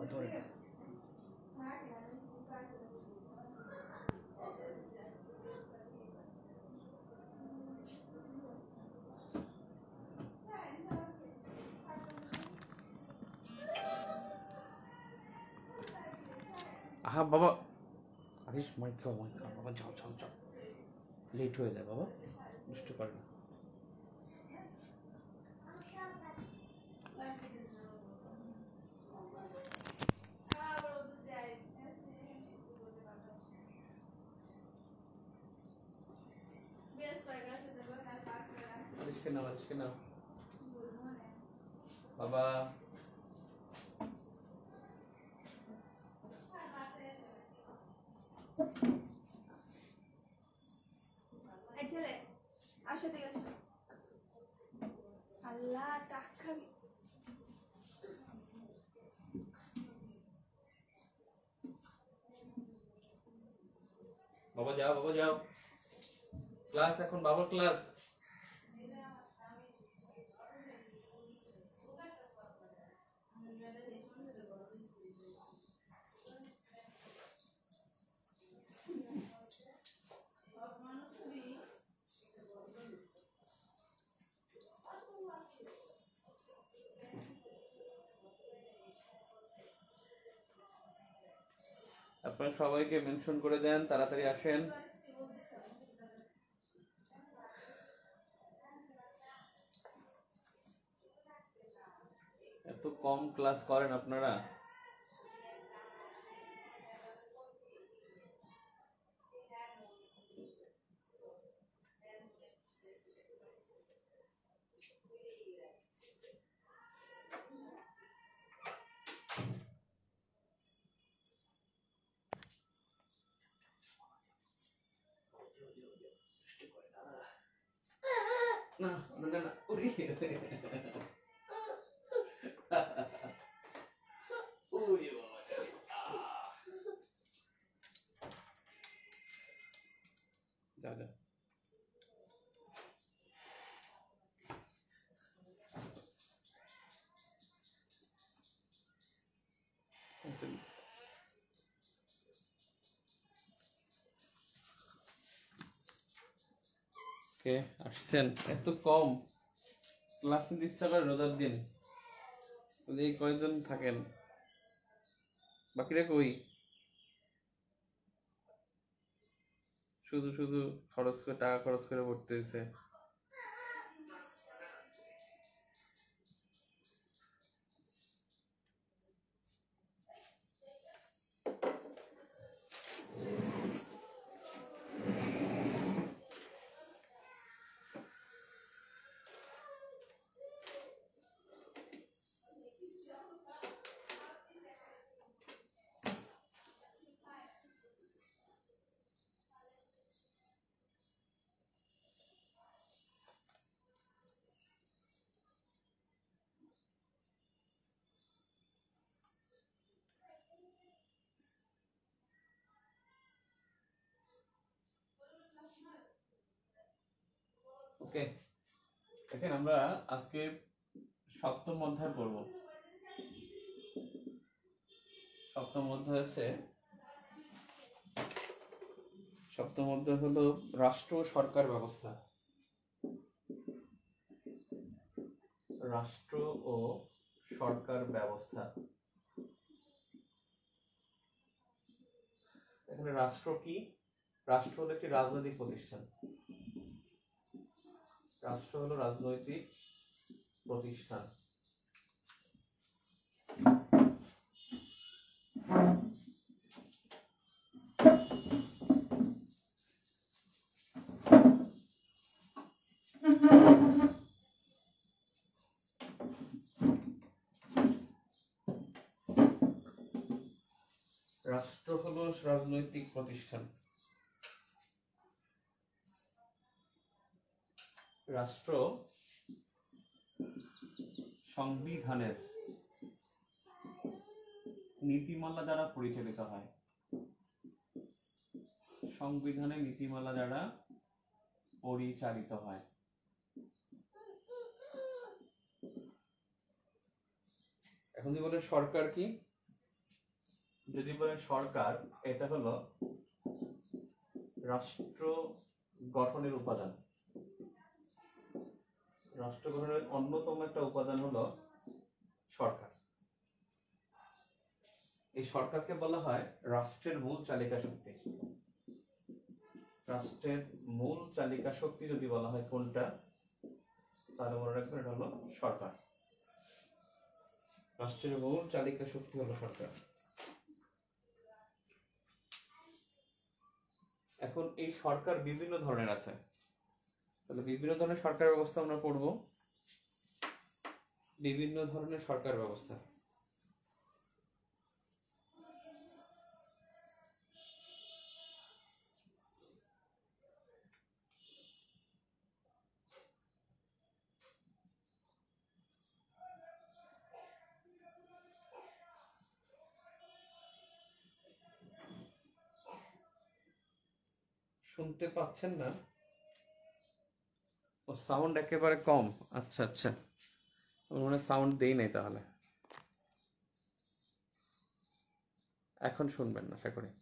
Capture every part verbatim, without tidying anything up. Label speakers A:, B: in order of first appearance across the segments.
A: ধরে আহা বাবা, আরে মাই খাও মাই খাও বাবা, যাও যাও যাও, লেট হয়ে যায় বাবা, দুষ্ট করে না। আজকে নাও আজকে নাও বাবা।
B: আল্লাহ টাকা
A: বাবা যাও বাবা যাও, ক্লাস এখন বাবার ক্লাস। আপনারা সবাইকে মেনশন করে দেন, তাড়াতাড়ি আসেন। এত কম ক্লাস করেন আপনারা। না না না, উড়ি উড়ি বাবা, যা যা। কে আসছেন? এত কম ক্লাস নিতে ইচ্ছা করে রোজার দিন, এই কয়েকজন থাকেন, বাকিরা কই? শুধু শুধু খরচ করে, টাকা খরচ করে পড়তে হয়েছে। ওকে, দেখেন আমরা আজকে সপ্তম অধ্যায় পড়ব। সপ্তম অধ্যায় আছে, সপ্তম অধ্যায় হলো রাষ্ট্র ও সরকার ব্যবস্থা। রাষ্ট্র ও সরকার ব্যবস্থা। এখানে রাষ্ট্র কি? রাষ্ট্র হলো একটি রাজনৈতিক প্রতিষ্ঠান। রাষ্ট্র হলো রাজনৈতিক প্রতিষ্ঠান। রাষ্ট্র হলো রাজনৈতিক প্রতিষ্ঠান। রাষ্ট্র সংবিধানের নীতিমালা দ্বারা পরিচালিত হয়। সংবিধানের নীতিমালা দ্বারা পরিচালিত হয়। এখন যদি বলেন সরকার কি, যদি বলেন সরকার, এটা হলো রাষ্ট্র গঠনের উপাদান। রাষ্ট্র গঠনের অন্যতম একটা উপাদান হলো সরকার। এই সরকারকে বলা হয় রাষ্ট্রের মূল চালিকা শক্তি। রাষ্ট্রের মূল চালিকা শক্তি যদি বলা হয় কোনটা, তাহলে মনে রাখবেন এটা হলো সরকার। রাষ্ট্রের মূল চালিকা শক্তি হলো সরকার। এখন এই সরকার বিভিন্ন ধরনের আছে, তাহলে বিভিন্ন ধরনের সরকার ব্যবস্থা আমরা পড়ব। বিভিন্ন ধরনের সরকার ব্যবস্থা। শুনতে পাচ্ছেন না? ও সাউন্ড একেবারে কম। আচ্ছা আচ্ছা, আমার মনে সাউন্ড দেই নাই তাহলে। এখন শুনবেন না আশা করি।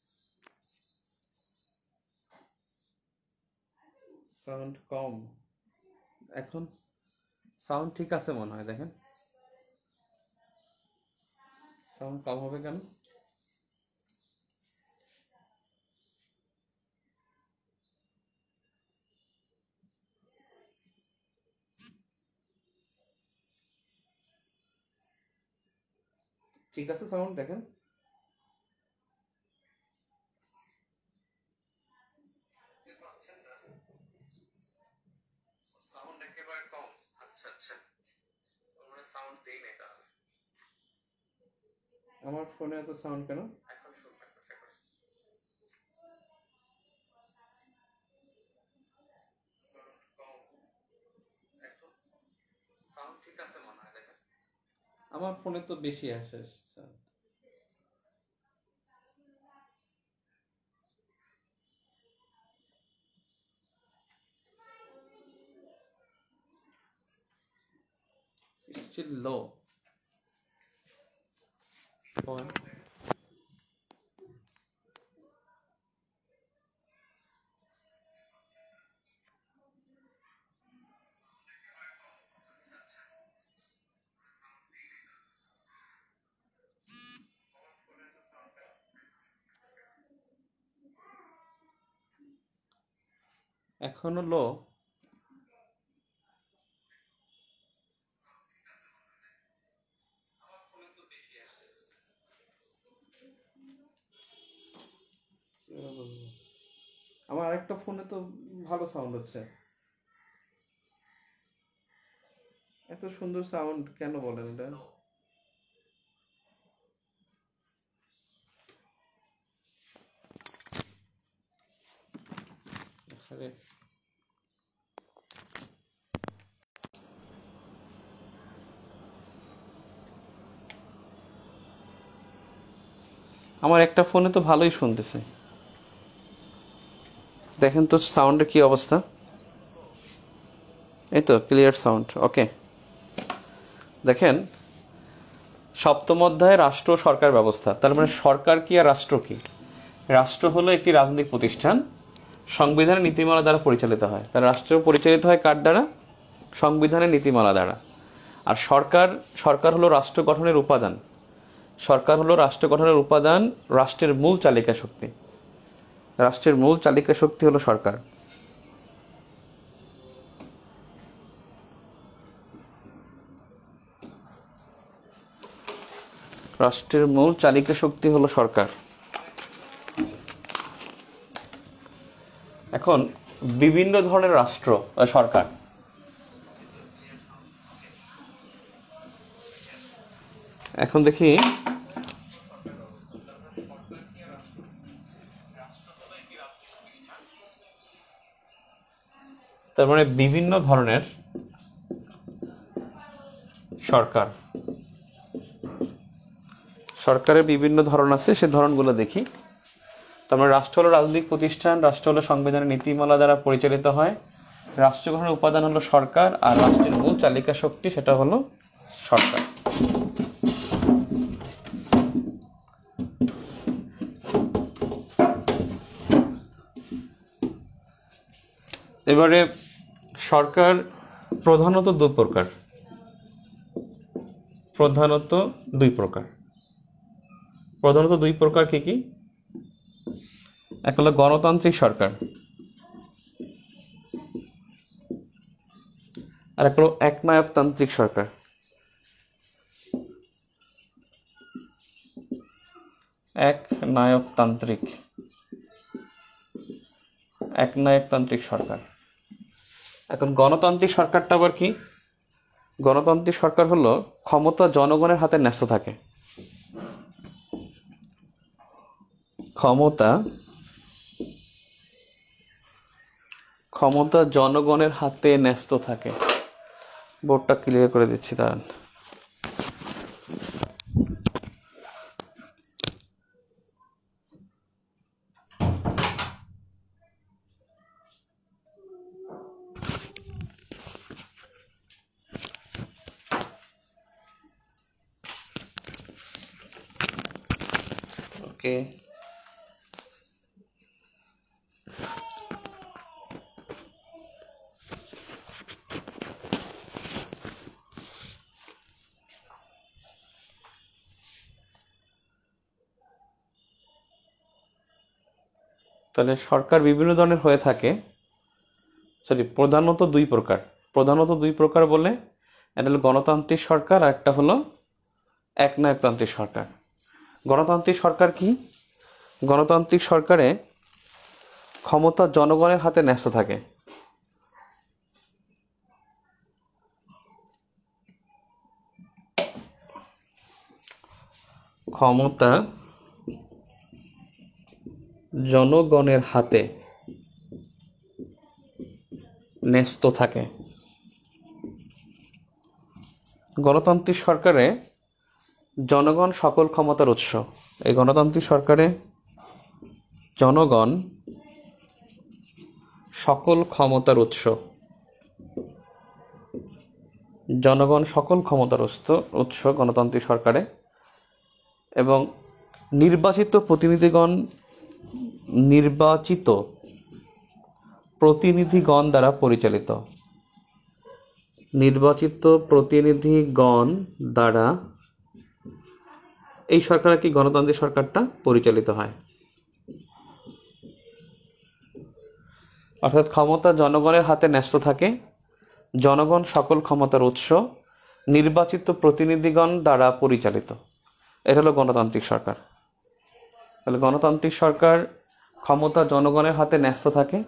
A: সাউন্ড কম। এখন সাউন্ড ঠিক আছে মনে হয়, দেখেন। সাউন্ড কম হবে কেন? ঠিক আছে সাউন্ড, দেখেন। সাউন্ড একেবারে কম। আচ্ছা আচ্ছা, আমার সাউন্ড দেই নাই তাহলে। আমার ফোনে এত সাউন্ড কেন? এখন শুনবেন আশা করি। সাউন্ড কম। এখন সাউন্ড ঠিক আছে মনে হয়, দেখেন। আমার ফোনে তো বেশি আসে sound। It's still low. Go on. এখনো লো? আমার আরেকটা ফোনে তো ভালো সাউন্ড হচ্ছে। এত সুন্দর সাউন্ড কেন বলেন এটা? আরে আমার একটা ফোনে তো ভালোই শুনতেছে, দেখেন তো সাউন্ডের কি অবস্থা। এই তো ক্লিয়ার সাউন্ড, ওকে। দেখেন, সপ্তম অধ্যায়ে রাষ্ট্র ও সরকার ব্যবস্থা। তার মানে সরকার কি আর রাষ্ট্র কি? রাষ্ট্র হলো একটি রাজনৈতিক প্রতিষ্ঠান, সংবিধানের নীতিমালা দ্বারা পরিচালিত হয়। তার রাষ্ট্র পরিচালিত হয় কার দ্বারা? সংবিধানের নীতিমালা দ্বারা। আর সরকার, সরকার হলো রাষ্ট্র গঠনের উপাদান। সরকার হলো রাষ্ট্র গঠনের উপাদান, রাষ্ট্রের মূল চালিকা শক্তি। রাষ্ট্রের মূল চালিকা শক্তি হলো সরকার। রাষ্ট্রের মূল চালিকা শক্তি হলো সরকার। এখন বিভিন্ন ধরনের রাষ্ট্র সরকার। এখন দেখি তার মানে বিভিন্ন ধরনের সরকার। সরকারের বিভিন্ন ধরন আছে, সে ধরনগুলো দেখি। তার মানে রাষ্ট্র হলো রাজনৈতিক প্রতিষ্ঠান, রাষ্ট্র হলো সংবিধানের নীতিমালা দ্বারা পরিচালিত হয়, রাষ্ট্র গঠনের উপাদান হলো সরকার, আর রাষ্ট্রের মূল চালিকা শক্তি সেটা হলো সরকার। এবারে সরকার প্রধানত দু প্রকার প্রধানত দুই প্রকার প্রধানত দুই প্রকার কি কি? এক হলো গণতান্ত্রিক সরকার, আর এক হলো একনায়কতান্ত্রিক সরকার। এক নায়কতান্ত্রিক একনায়কতান্ত্রিক সরকার। এখন গণতান্ত্রিক সরকারটা আবার কি? গণতান্ত্রিক সরকার হলো ক্ষমতা জনগণের হাতে ন্যস্ত থাকে। ক্ষমতা ক্ষমতা জনগণের হাতে ন্যস্ত থাকে। বোর্ডটা ক্লিয়ার করে দিচ্ছি, দাঁড়ান। ওকে, তাহলে সরকার বিভিন্ন ধরনের হয়ে থাকে। সরি, প্রধানত দুই প্রকার প্রধানত দুই প্রকার বলে, একটা হলো গণতান্ত্রিক সরকার আর একটা হলো একনায়কতান্ত্রিক সরকার। গণতান্ত্রিক সরকার কি? গণতান্ত্রিক সরকারে ক্ষমতা জনগণের হাতে ন্যস্ত থাকে। ক্ষমতা জনগণের হাতে ন্যস্ত থাকে। গণতান্ত্রিক সরকারে জনগণ সকল ক্ষমতার উৎস। এই গণতান্ত্রিক সরকারে জনগণ সকল ক্ষমতার উৎস জনগণ সকল ক্ষমতার উৎস উৎস গণতান্ত্রিক সরকারে, এবং নির্বাচিত প্রতিনিধিগণ নির্বাচিত প্রতিনিধিগণ দ্বারা পরিচালিত নির্বাচিত প্রতিনিধিগণ দ্বারা এই সরকার কি গণতান্ত্রিক সরকারটা পরিচালিত হয়। অর্থাৎ ক্ষমতা জনগণের হাতে ন্যস্ত থাকে, জনগণ সকল ক্ষমতার উৎস, নির্বাচিত প্রতিনিধিগণ দ্বারা পরিচালিত। এটা হলো গণতান্ত্রিক সরকার। তাহলে গণতান্ত্রিক সরকার ক্ষমতা জনগণের হাতে ন্যস্ত থাকে,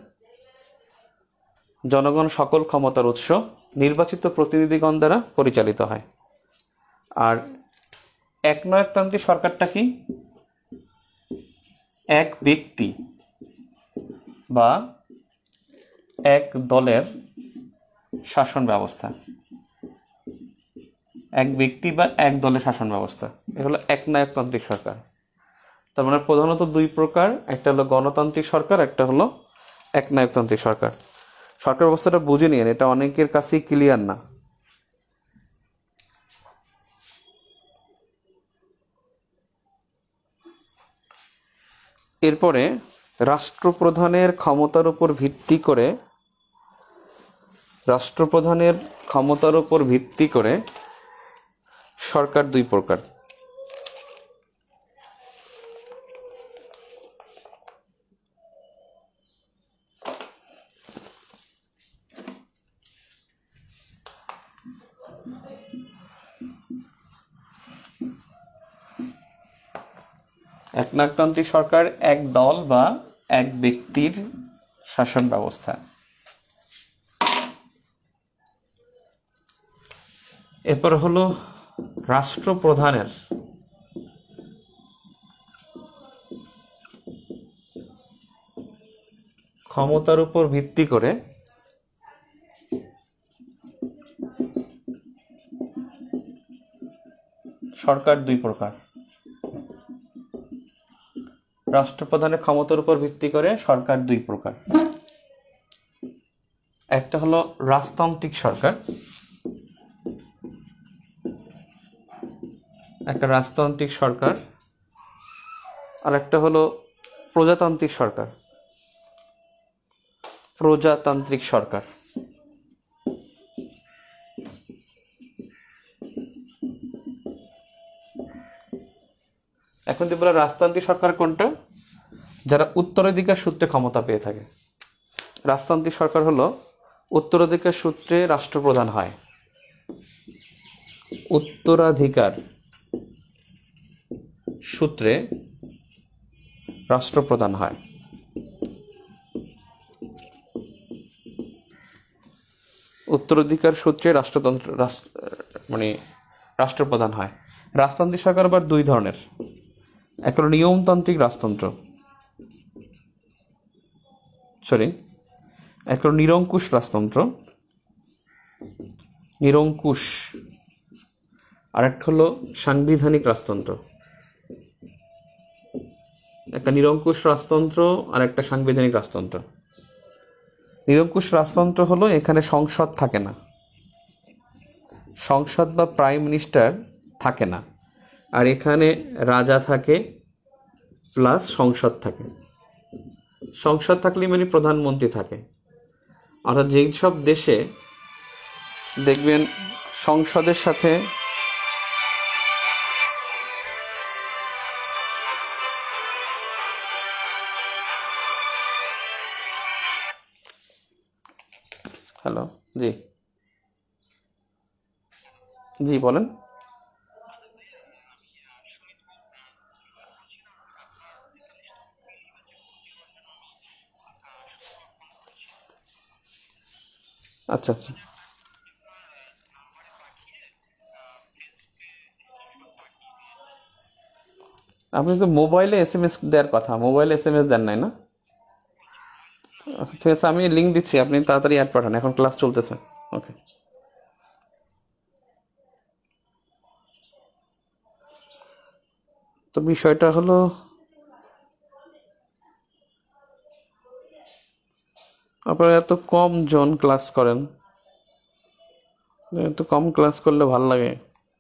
A: জনগণ সকল ক্ষমতার উৎস, নির্বাচিত প্রতিনিধিগণ দ্বারা পরিচালিত হয়। আর একনায়কতান্ত্রিক সরকারটা কি? এক ব্যক্তি বা এক দলের শাসন ব্যবস্থা এক ব্যক্তি বা এক দলের শাসন ব্যবস্থা এটা হলো একনায়কতান্ত্রিক সরকার। তার মানে প্রধানত দুই প্রকার, একটা হলো গণতান্ত্রিক সরকার, একটা হলো একনায়কতান্ত্রিক সরকার। সরকার ব্যবস্থাটা বুঝে নিন, এটা অনেকের কাছেই ক্লিয়ার না। এরপরে রাষ্ট্রপ্রধানের ক্ষমতার উপর ভিত্তি করে রাষ্ট্রপ্রধানের ক্ষমতার উপর ভিত্তি করে সরকার দুই প্রকার। একনায়কতান্ত্রিক সরকার এক দল বা এক ব্যক্তির শাসন ব্যবস্থা। এরপর হলো রাষ্ট্রপ্রধানের ক্ষমতার উপর ভিত্তি করে সরকার দুই প্রকার। রাষ্ট্রপ্রধানের ক্ষমতার উপর ভিত্তি করে সরকার দুই প্রকার। একটা হলো রাজতান্ত্রিক সরকার, একটা রাজতান্ত্রিক সরকার, আর একটা হলো প্রজাতান্ত্রিক সরকার। প্রজাতান্ত্রিক সরকার। এখন যদি বলে রাজতান্ত্রিক সরকার কোনটা, যারা উত্তরাধিকার সূত্রে ক্ষমতা পেয়ে থাকে। রাজতান্ত্রিক সরকার হলো উত্তরাধিকার সূত্রে রাষ্ট্রপ্রধান হয়, উত্তরাধিকার সূত্রে রাষ্ট্রপ্রধান হয়। উত্তরাধিকার সূত্রে রাষ্ট্রতন্ত্র মানে রাষ্ট্রপ্রধান হয়। রাজতান্ত্রিক সরকার আবার দুই ধরনের, এক হলো নিয়মতান্ত্রিক রাজতন্ত্র, সরি এক হলো নিরঙ্কুশ রাজতন্ত্র, নিরঙ্কুশ, আর একটা হলো সাংবিধানিক রাজতন্ত্র। একটা নিরঙ্কুশ রাজতন্ত্র আর একটা সাংবিধানিক রাজতন্ত্র। নিরঙ্কুশ রাজতন্ত্র হলো এখানে সংসদ থাকে না, সংসদ বা প্রাইম মিনিস্টার থাকে না, আর এখানে রাজা থাকে প্লাস সংসদ থাকে। সংসদ থাকলে মানে প্রধানমন্ত্রী থাকে। অর্থাৎ যেই সব দেশে দেখবেন সংসদের সাথে হ্যালো জি জি বলেন। আচ্ছা আচ্ছা, আপনি তো মোবাইলে এস এম এস দেওয়ার কথা, মোবাইলে এস এম এস দেন নাই না? ঠিক আছে, আমি লিঙ্ক দিচ্ছি, আপনি তাড়াতাড়ি অ্যাড পাঠান, এখন ক্লাস চলতেছে। ওকে, তো বিষয়টা হলো আপনারা এত কম জন ক্লাস করেন, এত কম ক্লাস করলে ভাল লাগে?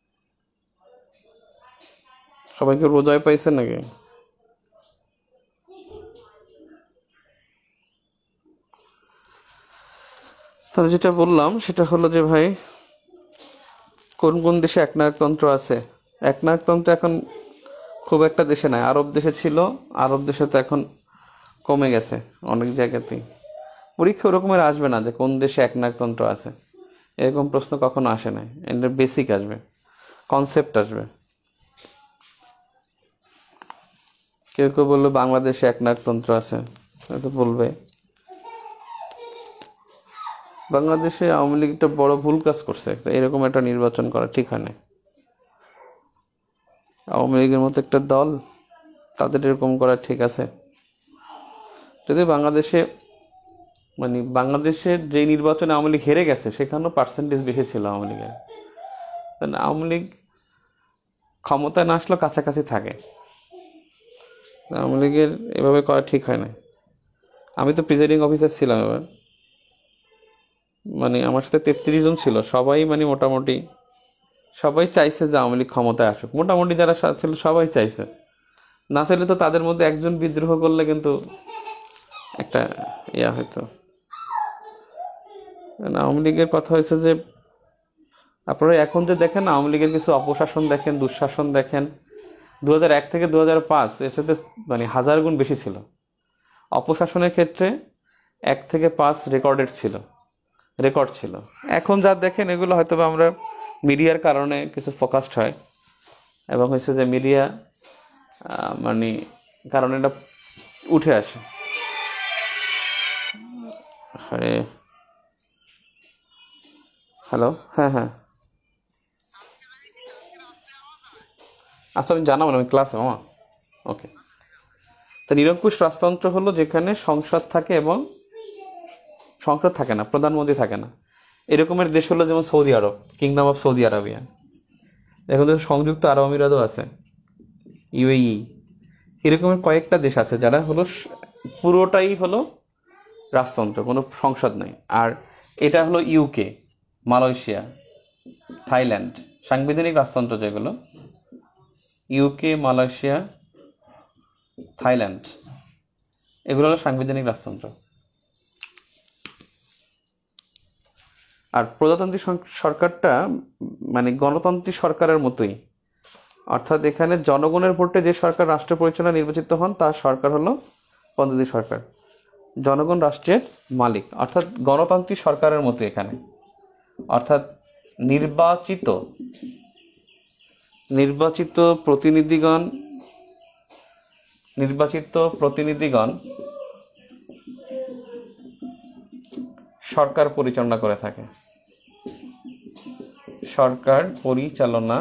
A: সবাইকে রোজায় পাইছে নাকি? তাহলে যেটা বললাম সেটা হলো যে ভাই, কোন কোন দেশে একনায়কতন্ত্র আছে? একনায়কতন্ত্র এখন খুব একটা দেশে নাই, আরব দেশে ছিল, আরব দেশে তো এখন কমে গেছে অনেক জায়গাতেই। পরীক্ষা ওরকমের আসবে না যে কোন দেশে একনায়কতন্ত্র আছে, এরকম প্রশ্ন কখনো আসে নাই। এর বেসিক আসবে, কনসেপ্ট আসবে। কেউ কেউ বললো বাংলাদেশে একনায়কতন্ত্র আছে, হয়তো বলবে বাংলাদেশে আওয়ামী লীগ একটা বড় ভুল কাজ করছে, এরকম একটা নির্বাচন করা ঠিক হয় না। আওয়ামী লীগের মতো একটা দল, তাদের এরকম করা ঠিক আছে? যদি বাংলাদেশে মানে বাংলাদেশের যে নির্বাচনে আওয়ামী লীগ হেরে গেছে সেখানেও পার্সেন্টেজ বেশি ছিল আওয়ামী লীগের। আওয়ামী লীগ ক্ষমতায় না আসলেও কাছাকাছি থাকে। আওয়ামী লীগের এভাবে করা ঠিক হয় না। আমি তো প্রিজাইডিং অফিসার ছিলাম এবার, মানে আমার সাথে তেত্রিশ জন ছিল, সবাই মানে মোটামুটি সবাই চাইছে যে আওয়ামী লীগ ক্ষমতায় আসুক। মোটামুটি যারা ছিল সবাই চাইছে, না চাইলে তো তাদের মধ্যে একজন বিদ্রোহ করলে কিন্তু একটা ইয়া হয়তো। আওয়ামী লীগের কথা হয়েছে যে আপনারা এখন যে দেখেন আওয়ামী লীগের কিছু অপশাসন দেখেন, দুঃশাসন দেখেন, দু হাজার এক থেকে দু হাজার পাঁচ এর সাথে মানে হাজার গুণ বেশি ছিল। অপশাসনের ক্ষেত্রে এক থেকে পাঁচ রেকর্ডেড ছিল, রেকর্ড ছিল। এখন যা দেখেন এগুলো হয়তো আমরা মিডিয়ার কারণে কিছু ফোকাসড হয়, এবং হচ্ছে যে মিডিয়া মানে কারণে এটা উঠে আসে। আরে হ্যালো, হ্যাঁ হ্যাঁ, আচ্ছা আমি জানাবো না, আমি ক্লাসে মামা। ওকে, তো নিরঙ্কুশ রাজতন্ত্র হলো যেখানে সংসদ থাকে এবং সংসদ থাকে না, প্রধানমন্ত্রী থাকে না। এরকমের দেশ হলো যেমন সৌদি আরব, কিংডম অফ সৌদি আরবিয়া। এখন তো সংযুক্ত আরব আমিরাতও আছে, ইউএই, এরকমের কয়েকটা দেশ আছে যারা হলো পুরোটাই হলো রাজতন্ত্র, কোনো সংসদ নাই। আর এটা হলো ইউকে, মালয়েশিয়া, থাইল্যান্ড, সাংবিধানিক রাজতন্ত্র যেগুলো, ইউকে, মালয়েশিয়া, থাইল্যান্ড, এগুলো হলো সাংবিধানিক রাজতন্ত্র। আর প্রজাতান্ত্রিক সরকারটা মানে গণতান্ত্রিক সরকারের মতোই, অর্থাৎ এখানে জনগণের ভোটে যে সরকার রাষ্ট্র পরিচালনা নির্বাচিত হন তার সরকার হলো প্রজাতান্ত্রিক সরকার। জনগণ রাষ্ট্রের মালিক, অর্থাৎ গণতান্ত্রিক সরকারের মতো এখানে, অর্থাৎ নির্বাচিত নির্বাচিত প্রতিনিধিগণ নির্বাচিত প্রতিনিধিগণ সরকার পরিচালনা করে থাকে সরকার পরিচালনা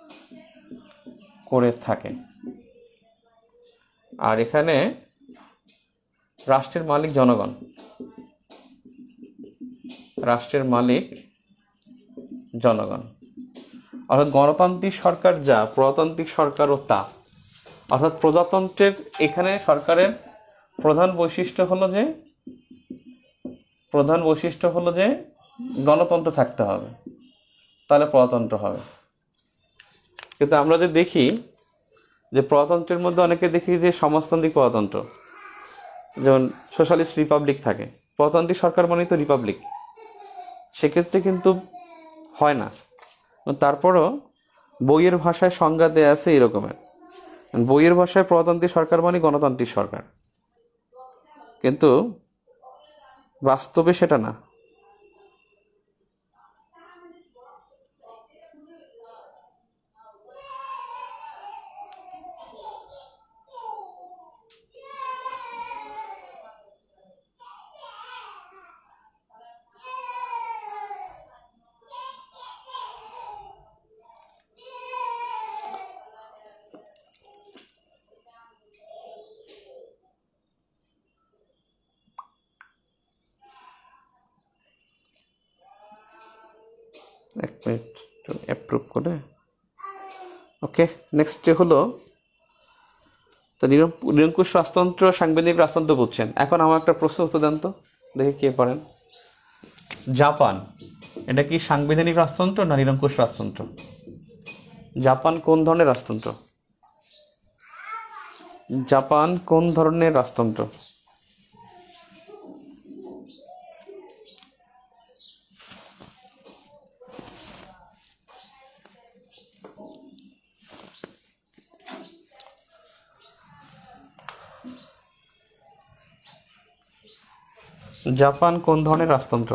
A: করে থাকে আর এখানে রাষ্ট্রের মালিক জনগণ, রাষ্ট্রের মালিক জনগণ। অর্থাৎ গণতান্ত্রিক সরকার যা, প্রজাতান্ত্রিক সরকারও তা। অর্থাৎ প্রজাতন্ত্রের এখানে সরকারের প্রধান বৈশিষ্ট্য হলো যে প্রধান বৈশিষ্ট্য হলো যে গণতন্ত্র থাকতে হবে, তাহলে প্রজাতন্ত্র হবে। কিন্তু আমরা যে দেখি যে প্রজাতন্ত্রের মধ্যে অনেকে দেখি যে সমাজতান্ত্রিক প্রজাতন্ত্র, যেমন সোশ্যালিস্ট রিপাবলিক থাকে। প্রজাতান্ত্রিক সরকার মানেই তো রিপাবলিক, সেক্ষেত্রে কিন্তু হয় না। তারপরও বইয়ের ভাষায় সংজ্ঞা দেয়া আছে এরকমের, বইয়ের ভাষায় প্রজাতান্ত্রিক সরকার মানে গণতান্ত্রিক সরকার, কিন্তু বাস্তবে সেটা না। এক মিনিট অ্যাপ্রুভ করে। ওকে, নেক্সট হলো তো নিরঙ্কুশ রাজতন্ত্র, সাংবিধানিক রাজতন্ত্র বুঝছেন। এখন আমার একটা প্রশ্ন উত্তর দেন তো, দেখি কে পারেন। জাপান এটা কি সাংবিধানিক রাজতন্ত্র না নিরঙ্কুশ রাজতন্ত্র? জাপান কোন ধরনের রাজতন্ত্র? জাপান কোন ধরনের রাজতন্ত্র? জাপান কোন ধরনের রাজতন্ত্র?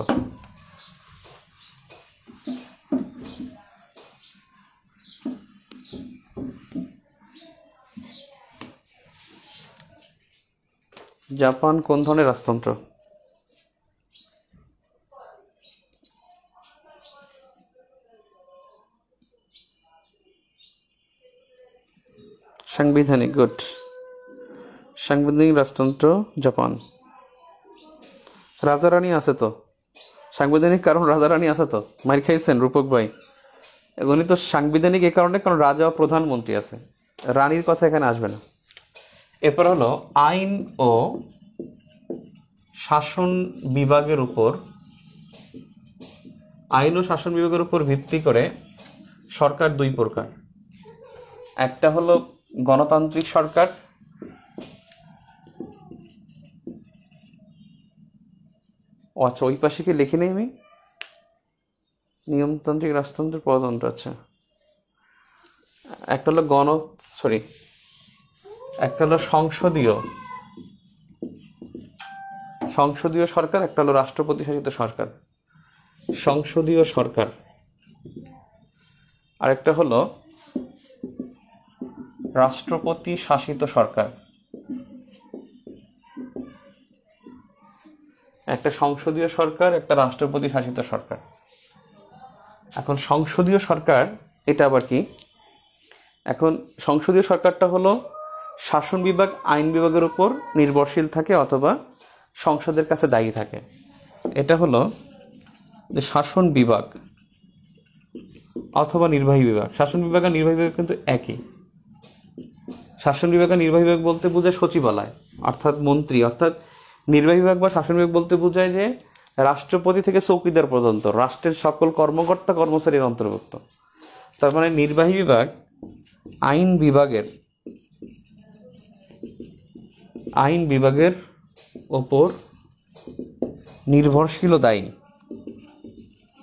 A: জাপান কোন ধরনের রাজতন্ত্র? সাংবিধানিক, গুড। সাংবিধানিক রাজতন্ত্র জাপান। রাজারানী আছে তো সাংবিধানিক, কারণ রাজারানী আছে তো, মার খাইছেন রূপক ভাই। এগুলি তো সাংবিধানিক এই কারণে কারণ রাজা ও প্রধানমন্ত্রী আছে, রানীর কথা এখানে আসবে না। এরপর হলো আইন ও শাসন বিভাগের উপর আইন ও শাসন বিভাগের উপর ভিত্তি করে সরকার দুই প্রকার। একটা হলো গণতান্ত্রিক সরকার, ও আচ্ছা ওই পাশে কি লিখে নেই আমি, নিয়মতান্ত্রিক রাজতন্ত্র, প্রজাতন্ত্র। আচ্ছা, একটা হলো গণ সরি একটা হলো সংসদীয় সংসদীয় সরকার, একটা হলো রাষ্ট্রপতি শাসিত সরকার। সংসদীয় সরকার আরেকটা হলো রাষ্ট্রপতি শাসিত সরকার। একটা সংসদীয় সরকার, একটা রাষ্ট্রপতি শাসিত সরকার। এখন সংসদীয় সরকার এটা আবার কি? এখন সংসদীয় সরকারটা হলো শাসন বিভাগ আইন বিভাগের উপর নির্ভরশীল থাকে অথবা সংসদের কাছে দায়ী থাকে। এটা হলো যে শাসন বিভাগ অথবা নির্বাহী বিভাগ। শাসন বিভাগ আর নির্বাহী বিভাগ কিন্তু একই। শাসন বিভাগ আর নির্বাহী বিভাগ বলতে বোঝায় সচিবালয় অর্থাৎ মন্ত্রী, অর্থাৎ নির্বাহী বিভাগ বা শাসন বিভাগ বলতে বোঝায় যে রাষ্ট্রপতি থেকে চৌকিদার পর্যন্ত রাষ্ট্রের সকল কর্মকর্তা কর্মচারীর অন্তর্ভুক্ত। তার মানে নির্বাহী বিভাগ আইন বিভাগের আইন বিভাগের ওপর নির্ভরশীল ও দায়ী।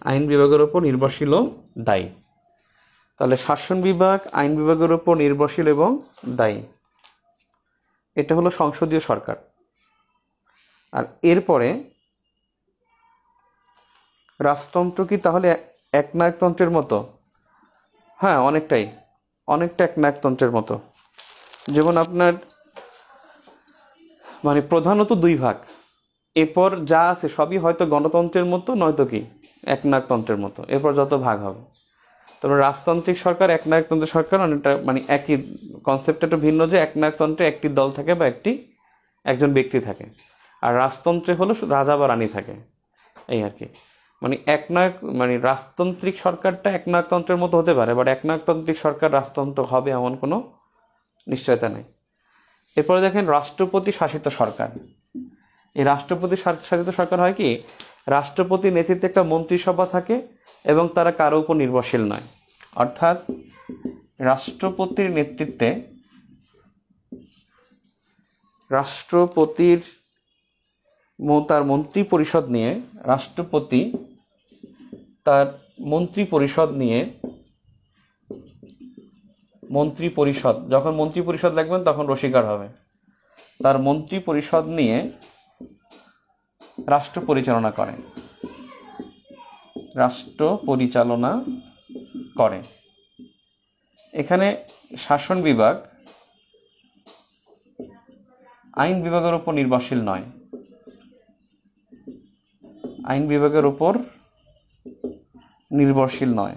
A: আইন বিভাগের উপর নির্ভরশীল ও দায়ী। তাহলে শাসন বিভাগ আইন বিভাগের উপর নির্ভরশীল এবং দায়ী, এটা হলো সংসদীয় সরকার। আর এরপরে রাজতন্ত্র কি তাহলে একনায়কতন্ত্রের মতো? হ্যাঁ, অনেকটাই অনেকটা একনায়কতন্ত্রের মতো। যেমন আপনার মানে প্রধানত দুই ভাগ, এরপর যা আছে সবই হয়তো গণতন্ত্রের মতো, নয়তো কি একনায়কতন্ত্রের মতো, এরপর যত ভাগ হবে। তবে রাজতান্ত্রিক সরকার একনায়কতন্ত্রের সরকার অনেকটা মানে একই কনসেপ্ট, একটু ভিন্ন, যে একনায়কতন্ত্রে একটি দল থাকে বা একটি একজন ব্যক্তি থাকে, আর রাজতন্ত্রে হলো রাজা বা রানী থাকে, এই আর কি। মানে একনায়ক মানে রাজতান্ত্রিক সরকারটা একনায়কতন্ত্রের মতো হতে পারে, বাট একনায়কতান্ত্রিক সরকার রাজতন্ত্র হবে এমন কোনো নিশ্চয়তা নেই। এরপরে দেখেন রাষ্ট্রপতি শাসিত সরকার। এই রাষ্ট্রপতি শাসিত সরকার হয় কি, রাষ্ট্রপতির নেতৃত্বে একটা মন্ত্রিসভা থাকে এবং তারা কারো উপর নির্ভরশীল নয়। অর্থাৎ রাষ্ট্রপতির নেতৃত্বে রাষ্ট্রপতির তার মন্ত্রী পরিষদ নিয়ে রাষ্ট্রপতি তার মন্ত্রী পরিষদ নিয়ে মন্ত্রী পরিষদ যখন মন্ত্রী পরিষদ লিখবেন তখন রসিকার হবে, তার মন্ত্রী পরিষদ নিয়ে রাষ্ট্র পরিচালনা করে রাষ্ট্র পরিচালনা করে এখানে শাসন বিভাগ আইন বিভাগের উপর নির্ভরশীল নয়, আইন বিভাগের উপর নির্ভরশীল নয়।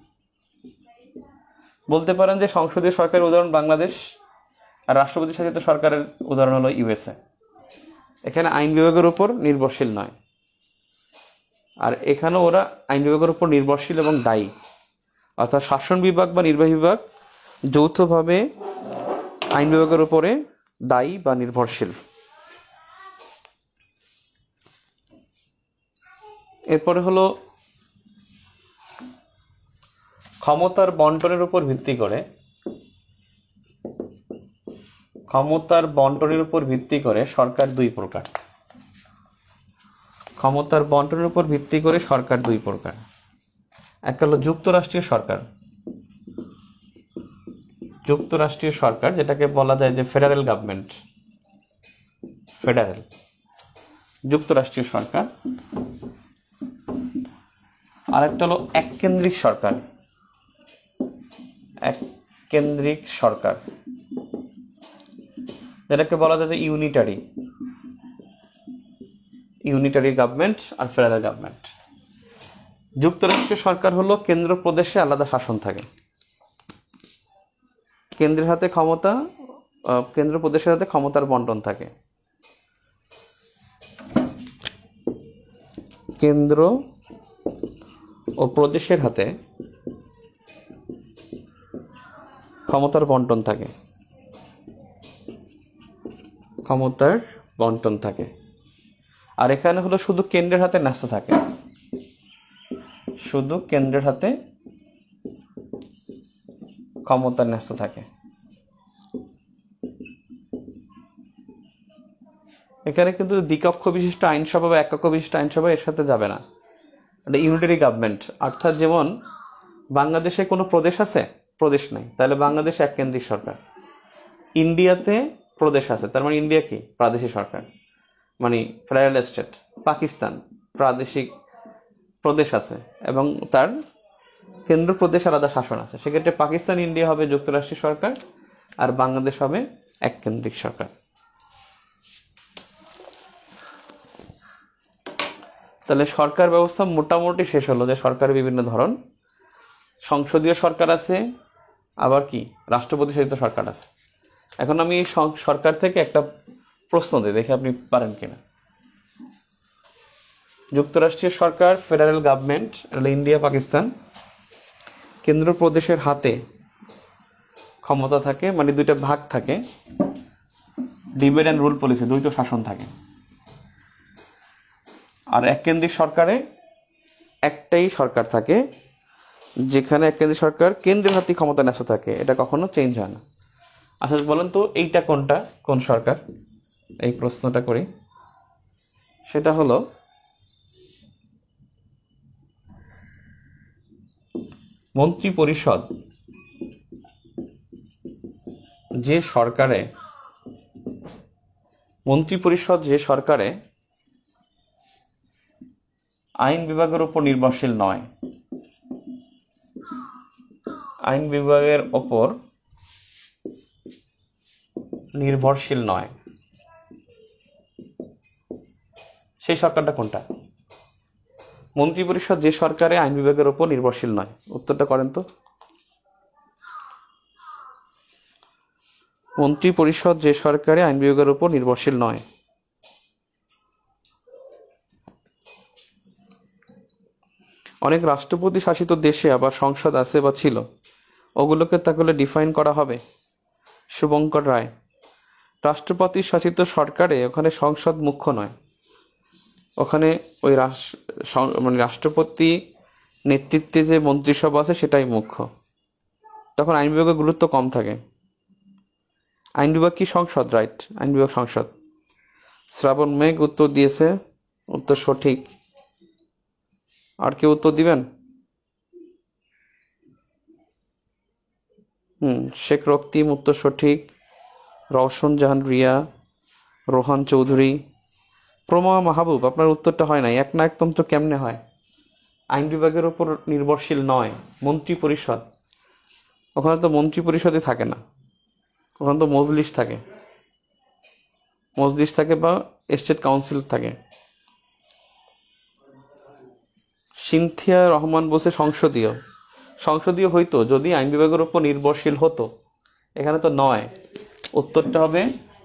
A: বলতে পারেন যে সংসদীয় সরকারের উদাহরণ বাংলাদেশ, আর রাষ্ট্রপতি শাসিত সরকারের উদাহরণ হলো ইউএসএ। এখানে আইন বিভাগের উপর নির্ভরশীল নয়, আর এখানেও ওরা আইন বিভাগের উপর নির্ভরশীল এবং দায়ী। অর্থাৎ শাসন বিভাগ বা নির্বাহী বিভাগ যৌথভাবে আইন বিভাগের উপরে দায়ী বা নির্ভরশীল। এরপরে হলো ক্ষমতার বন্টনের উপর ভিত্তি করে ক্ষমতার বন্টনের উপর ভিত্তি করে সরকার দুই প্রকার। ক্ষমতার বন্টনের উপর ভিত্তি করে সরকার দুই প্রকার। এক হলো যুক্তরাষ্ট্রীয় সরকার, যুক্তরাষ্ট্রীয় সরকার যেটাকে বলা যায় যে ফেডারেল গভর্নমেন্ট, ফেডারেল যুক্তরাষ্ট্রীয় সরকার। আরেকটা হলো এককেন্দ্রিক সরকার, এক কেন্দ্রিক সরকার যেটাকে বলা যায় যে ইউনিটারি ইউনিটারি গভর্নমেন্ট আর ফেডারেল গভর্নমেন্ট। যুক্তরাষ্ট্রীয় সরকার হলো কেন্দ্র প্রদেশে আলাদা শাসন থাকে, কেন্দ্রের হাতে ক্ষমতা, কেন্দ্র প্রদেশের হাতে ক্ষমতার বন্টন থাকে। কেন্দ্র ও প্রদেশের হাতে ক্ষমতার বন্টন থাকে ক্ষমতার বন্টন থাকে আর এখানে হলো শুধু কেন্দ্রের হাতে ন্যস্ত থাকে, শুধু কেন্দ্রের হাতে ক্ষমতা ন্যস্ত থাকে। এখানে কিন্তু দ্বিকক্ষ বিশিষ্ট আইনসভা বা একক বিশিষ্ট আইনসভা এর সাথে যাবে না, এটা ইউনিটারি গভর্নমেন্ট। অর্থাৎ যেমন বাংলাদেশে কোনো প্রদেশ আছে, প্রদেশ নেই, তাহলে বাংলাদেশ এক কেন্দ্রিক সরকার। ইন্ডিয়াতে প্রদেশ আছে, তার মানে ইন্ডিয়া কি প্রাদেশিক সরকার, মানে ফেডারেল স্টেট। পাকিস্তান প্রাদেশিক প্রদেশ আছে এবং তার কেন্দ্র প্রদেশ আলাদা শাসন আছে, সেক্ষেত্রে পাকিস্তান ইন্ডিয়া হবে যুক্তরাষ্ট্রীয় সরকার আর বাংলাদেশ হবে এক কেন্দ্রিক সরকার। তাহলে সরকার ব্যবস্থা মোটামুটি শেষ হলো, যে সরকারের বিভিন্ন ধরন, সংসদীয় সরকার আছে, আবার কি রাষ্ট্রপতি শাসিত সরকার আছে। এখন আমি সরকার থেকে একটা প্রশ্ন দিই, দেখে আপনি পারেন কিনা। যুক্তরাষ্ট্রীয় সরকার ফেডারেল গভর্নমেন্ট, ইন্ডিয়া পাকিস্তান, কেন্দ্র প্রদেশের হাতে ক্ষমতা থাকে, মানে দুইটা ভাগ থাকে, ডিভাইড অ্যান্ড রুল পলিসি, দ্বৈত শাসন থাকে। আর এক কেন্দ্রিক সরকারে একটাই সরকার থাকে, যেখানে এক কেন্দ্রিক সরকার কেন্দ্রের হাতে ক্ষমতা ন্যস্ত থাকে, এটা কখনো চেঞ্জ হয় না। আচ্ছা বলেন তো এইটা কোনটা, কোন সরকার? এই প্রশ্নটা করি। সেটা হলো মন্ত্রী পরিষদ যে সরকারে মন্ত্রী পরিষদ যে সরকারে আইন বিভাগের উপর নির্ভরশীল নয়, আইন বিভাগের ওপর নির্ভরশীল নয়, সেই সরকারটা কোনটা? মন্ত্রী পরিষদ যে সরকারে আইন বিভাগের ওপর নির্ভরশীল নয়, উত্তরটা করেন তো। মন্ত্রী পরিষদ যে সরকারে আইন বিভাগের উপর নির্ভরশীল নয়। অনেক রাষ্ট্রপতি শাসিত দেশে আবার সংসদ আছে বা ছিল, ওগুলোকে তাহলে ডিফাইন করা হবে। শুভঙ্কর রায়, রাষ্ট্রপতি শাসিত সরকারে ওখানে সংসদ মুখ্য নয়, ওখানে ওই মানে রাষ্ট্রপতি নেতৃত্বে যে মন্ত্রিসভা আছে সেটাই মুখ্য, তখন আইন বিভাগের গুরুত্ব কম থাকে। আইন বিভাগ কি সংসদ? রাইট, আইন বিভাগ সংসদ। শ্রাবণ মেঘ উত্তর দিয়েছে, উত্তর সঠিক। আর কেউ উত্তর দিবেন? হুম শেখ রক্তিম উত্তর সঠিক। রওশন জাহান রিয়া, রোহান চৌধুরী, প্রমা মাহবুব, আপনার উত্তরটা হয় নাই। এক নায়কতন্ত্র কেমনে হয়? আইন বিভাগের উপর নির্ভরশীল নয়, মন্ত্রী পরিষদ। ওখানে তো মন্ত্রী পরিষদই থাকে না, ওখানে তো মজলিস থাকে, মজলিস থাকে বা স্টেট কাউন্সিল থাকে। সিনথিয়া রহমান বলছে সংসদীয়। সংসদীয় হইতো যদি আইন বিভাগের উপর নির্ভরশীল হতো, এখানে তো নয়। উত্তরটা হবে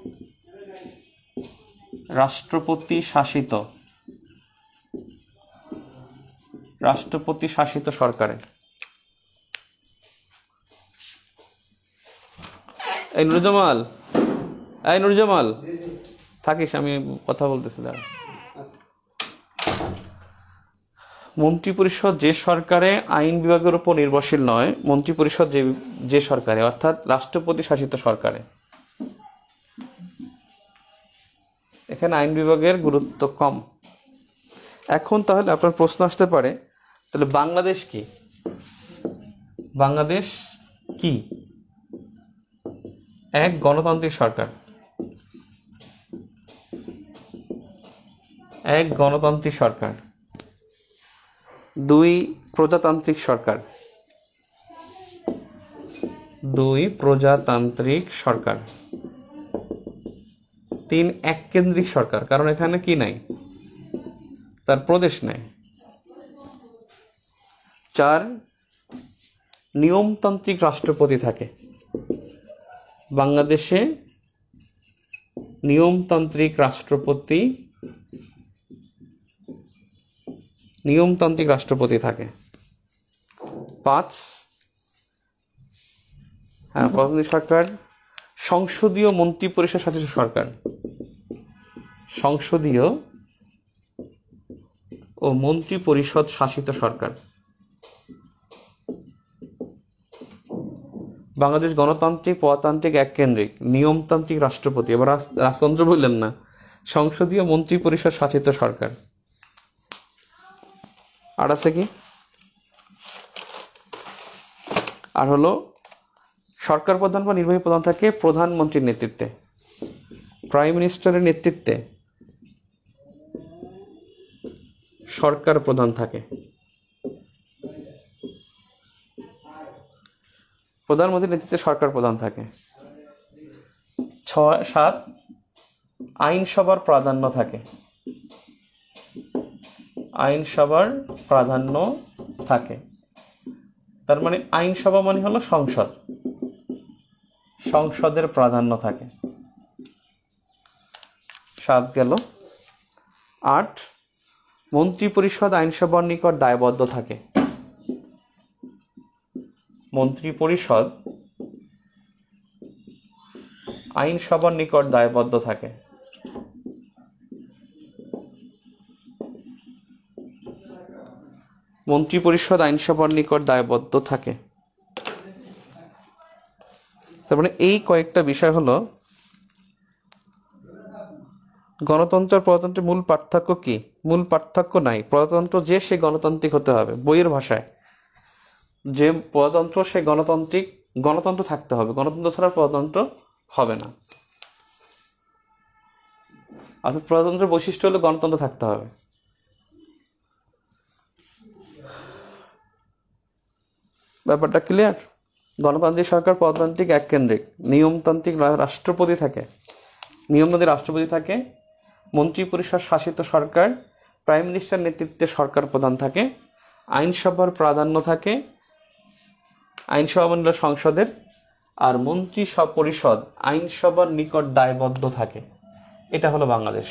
A: রাষ্ট্রপতি শাসিত, রাষ্ট্রপতি শাসিত সরকারে। এই নুরজামাল, এই নুরজামাল থাকিস, আমি কথা বলতেছি দাঁড়া। মন্ত্রী পরিষদ যে সরকারে আইন বিভাগের উপর নির্ভরশীল নয়, মন্ত্রী পরিষদ যে যে সরকারে অর্থাৎ রাষ্ট্রপতি শাসিত সরকারে, এখানে আইন বিভাগের গুরুত্ব কম। এখন তাহলে আপনার প্রশ্ন আসতে পারে, তাহলে বাংলাদেশ কি? বাংলাদেশ কি? এক, গণতান্ত্রিক সরকার, এক গণতান্ত্রিক সরকার। দুই, প্রজাতান্ত্রিক সরকার, দুই প্রজাতান্ত্রিক সরকার। তিন, এককেন্দ্রিক সরকার, কারণ এখানে কি নাই, তার প্রদেশ নাই। চার, নিয়মতান্ত্রিক রাষ্ট্রপতি থাকে। বাংলাদেশে নিয়মতান্ত্রিক রাষ্ট্রপতি নিয়মতান্ত্রিক রাষ্ট্রপতি থাকে। পাঁচ, হ্যাঁ প্রজাতান্ত্রিক সরকার, সংসদীয় মন্ত্রী পরিষদ শাসিত সরকার, সংসদীয় ও মন্ত্রী পরিষদ শাসিত সরকার। বাংলাদেশ গণতান্ত্রিক, প্রজাতান্ত্রিক, এককেন্দ্রিক, নিয়মতান্ত্রিক রাষ্ট্রপতি, এবার রাজতন্ত্র বললেন না, সংসদীয় মন্ত্রী পরিষদ শাসিত সরকার। আর আছে কি? আর হলো সরকার প্রধান বা নির্বাহী প্রধান থাকে প্রধানমন্ত্রীর নেতৃত্বে, প্রাইম মিনিস্টারের নেতৃত্বে সরকার প্রধান থাকে। প্রধানমন্ত্রীর নেতৃত্বে সরকার প্রধান থাকে। ছয়, সাত, আইনসভার প্রাধান্য থাকে, আইনসভার প্রাধান্য থাকে। তার মানে আইনসভা মানে হলো সংসদ, সংসদের প্রাধান্য থাকে। সাত গেল। আট, মন্ত্রী পরিষদ আইনসভার নিকট দায়বদ্ধ থাকে। মন্ত্রী পরিষদ আইনসভার নিকট দায়বদ্ধ থাকে। মন্ত্রী পরিষদ আইনসভার নিকট দায়বদ্ধ থাকে। তার মানে এই কয়েকটা বিষয় হলো গণতন্ত্র আর প্রজাতন্ত্রের মূল পার্থক্য কি? মূল পার্থক্য নাই। প্রজাতন্ত্র যে সে গণতান্ত্রিক হতে হবে, বইয়ের ভাষায়। যে প্রজাতন্ত্র সে গণতান্ত্রিক, গণতন্ত্র থাকতে হবে, গণতন্ত্র ছাড়া প্রজাতন্ত্র হবে না। অর্থাৎ প্রজাতন্ত্রের বৈশিষ্ট্য হলো গণতন্ত্র থাকতে হবে। ব্যাপারটা ক্লিয়ার? গণতান্ত্রিক সরকার প্রজাতান্ত্রিক এককেন্দ্রিক, নিয়মতান্ত্রিক রাষ্ট্রপতি থাকে, নিয়মতান্ত্রিক রাষ্ট্রপতি থাকে, মন্ত্রী পরিষদ শাসিত সরকার, প্রাইম মিনিস্টার নেতৃত্বে সরকার প্রধান থাকে, আইনসভার প্রাধান্য থাকে, আইনসভা মানে সংসদের, আর মন্ত্রী পরিষদ আইনসভার নিকট দায়বদ্ধ থাকে। এটা হলো বাংলাদেশ।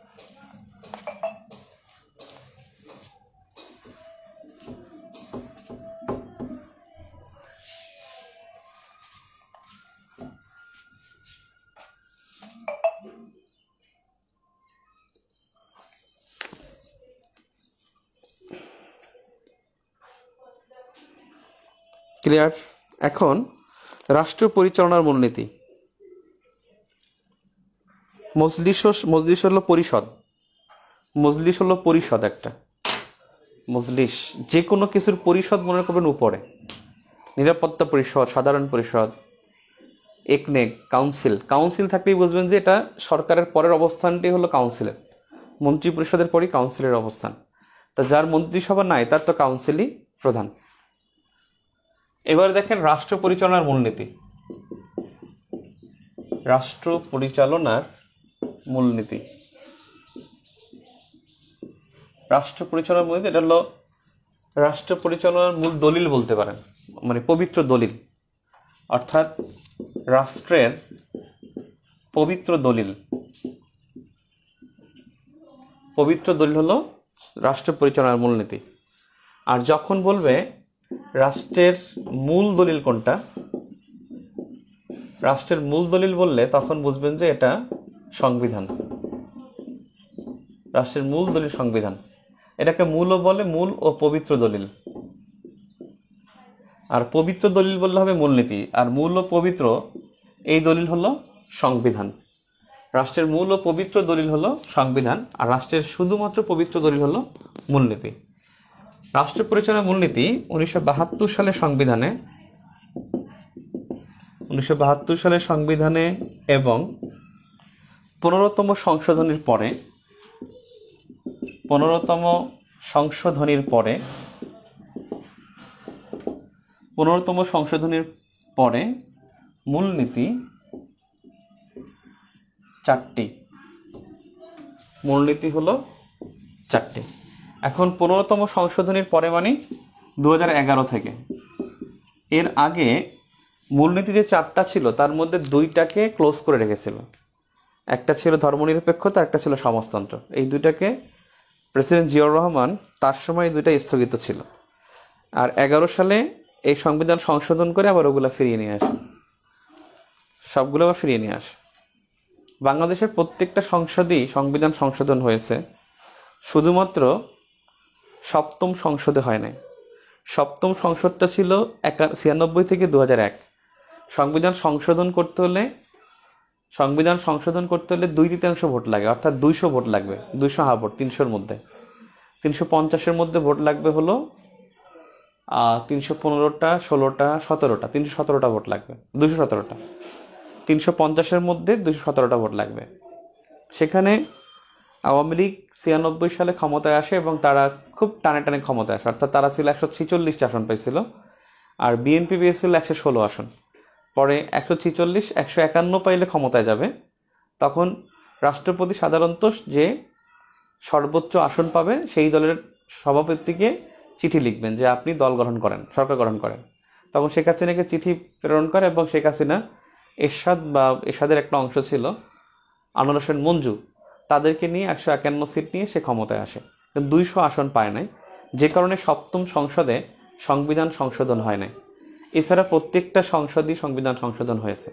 A: ক্লিয়ার? এখন রাষ্ট্র পরিচালনার মূলনীতি। মজলিস মজলিস হলো পরিষদ, মজলিস হলো পরিষদ একটা, মজলিস যে কোনো কিছুর পরিষদ মনে করবেন উপরে, নিরাপত্তা পরিষদ, সাধারণ পরিষদ, একনেক, কাউন্সিল। কাউন্সিল থাকলেই বুঝবেন যে এটা সরকারের পরের অবস্থানটি হলো কাউন্সিলের, মন্ত্রী পরিষদের পরই কাউন্সিলের অবস্থান। তা যার মন্ত্রিসভা নাই তার তো কাউন্সিলই প্রধান। এবার দেখেন রাষ্ট্র পরিচালনার মূলনীতি। রাষ্ট্র পরিচালনার মূলনীতি, রাষ্ট্র পরিচালনার মূলনীতি এটা হলো রাষ্ট্র পরিচালনার মূল দলিল বলতে পারেন, মানে পবিত্র দলিল, অর্থাৎ রাষ্ট্রের পবিত্র দলিল। পবিত্র দলিল হলো রাষ্ট্র পরিচালনার মূলনীতি। আর যখন বলবে রাষ্ট্রের মূল দলিল কোনটা, রাষ্ট্রের মূল দলিল বললে তখন বুঝবেন যে এটা সংবিধান। রাষ্ট্রের মূল দলিল সংবিধান। এটাকে মূলও বলে, মূল ও পবিত্র দলিল। আর পবিত্র দলিল বললে হবে মূলনীতি, আর মূল ও পবিত্র এই দলিল হলো সংবিধান। রাষ্ট্রের মূল ও পবিত্র দলিল হলো সংবিধান, আর রাষ্ট্রের শুধুমাত্র পবিত্র দলিল হলো মূলনীতি। রাষ্ট্র পরিচালনার মূলনীতি উনিশশো বাহাত্তর সালের সংবিধানে উনিশশো বাহাত্তর সালের সংবিধানে এবং পনেরোতম সংশোধনীর পরে পনেরোতম সংশোধনীর পরে পনেরোতম সংশোধনীর পরে মূলনীতি চারটি। মূলনীতি হলো চারটি। এখন পনেরোতম সংশোধনীর পরে মানে দু হাজার এগারো থেকে। এর আগে মূলনীতি যে চারটা ছিল তার মধ্যে দুইটাকে ক্লোজ করে রেখেছিল। একটা ছিল ধর্মনিরপেক্ষতা, একটা ছিল সমাজতন্ত্র। এই দুইটাকে প্রেসিডেন্ট জিয়াউর রহমান তার সময় দুইটা স্থগিত ছিল। আর এগারো সালে এই সংবিধান সংশোধন করে আবার ওগুলো ফিরিয়ে নিয়ে আসে, সবগুলো আবার ফিরিয়ে নিয়ে আসে। বাংলাদেশের প্রত্যেকটা সংসদেই সংবিধান সংশোধন হয়েছে, শুধুমাত্র সপ্তম সংসদে হয় নাই। সপ্তম সংসদটা ছিল একা ছিয়ানব্বই থেকে দু হাজার এক। সংবিধান সংশোধন করতে হলে সংবিধান সংশোধন করতে হলে দুই তৃতীয়াংশ ভোট লাগে, অর্থাৎ দুইশো ভোট লাগবে, দুইশো হা ভোট, তিনশোর মধ্যে তিনশো পঞ্চাশের মধ্যে ভোট লাগবে হলো তিনশো পনেরোটা, ষোলোটা, সতেরোটা, তিনশো সতেরোটা ভোট লাগবে, দুশো সতেরোটা। তিনশো পঞ্চাশের মধ্যে দুশো সতেরোটা ভোট লাগবে। সেখানে আওয়ামী লীগ ছিয়ানব্বই সালে ক্ষমতায় আসে এবং তারা খুব টানে টানে ক্ষমতায় আসে, অর্থাৎ তারা ছিল একশো ছিচল্লিশটা আসন পেয়েছিল, আর বিএনপি পেয়েছিল একশো ষোলো আসন। পরে একশো ছিচল্লিশ একশো একান্ন পাইলে ক্ষমতায় যাবে, তখন রাষ্ট্রপতি সাধারণত যে সর্বোচ্চ আসন পাবে সেই দলের সভাপতিকে চিঠি লিখবেন যে আপনি দল গঠন করেন, সরকার গঠন করেন। তখন শেখ হাসিনাকে চিঠি প্রেরণ করে এবং শেখ হাসিনা এরশাদ বা এরশাদের একটা অংশ ছিল আনোয়ার হোসেন মঞ্জু, তাদেরকে নিয়ে একশো একান্ন সিট নিয়ে সে ক্ষমতায় আসে, দুইশো আসন পায় নাই, যে কারণে সপ্তম সংসদে সংবিধান সংশোধন হয় নাই। এছাড়া প্রত্যেকটা সংসদই সংবিধান সংশোধন হয়েছে।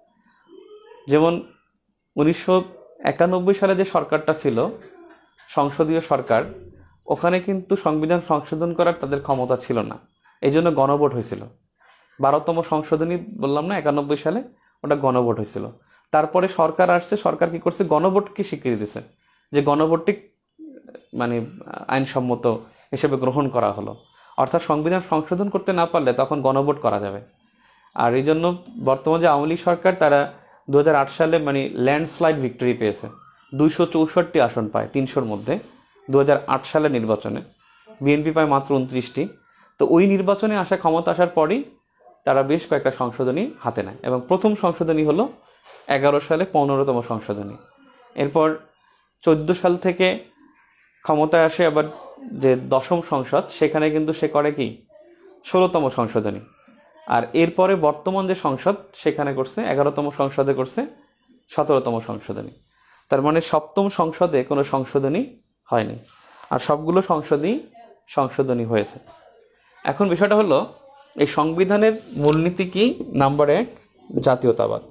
A: যেমন উনিশশো একানব্বই সালে যে সরকারটা ছিল সংসদীয় সরকার, ওখানে কিন্তু সংবিধান সংশোধন করার তাদের ক্ষমতা ছিল না, এই জন্য গণভোট হয়েছিল। বারোতম সংশোধনী বললাম না একানব্বই সালে, ওটা গণভোট হয়েছিল। তারপরে সরকার আসছে, সরকার কি করছে, গণভোটকে স্বীকৃতি দিছে যে গণভোটটি মানে আইনসম্মত হিসেবে গ্রহণ করা হলো। অর্থাৎ সংবিধান সংশোধন করতে না পারলে তখন গণভোট করা যাবে। আর এই জন্য বর্তমান যে আওয়ামী লীগ সরকার তারা দু হাজার আট সালে মানে ল্যান্ডস্লাইড ভিক্টরি পেয়েছে, দুইশো চৌষট্টি আসন পায় তিনশোর মধ্যে দু হাজার আট সালের নির্বাচনে। বিএনপি পায় মাত্র উনত্রিশটি। তো ওই নির্বাচনে আসা ক্ষমতা আসার পরই তারা বেশ কয়েকটা সংশোধনী হাতে নেয়, এবং প্রথম সংশোধনী হলো এগারো সালে পনেরোতম সংশোধনী। এরপর চোদ্দ সাল থেকে ক্ষমতায় আসে আবার যে দশম সংসদ, সেখানে কিন্তু সে করে কি ষোলোতম সংশোধনী। আর এরপরে বর্তমান যে সংসদ সেখানে করছে এগারোতম সংসদে করছে সতেরোতম সংশোধনী। তার মানে সপ্তম সংসদে কোনো সংশোধনী হয়নি, আর সবগুলো সংসদই সংশোধনী হয়েছে। এখন বিষয়টা হলো এই সংবিধানের মূলনীতি কি? নাম্বার এক, জাতীয়তাবাদ।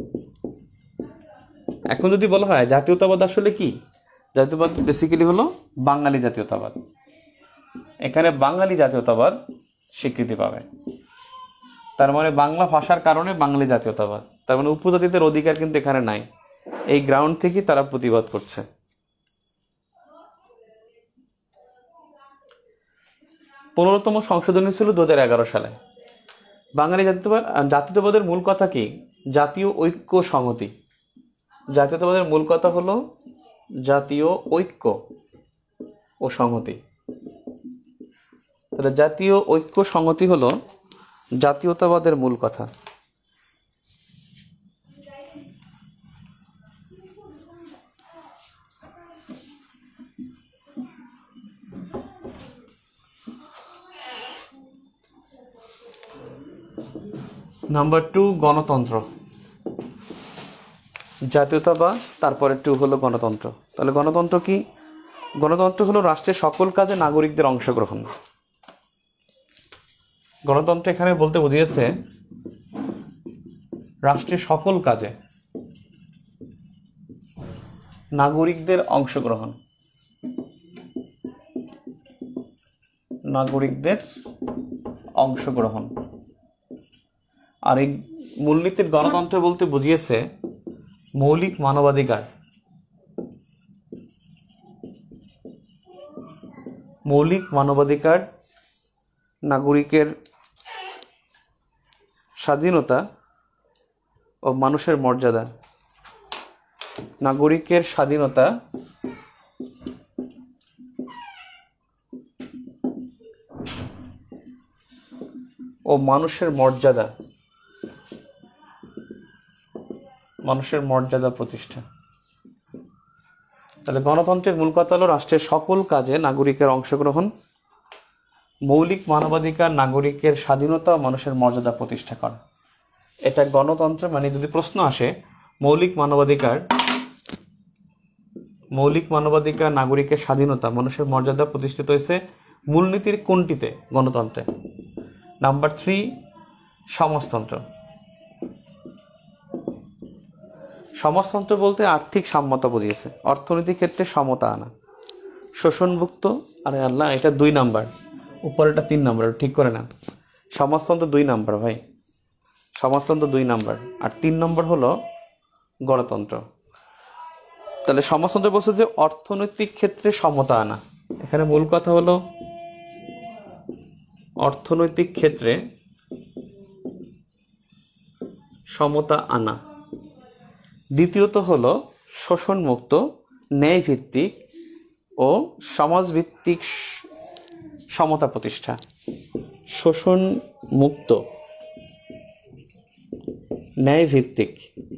A: এখন যদি বলা হয় জাতীয়তাবাদ আসলে কি, জাতীয়তাবাদ বেসিক্যালি হলো বাঙালি জাতীয়তাবাদ। এখানে বাঙালি জাতীয়তাবাদ স্বীকৃতি পাবে। তার মানে বাংলা ভাষার কারণে বাঙালি জাতীয়তাবাদ। তার মানে উপজাতিদের অধিকার কিন্তু এখানে নাই। এই গ্রাউন্ড থেকে তারা প্রতিবাদ করছে। পনেরোতম সংশোধনী ছিল দু হাজার এগারো সালে। বাঙালি জাতীয়তাবাদ জাতীয়তাবাদের মূল কথা কি? জাতীয় ঐক্য সংহতি। জাতীয়তাবাদের মূল কথা হলো জাতীয় ঐক্য ও সংহতি। তাহলে জাতীয় ঐক্য সংহতি হলো জাতীয়তাবাদের মূল কথা। নাম্বার টু, গণতন্ত্র। জাতীয়তাবাদ, তারপরে টু হলো গণতন্ত্র। তাহলে গণতন্ত্র কি? গণতন্ত্র হলো রাষ্ট্রের সকল কাজে নাগরিকদের অংশগ্রহণ। গণতন্ত্র এখানে বলতে বুঝিয়েছে রাষ্ট্রের সকল কাজে নাগরিকদের অংশগ্রহণ। নাগরিকদের অংশগ্রহণ। আর এই মূলনীতির গণতন্ত্র বলতে বুঝিয়েছে মৌলিক মানবাধিকার। মৌলিক মানবাধিকার, নাগরিকের স্বাধীনতা ও মানুষের মর্যাদা। নাগরিকের স্বাধীনতা ও মানুষের মর্যাদা, মানুষের মর্যাদা প্রতিষ্ঠা। তাহলে গণতন্ত্রের মূল কথা হলো রাষ্ট্রের সকল কাজে নাগরিকের অংশগ্রহণ, মৌলিক মানবাধিকার, নাগরিকের স্বাধীনতা ও মানুষের মর্যাদা প্রতিষ্ঠা করা। এটা গণতন্ত্র। মানে যদি প্রশ্ন আসে মৌলিক মানবাধিকার, মৌলিক মানবাধিকার, নাগরিকের স্বাধীনতা, মানুষের মর্যাদা প্রতিষ্ঠিত হয়েছে মূলনীতির কোনটিতে? গণতন্ত্রে। নাম্বার থ্রি, সমাজতন্ত্র। সমাজতন্ত্র বলতে আর্থিক সাম্যতা বুঝিয়েছে, অর্থনৈতিক ক্ষেত্রে সমতা আনা, শোষণমুক্ত। আরে আল্লাহ, এটা দুই নাম্বার, উপরেটা তিন নাম্বার, ঠিক করে না। সমাজতন্ত্র দুই নাম্বার ভাই, সমাজতন্ত্র দুই নাম্বার, আর তিন নম্বর হলো গণতন্ত্র। তাহলে সমাজতন্ত্র বলছে যে অর্থনৈতিক ক্ষেত্রে সমতা আনা। এখানে মূল কথা হলো অর্থনৈতিক ক্ষেত্রে সমতা আনা। দ্বিতীয়ত হলো শোষণমুক্ত, ন্যায়ভিত্তিক ও সমাজভিত্তিক সমতা প্রতিষ্ঠা। শোষণমুক্ত, ন্যায়ভিত্তিক,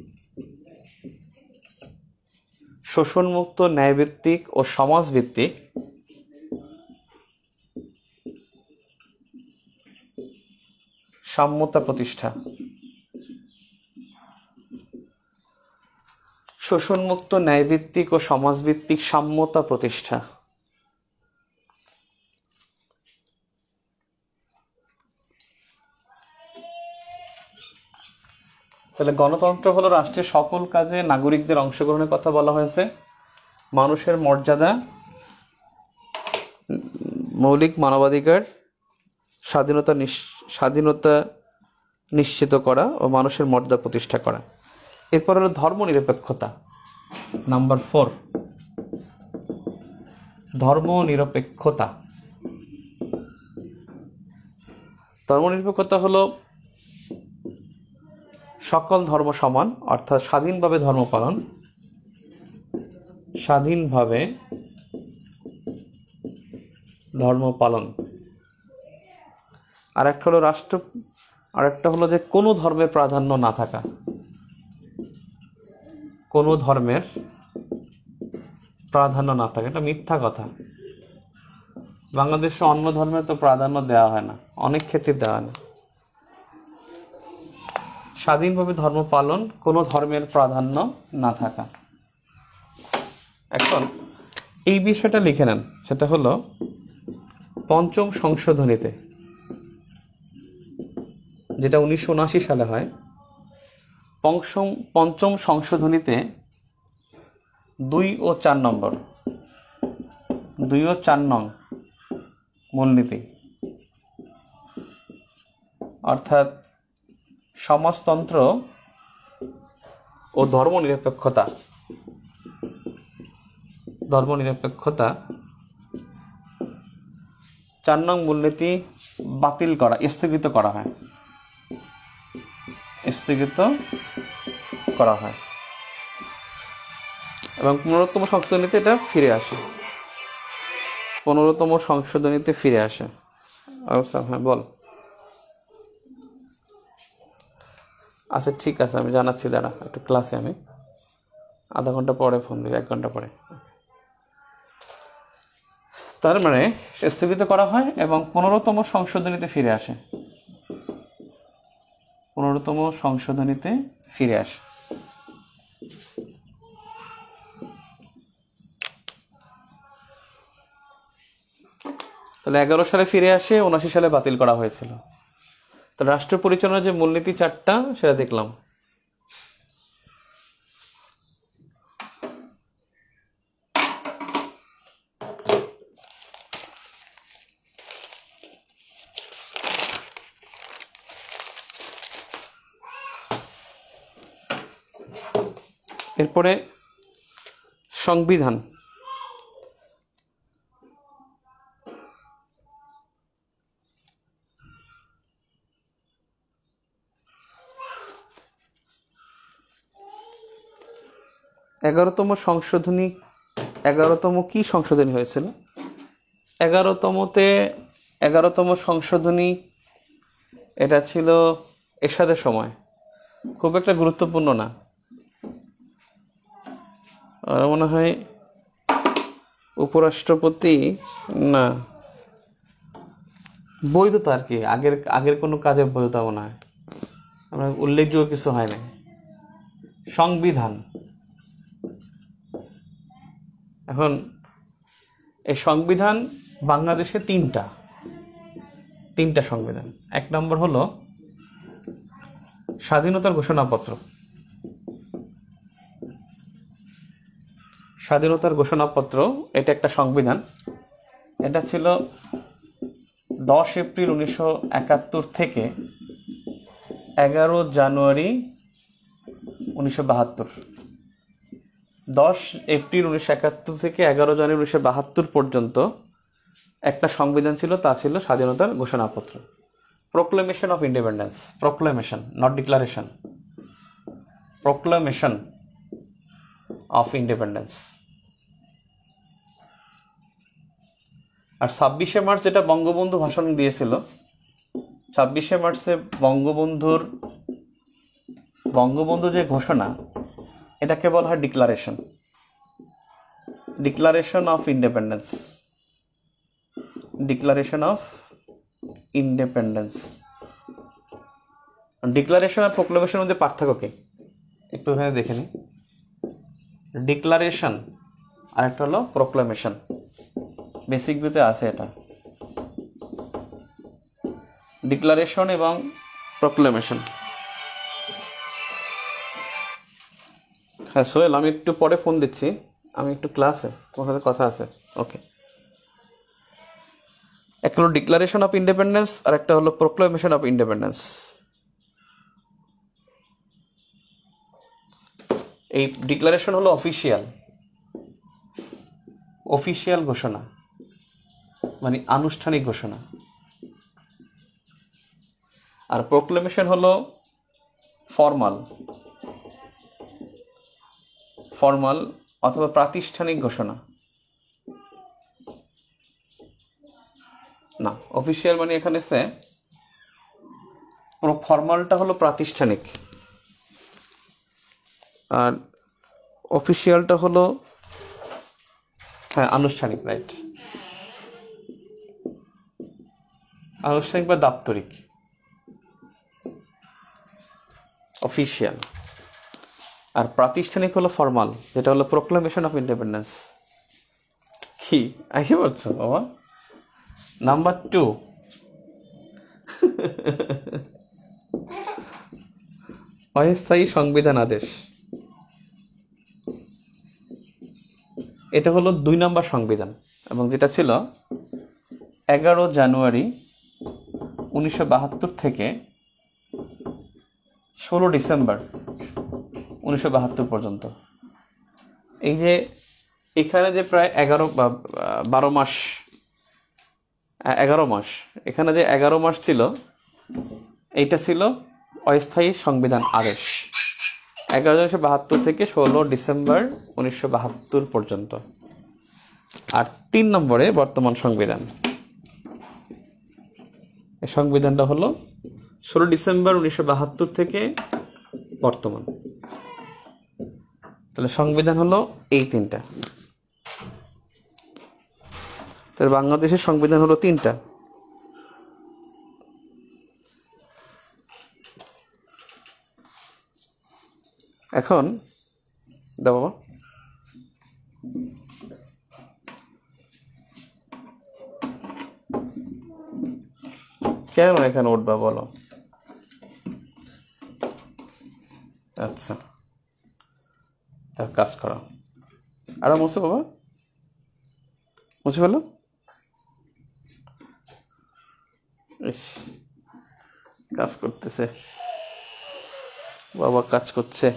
A: শোষণমুক্ত, ন্যায়ভিত্তিক ও সমাজভিত্তিক সাম্যতা প্রতিষ্ঠা। শোষণমুক্ত, ন্যায়ভিত্তিক ও সমাজভিত্তিক সাম্যতা প্রতিষ্ঠা। তাহলে গণতন্ত্র হলো রাষ্ট্রের সকল কাজে নাগরিকদের অংশগ্রহণের কথা বলা হয়েছে, মানুষের মর্যাদা, মৌলিক মানবাধিকার, স্বাধীনতা স্বাধীনতা নিশ্চিত করা ও মানুষের মর্যাদা প্রতিষ্ঠা করা। এরপর হলো ধর্মনিরপেক্ষতা। Number four, ধর্মনিরপেক্ষতা। ধর্মনিরপেক্ষতা হলো সকল ধর্ম সমান, অর্থাৎ স্বাধীনভাবে ধর্ম পালন, স্বাধীনভাবে ধর্ম পালন। আর একটা হলো রাষ্ট্র, আর একটা হলো যে কোনো ধর্মের প্রাধান্য না থাকা, কোনো ধর্মের প্রাধান্য না থাকা। এটা মিথ্যা কথা। বাংলাদেশে অন্য ধর্মের তো প্রাধান্য দেওয়া হয় না, অনেক ক্ষেত্রে দেওয়া হয় না। স্বাধীনভাবে ধর্ম পালন, কোনো ধর্মের প্রাধান্য না থাকা। এখন এই বিষয়টা লিখে নেন, সেটা হলো পঞ্চম সংশোধনীতে, যেটা উনিশশো উনআশি সালে হয়। পঞ্চম পঞ্চম সংশোধনীতে দুই ও চার নম্বর দুই ও চার নং মূলনীতি, অর্থাৎ সমাজতন্ত্র ও ধর্মনিরপেক্ষতা ধর্মনিরপেক্ষতা চার নং মূলনীতি বাতিল করা, স্থগিত করা হয় স্থগিত করা হয় এবং পনেরোতম সংশোধনীতে এটা ফিরে আসে পনেরোতম সংশোধনীতে ফিরে আসে অবস্থা। হ্যাঁ বল। আচ্ছা ঠিক আছে, আমি জানাচ্ছি, দাঁড়া একটু ক্লাসে, আমি আধা ঘন্টা পরে ফোন দিই, এক ঘন্টা পরে। তার মানে স্থগিত করা হয় এবং পনেরোতম সংশোধনীতে ফিরে আসে পনেরোতম সংশোধনীতে ফিরে আসে তাহলে এগারো সালে ফিরে আসে, উনআশি সালে বাতিল করা হয়েছিল। তো রাষ্ট্র পরিচালনার যে মূলনীতি চারটা, সেটা দেখলাম। এরপরে সংবিধান। এগারোতম সংশোধনী এগারোতম কি সংশোধনী হয়েছিল? এগারোতমতে এগারোতম সংশোধনী এটা ছিল এরশাদের সময়, খুব একটা গুরুত্বপূর্ণ না। আর মনে হয় উপরাষ্ট্রপতি না, বৈধতা আর কি, আগের আগের কোনো কাজের বৈধতা মনে হয়, আমরা উল্লেখযোগ্য কিছু হয় না। সংবিধান। এখন এই সংবিধান বাংলাদেশে তিনটা তিনটা সংবিধান। এক নম্বর হলো স্বাধীনতার ঘোষণাপত্র। স্বাধীনতার ঘোষণাপত্র এটা একটা সংবিধান। এটা ছিল দশ এপ্রিল উনিশশো একাত্তর থেকে এগারো জানুয়ারি উনিশশো বাহাত্তর দশ এপ্রিল উনিশশো একাত্তর থেকে এগারো জানুয়ারি উনিশশো বাহাত্তর পর্যন্ত একটা সংবিধান ছিল, তা ছিল স্বাধীনতার ঘোষণাপত্র। Proclamation of independence, proclamation not declaration, proclamation of independence. আর ছাব্বিশে মার্চ যেটা বঙ্গবন্ধু ভাষণ দিয়েছিল, ছাব্বিশে মার্চে বঙ্গবন্ধুর বঙ্গবন্ধু যে ঘোষণা, এটাকে বলা হয় declaration, declaration of independence, declaration of independence. Declaration আর প্রোক্লেমেশনের মধ্যে পার্থক্য কি একটু এখানে দেখে নিই। ডিক্লারেশন আর একটা হলো প্রোক্লেমেশন, বেসিক ভিতে আছে এটা। ডিক্লারেশন এবং প্রোক্লেমেশন। হ্যাঁ সোহেল, আমি একটু পরে ফোন দিচ্ছি, আমি একটু ক্লাসে, তোমার সাথে কথা আছে। ওকে। একটা হলো ডিক্লারেশন অফ ইন্ডিপেন্ডেন্স আর একটা হলো প্রোক্লেমেশন অফ ইন্ডিপেন্ডেন্স। এই ডিক্লারেশন হলো অফিসিয়াল অফিসিয়াল ঘোষণা, মানে আনুষ্ঠানিক ঘোষণা। আর প্রোক্লেমেশন হলো ফর্মাল ফর্মাল অথবা প্রাতিষ্ঠানিক ঘোষণা। না, অফিসিয়াল মানে এখানে সে ফর্মালটা হলো প্রাতিষ্ঠানিক, আর অফিসিয়ালটা হলো হ্যাঁ আনুষ্ঠানিক, রাইট, আনুষ্ঠানিক বা দাপ্তরিক, অফিসিয়াল। আর প্রাতিষ্ঠানিক হলো ফর্মাল, যেটা হলো প্রোক্লামেশন অফ ইন্ডিপেন্ডেন্স। কি আইসে বলছো বাবা? নাম্বার টু, অস্থায়ী সংবিধান আদেশ। এটা হলো দুই নম্বর সংবিধান, এবং যেটা ছিল এগারো জানুয়ারি উনিশশো বাহাত্তর থেকে ষোলো ডিসেম্বর উনিশশো বাহাত্তর পর্যন্ত। এই যে এখানে যে প্রায় এগারো বা বারো মাস এগারো মাস এখানে যে এগারো মাস ছিল, এইটা ছিল অস্থায়ী সংবিধান আদেশ, এগারো উনিশশো বাহাত্তর থেকে ষোলো ডিসেম্বর উনিশশো বাহাত্তর পর্যন্ত। আর তিন নম্বরে বর্তমান সংবিধান। এই সংবিধানটা হলো ষোলো ডিসেম্বর উনিশশো বাহাত্তর থেকে বর্তমান। তাহলে সংবিধান হলো এই তিনটা। তাহলে বাংলাদেশের সংবিধান হলো তিনটা। এখন দাও বাবা, কেন এখানে উঠবা বলো? আচ্ছা, তার কাজ করো। আরো মুছে বাবা, মুছে ফেলো। কাজ করতেছে বাবা, কাজ করছে।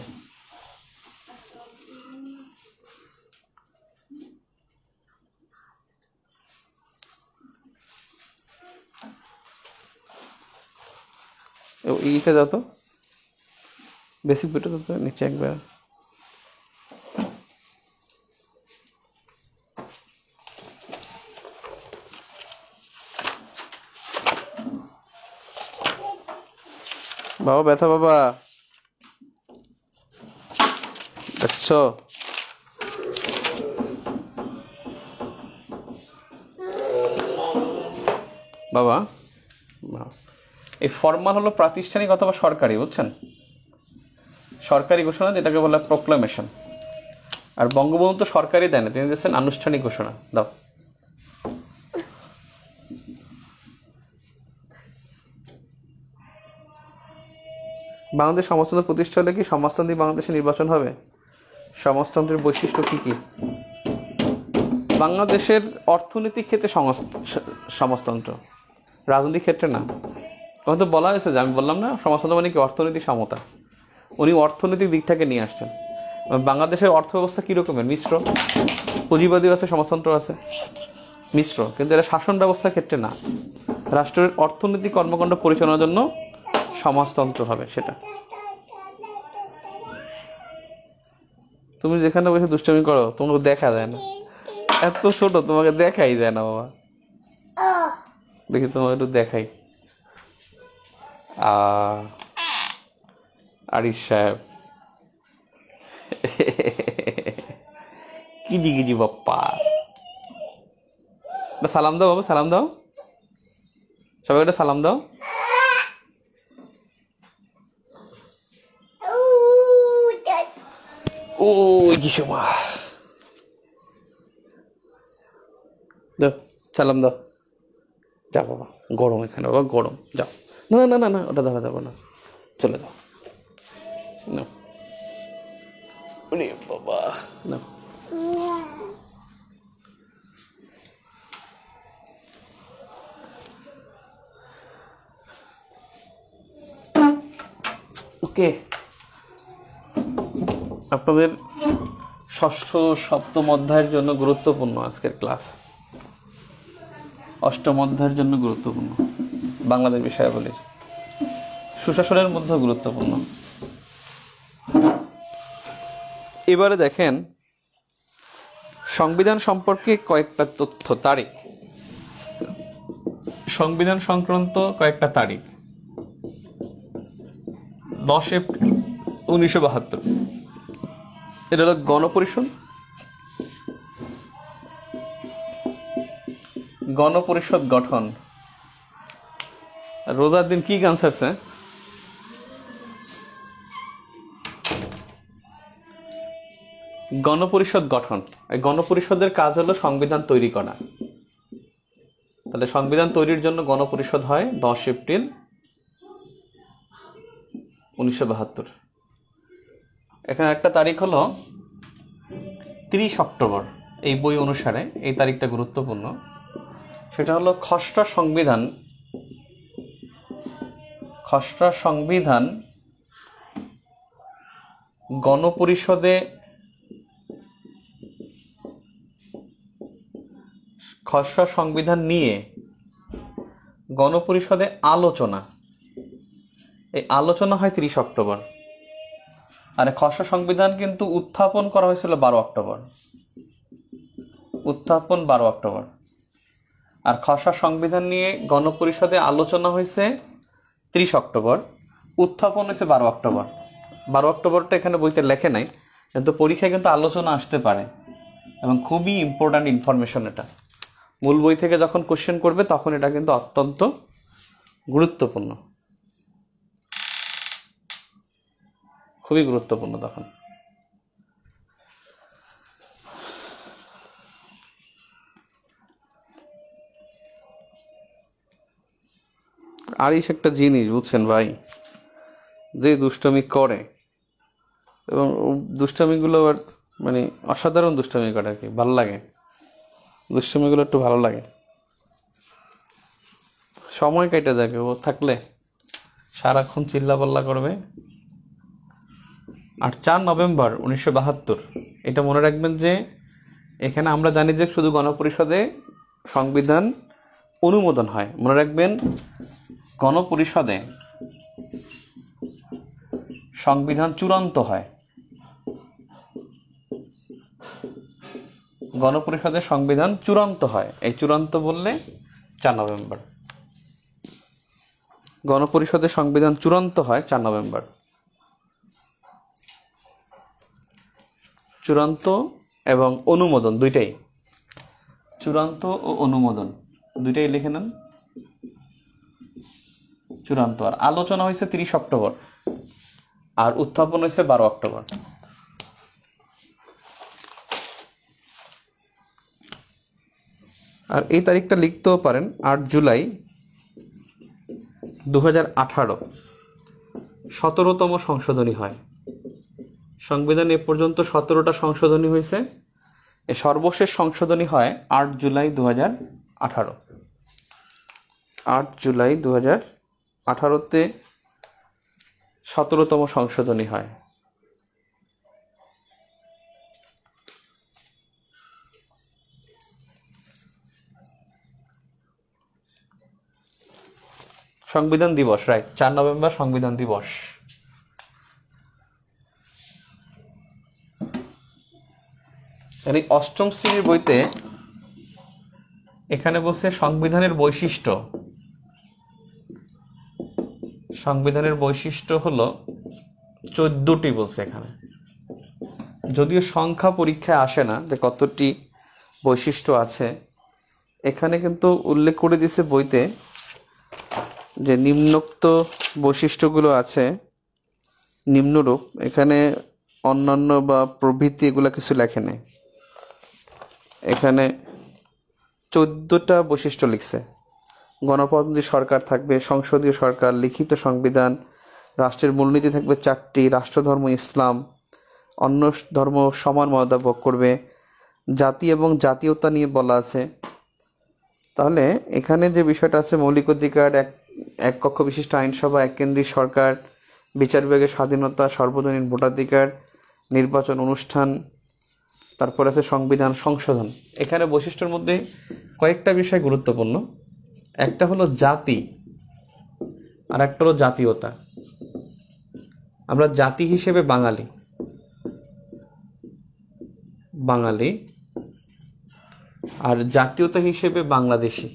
A: ইটা দাও তো, বেসিক বইটা দাও তো নিচে একবার। বাবা ব্যথা বাবা, দেখছো? বাবা, এই ফর্মাল হলো প্রাতিষ্ঠানিক অথবা সরকারি, বুঝছেন? সরকারি ঘোষণা যেটাকে বলে প্রোক্লামেশন। আর বঙ্গবন্ধু তো সরকারি দেয় না, তিনি দিয়েছেন আনুষ্ঠানিক ঘোষণা। দাও। বাংলাদেশ সমাজতন্ত্র প্রতিষ্ঠা হলে কি সমাজতান্ত্রিক বাংলাদেশে নির্বাচন হবে? সমাজতন্ত্রের বৈশিষ্ট্য কি কি? বাংলাদেশের অর্থনৈতিক ক্ষেত্রে সমাজতন্ত্র, রাজনৈতিক ক্ষেত্রে না। তখন তো বলা হয়েছে যে, আমি বললাম না সমাজতন্ত্র মানে কি অর্থনৈতিক সমতা। উনি অর্থনৈতিক দিকটাকে নিয়ে আসছেন। বাংলাদেশের অর্থ ব্যবস্থা কীরকমের? মিশ্র, পুঁজিবাদী আছে, সমাজতন্ত্র আছে, মিশ্র। কিন্তু এটা শাসন ব্যবস্থার ক্ষেত্রে না, রাষ্ট্রের অর্থনৈতিক কর্মকাণ্ড পরিচালনার জন্য সমাজতন্ত্র হবে সেটা। তুমি যেখানে বসে দুষ্টামি করো তোমাকে দেখা যায় না, এত ছোট তোমাকে দেখাই যায় না বাবা। দেখি তোমাকে একটু দেখাই। আরিশ সাহেব কিজি কিজি বাপ্পা, সালাম দাও বাবা, সালাম দাও, সবাই একটা সালাম দাও। ও যিশুমা, দাও সালাম দাও। যা বাবা, গরম এখানে বাবা, গরম, যাও। না না না না, ওটা ধরা যাবো না, চলে যাও না বাবা না। ওকে, আপনাদের ষষ্ঠ সপ্তম অধ্যায়ের জন্য গুরুত্বপূর্ণ আজকের ক্লাস। অষ্টম অধ্যায়ের জন্য গুরুত্বপূর্ণ বাংলাদেশ বিষয়াবলীর। সুশাসনের মধ্যে গুরুত্বপূর্ণ। এবারে দেখেন সংবিধান সম্পর্কে কয়েকটা তথ্য, তারিখ, সংবিধান সংক্রান্ত কয়েকটা তারিখ। দশ এপ্রিল উনিশশো বাহাত্তর, এটা হলো গণপরিষদ গণপরিষদ গঠন। রোজার দিন কি গান ছাড়ছে? গণপরিষদ গঠন। এই গণপরিষদের কাজ হলো সংবিধান তৈরি করা। তাহলে সংবিধান তৈরির জন্য গণপরিষদ হয় দশ এপ্রিল উনিশশো বাহাত্তর। এখানে একটা তারিখ হলো ত্রিশ অক্টোবর। এই বই অনুসারে এই তারিখটা গুরুত্বপূর্ণ। সেটা হলো খসড়া সংবিধান খসড়া সংবিধান গণপরিষদে খসড়া সংবিধান নিয়ে গণপরিষদে আলোচনা, এই আলোচনা হয় ত্রিশ অক্টোবর। আর খসড়া সংবিধান কিন্তু উত্থাপন করা হয়েছিল বারো অক্টোবর। উত্থাপন বারো অক্টোবর। আর খসড়া সংবিধান নিয়ে গণপরিষদে আলোচনা হয়েছে ত্রিশ অক্টোবর, উত্থাপন হয়েছে বারো অক্টোবর। বারো অক্টোবরটা এখানে বইতে লেখে নাই, কিন্তু পরীক্ষায় কিন্তু আলোচনা আসতে পারে এবং খুবই ইম্পর্ট্যান্ট ইনফরমেশন। এটা মূল বই থেকে যখন কোশ্চেন করবে তখন এটা কিন্তু অত্যন্ত গুরুত্বপূর্ণ, খুবই গুরুত্বপূর্ণ তখন। আরিশ একটা জিনিস বুঝছেন ভাই, যে দুষ্টামি করে এবং দুষ্টামিগুলো আবার মানে অসাধারণ দুষ্টামি করে আর কি, ভালো লাগে দুষ্টামিগুলো, একটু ভালো লাগে, সময় কেটে যাবে ও থাকলে, সারাক্ষণ চিল্লাপাল্লা করবে। আর চার নভেম্বর উনিশশো বাহাত্তর, এটা মনে রাখবেন যে এখানে আমরা জানি যে শুধু গণপরিষদে সংবিধান অনুমোদন হয়। মনে রাখবেন গণপরিষদে সংবিধান চূড়ান্ত হয়। গণপরিষদের সংবিধান চূড়ান্ত হয়, এই চূড়ান্ত বললে চার নভেম্বর। গণপরিষদের সংবিধান চূড়ান্ত হয় চার নভেম্বর। চূড়ান্ত এবং অনুমোদন দুইটাই, চূড়ান্ত ও অনুমোদন দুইটাই লিখে নেন। চূড়ান্ত। আর আলোচনা হয়েছে তিরিশ অক্টোবর আর উত্থাপন হয়েছে বারো অক্টোবর। আর এই তারিখটা লিখতেও পারেন, আট জুলাই দু হাজার আঠারো সতেরোতম সংশোধনী হয়। সংবিধান এ পর্যন্ত সতেরোটা সংশোধনী হয়েছে, এ সর্বশেষ সংশোধনী হয় আট জুলাই দু হাজার আঠারো। আট জুলাই দু হাজার আঠারোতে সতেরোতম সংশোধনী হয়। সংবিধান দিবস, রাইট, চার নভেম্বর সংবিধান দিবস। অষ্টম শ্রেণীর বইতে এখানে বলছে সংবিধানের বৈশিষ্ট্য। সংবিধানের বৈশিষ্ট্য হলো চোদ্দটি বলছে এখানে, যদিও সংখ্যা পরীক্ষায় আসে না যে কতটি বৈশিষ্ট্য আছে। এখানে কিন্তু উল্লেখ করে দিছে বইতে যে নিম্নোক্ত বৈশিষ্ট্যগুলো আছে নিম্নরূপ। এখানে অন্যান্য বা প্রভৃতি এগুলো কিছু লেখে নেই, এখানে চোদ্দটা বৈশিষ্ট্য লিখছে। গণপ্রজাতন্ত্রী সরকার থাকবে, সংসদীয় সরকার, লিখিত সংবিধান, রাষ্ট্রের মূলনীতি থাকবে চারটি, রাষ্ট্রধর্ম ইসলাম, অন্য ধর্ম সমান মর্যাদা ভোগ করবে, জাতি এবং জাতীয়তা নিয়ে বলা আছে। তাহলে এখানে যে বিষয়টা আছে, মৌলিক অধিকার, এক এক কক্ষ বিশিষ্ট আইনসভা, এক কেন্দ্রিক সরকার, বিচার বিভাগের স্বাধীনতা, সর্বজনীন ভোটাধিকার, নির্বাচন অনুষ্ঠান, তারপর আছে সংবিধান সংশোধন। এখানে বৈশিষ্ট্যের মধ্যে কয়েকটা বিষয় গুরুত্বপূর্ণ। একটা হলো জাতি আর একটা হলো জাতীয়তা। আমরা জাতি হিসেবে বাঙালি, বাঙালি আর জাতীয়তা হিসেবে বাংলাদেশি।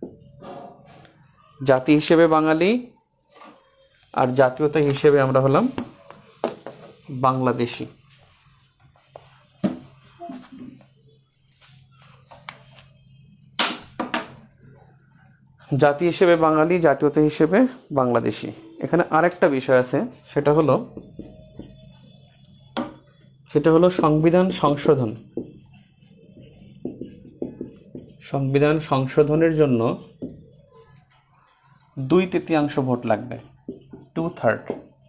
A: জাতি হিসেবে বাঙালি আর জাতীয়তা হিসেবে আমরা হলাম বাংলাদেশি। জাতি হিসেবে বাঙালি, জাতীয়তা হিসেবে বাংলাদেশি। এখানে আরেকটা বিষয় আছে, সেটা হলো সেটা হলো সংবিধান সংশোধন। সংবিধান সংশোধনের জন্য দুই তৃতীয়াংশ ভোট লাগবে, two third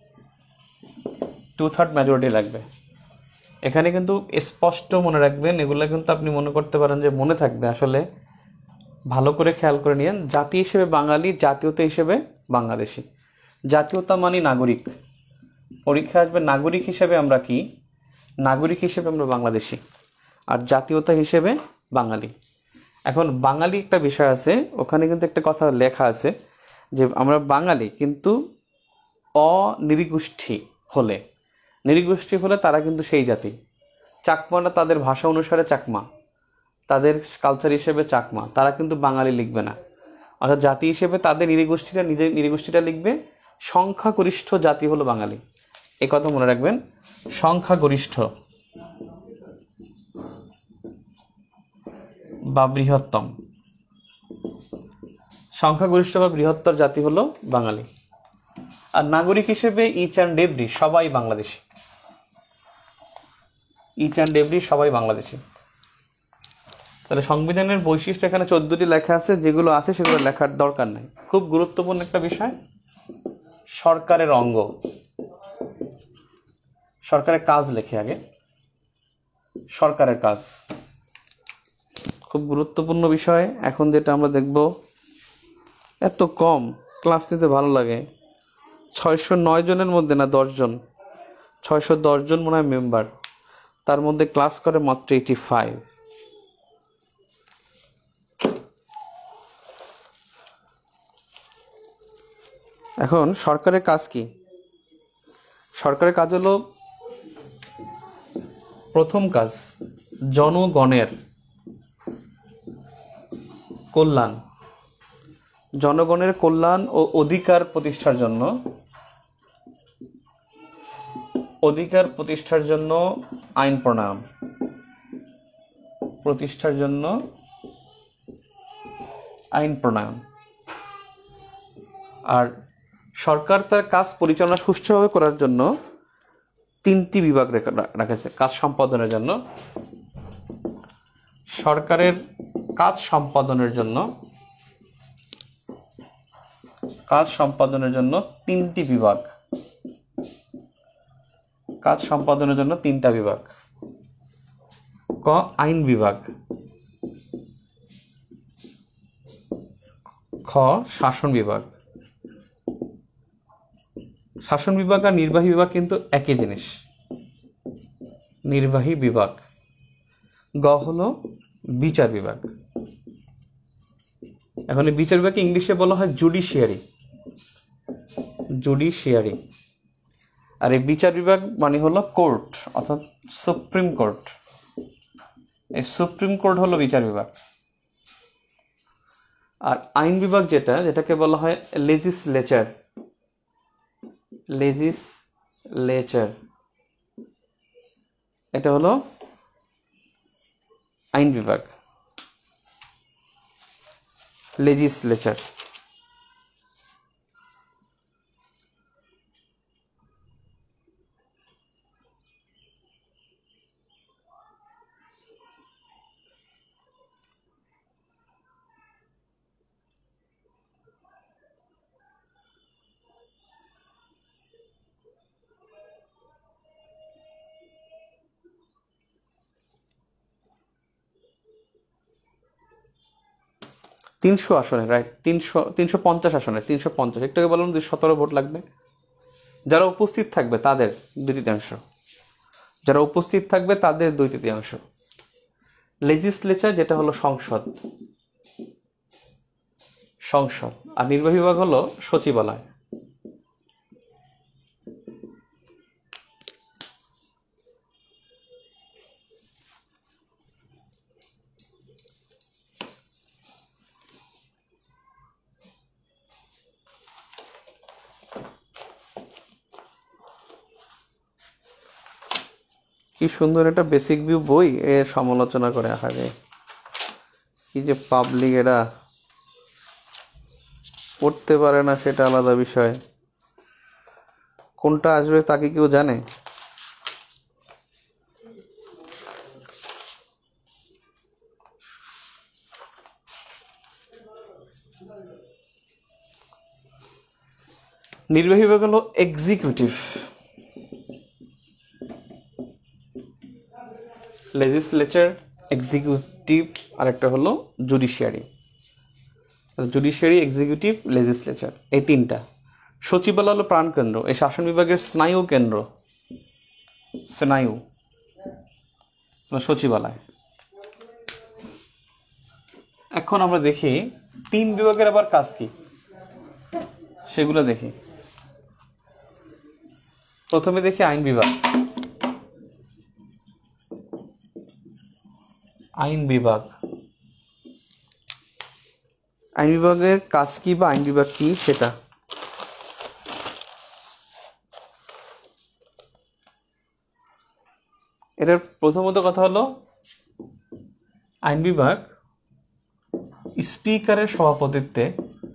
A: two third majority লাগবে। এখানে কিন্তু স্পষ্ট মনে রাখবেন, এগুলো কিন্তু আপনি মনে করতে পারেন যে মনে থাকবে, আসলে ভালো করে খেয়াল করে নিন। জাতি হিসেবে বাঙালি, জাতীয়তা হিসেবে বাংলাদেশি। জাতীয়তা মানে নাগরিক, পরীক্ষা আসবে নাগরিক হিসেবে আমরা কি, নাগরিক হিসেবে আমরা বাংলাদেশি, আর জাতীয়তা হিসেবে বাঙালি। এখন বাঙালি একটা বিষয় আছে, ওখানে কিন্তু একটা কথা লেখা আছে যে আমরা বাঙালি কিন্তু অনিরীগোষ্ঠী হলে, নিরীগোষ্ঠী হলে তারা কিন্তু সেই জাতি। চাকমারা তাদের ভাষা অনুসারে চাকমা, তাদের কালচার হিসেবে চাকমা, তারা কিন্তু বাঙালি লিখবে না। অর্থাৎ জাতি হিসেবে তাদের নিরীগোষ্ঠীটা নিজের নিরীগোষ্ঠীটা লিখবে। সংখ্যাগরিষ্ঠ জাতি হলো বাঙালি, এই কথা মনে রাখবেন। সংখ্যাগরিষ্ঠ বা বৃহত্তম, সংখ্যাগরিষ্ঠ বা বৃহত্তর জাতি হলো বাঙালি। আর নাগরিক হিসেবে ইচ অ্যান্ড এভরি সবাই বাংলাদেশি, ইচ অ্যান্ড এভরি সবাই বাংলাদেশি। তাহলে সংবিধানের বৈশিষ্ট্য এখানে চোদ্দটি লেখা আছে, যেগুলো আছে সেগুলো লেখার দরকার নাই। খুব গুরুত্বপূর্ণ একটা বিষয়, সরকারের অঙ্গ, সরকারের কাজ লেখে আগে। সরকারের কাজ খুব গুরুত্বপূর্ণ বিষয়। এখন যেটা আমরা দেখব, এত কম, ক্লাস নিতে ভালো লাগে। ছয়শো নয় জনের মধ্যে না দশ জন, ছয়শো দশ জন মনে হয় মেম্বার, তার মধ্যে ক্লাস করে মাত্র এইটি ফাইভ। এখন সরকারের কাজ কি? সরকারের কাজ হলো, প্রথম কাজ জনগণের কল্যাণ, জনগণের কল্যাণ ও অধিকার প্রতিষ্ঠার জন্য, অধিকার প্রতিষ্ঠার জন্য আইন প্রণয়ন, প্রতিষ্ঠার জন্য আইন প্রণয়ন। আর সরকার তার কাজ পরিচালনা সুষ্ঠুভাবে করার জন্য তিনটি বিভাগ রাখেছে কাজ সম্পাদনের জন্য। সরকারের কাজ সম্পাদনের জন্য কাজ সম্পাদনের জন্য তিনটি বিভাগ, কাজ সম্পাদনের জন্য তিনটা বিভাগ। ক আইন বিভাগ, খ শাসন বিভাগ। শাসন বিভাগ আর নির্বাহী বিভাগ কিন্তু একই জিনিস, নির্বাহী বিভাগ। গ হলো বিচার বিভাগ। এখন এই বিচার বিভাগকে ইংলিশে বলা হয় জুডিশিয়ারি, জুডিশিয়ারি। আর এই বিচার বিভাগ মানে হলো কোর্ট, অর্থাৎ সুপ্রিম কোর্ট। এই সুপ্রিম কোর্ট হলো বিচার বিভাগ। আর আইন বিভাগ যেটা, যেটাকে বলা হয় লেজিসলেচার, লেজিসলেচার, এটা হলো আইন বিভাগ, লেজিসলেচার। তিনশো আসনে, রাইট, তিনশো তিনশো পঞ্চাশ আসনে, তিনশো পঞ্চাশ, একটু আগে বললাম দুই সতেরো ভোট লাগবে। যারা উপস্থিত থাকবে তাদের দুই তৃতীয়াংশ, যারা উপস্থিত থাকবে তাদের দুই তৃতীয়াংশ। লেজিসলেচার যেটা হলো সংসদ, সংসদ। আর নির্বাহী বিভাগ হলো সচিবালয়, কি সুন্দর একটা বেসিক ভিউ বই এর সমালোচনা করে। আহারে কি যে পাবলিক এরা পড়তে পারে না সেটা আলাদা বিষয়, কোনটা আসবে তাকে কেউ জানে? নির্বাহী বিভাগ হলো এক্সিকিউটিভ, লেজিসলেচার, এক্সিকিউটিভ, আর একটা হলো জুডিশিয়ারি। জুডিশিয়ারি, এক্সিকিউটিভ, লেজিসলেচার, এই তিনটা। সচিবালয় হলো প্রাণকেন্দ্র, এই শাসন বিভাগের স্নায়ু কেন্দ্র, স্নায়ু সচিবালয়। এখন আমরা দেখি তিন বিভাগের আবার কাজ কি, সেগুলো দেখি। প্রথমে দেখি আইন বিভাগ। আইন বিভাগ আইন বিভাগের কাজ কি বা আইন বিভাগ কি সেটা। এটার প্রথমত কথা হলো আইন বিভাগ স্পিকারের সভাপতিত্বে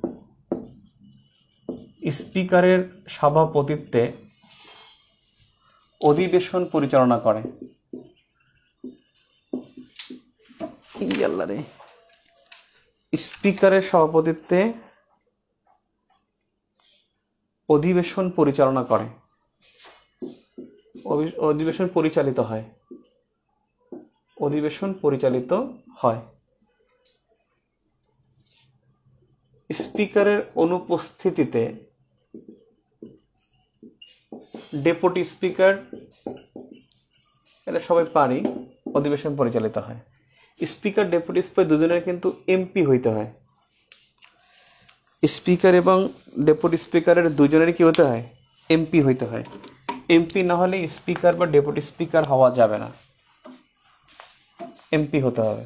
A: স্পিকারের সভাপতিত্বে অধিবেশন পরিচালনা করে। রে স্পিকারের সভাপতিত্বে অধিবেশন পরিচালনা করে, অধিবেশন পরিচালিত হয়, অধিবেশন পরিচালিত হয়। স্পিকারের অনুপস্থিতিতে ডেপুটি স্পিকার, এটা সবাই পারি, অধিবেশন পরিচালিত হয়। স্পিকার ডেপুটি স্পিকার দুজনের কিন্তু এমপি হইতে হয়। স্পিকার এবং ডেপুটি স্পিকারের দুজনেরই কি হতে হয়? এমপি হইতে হয়। এমপি না হলে স্পিকার বা ডেপুটি স্পিকার হওয়া যাবে না, এমপি হতে হবে।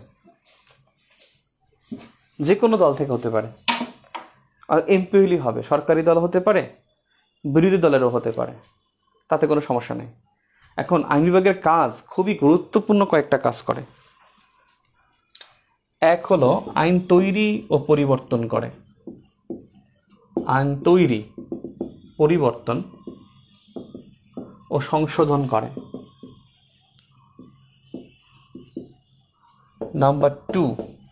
A: যে কোনো দল থেকে হতে পারে, আর এমপি হলেই হবে। সরকারি দল হতে পারে, বিরোধী দলেরও হতে পারে, তাতে কোনো সমস্যা নেই। এখন আইন বিভাগের কাজ খুবই গুরুত্বপূর্ণ কয়েকটা কাজ করে। এক হলো আইন তৈরি ও পরিবর্তন করে, আইন তৈরি, পরিবর্তন ও সংশোধন করে। নাম্বার টু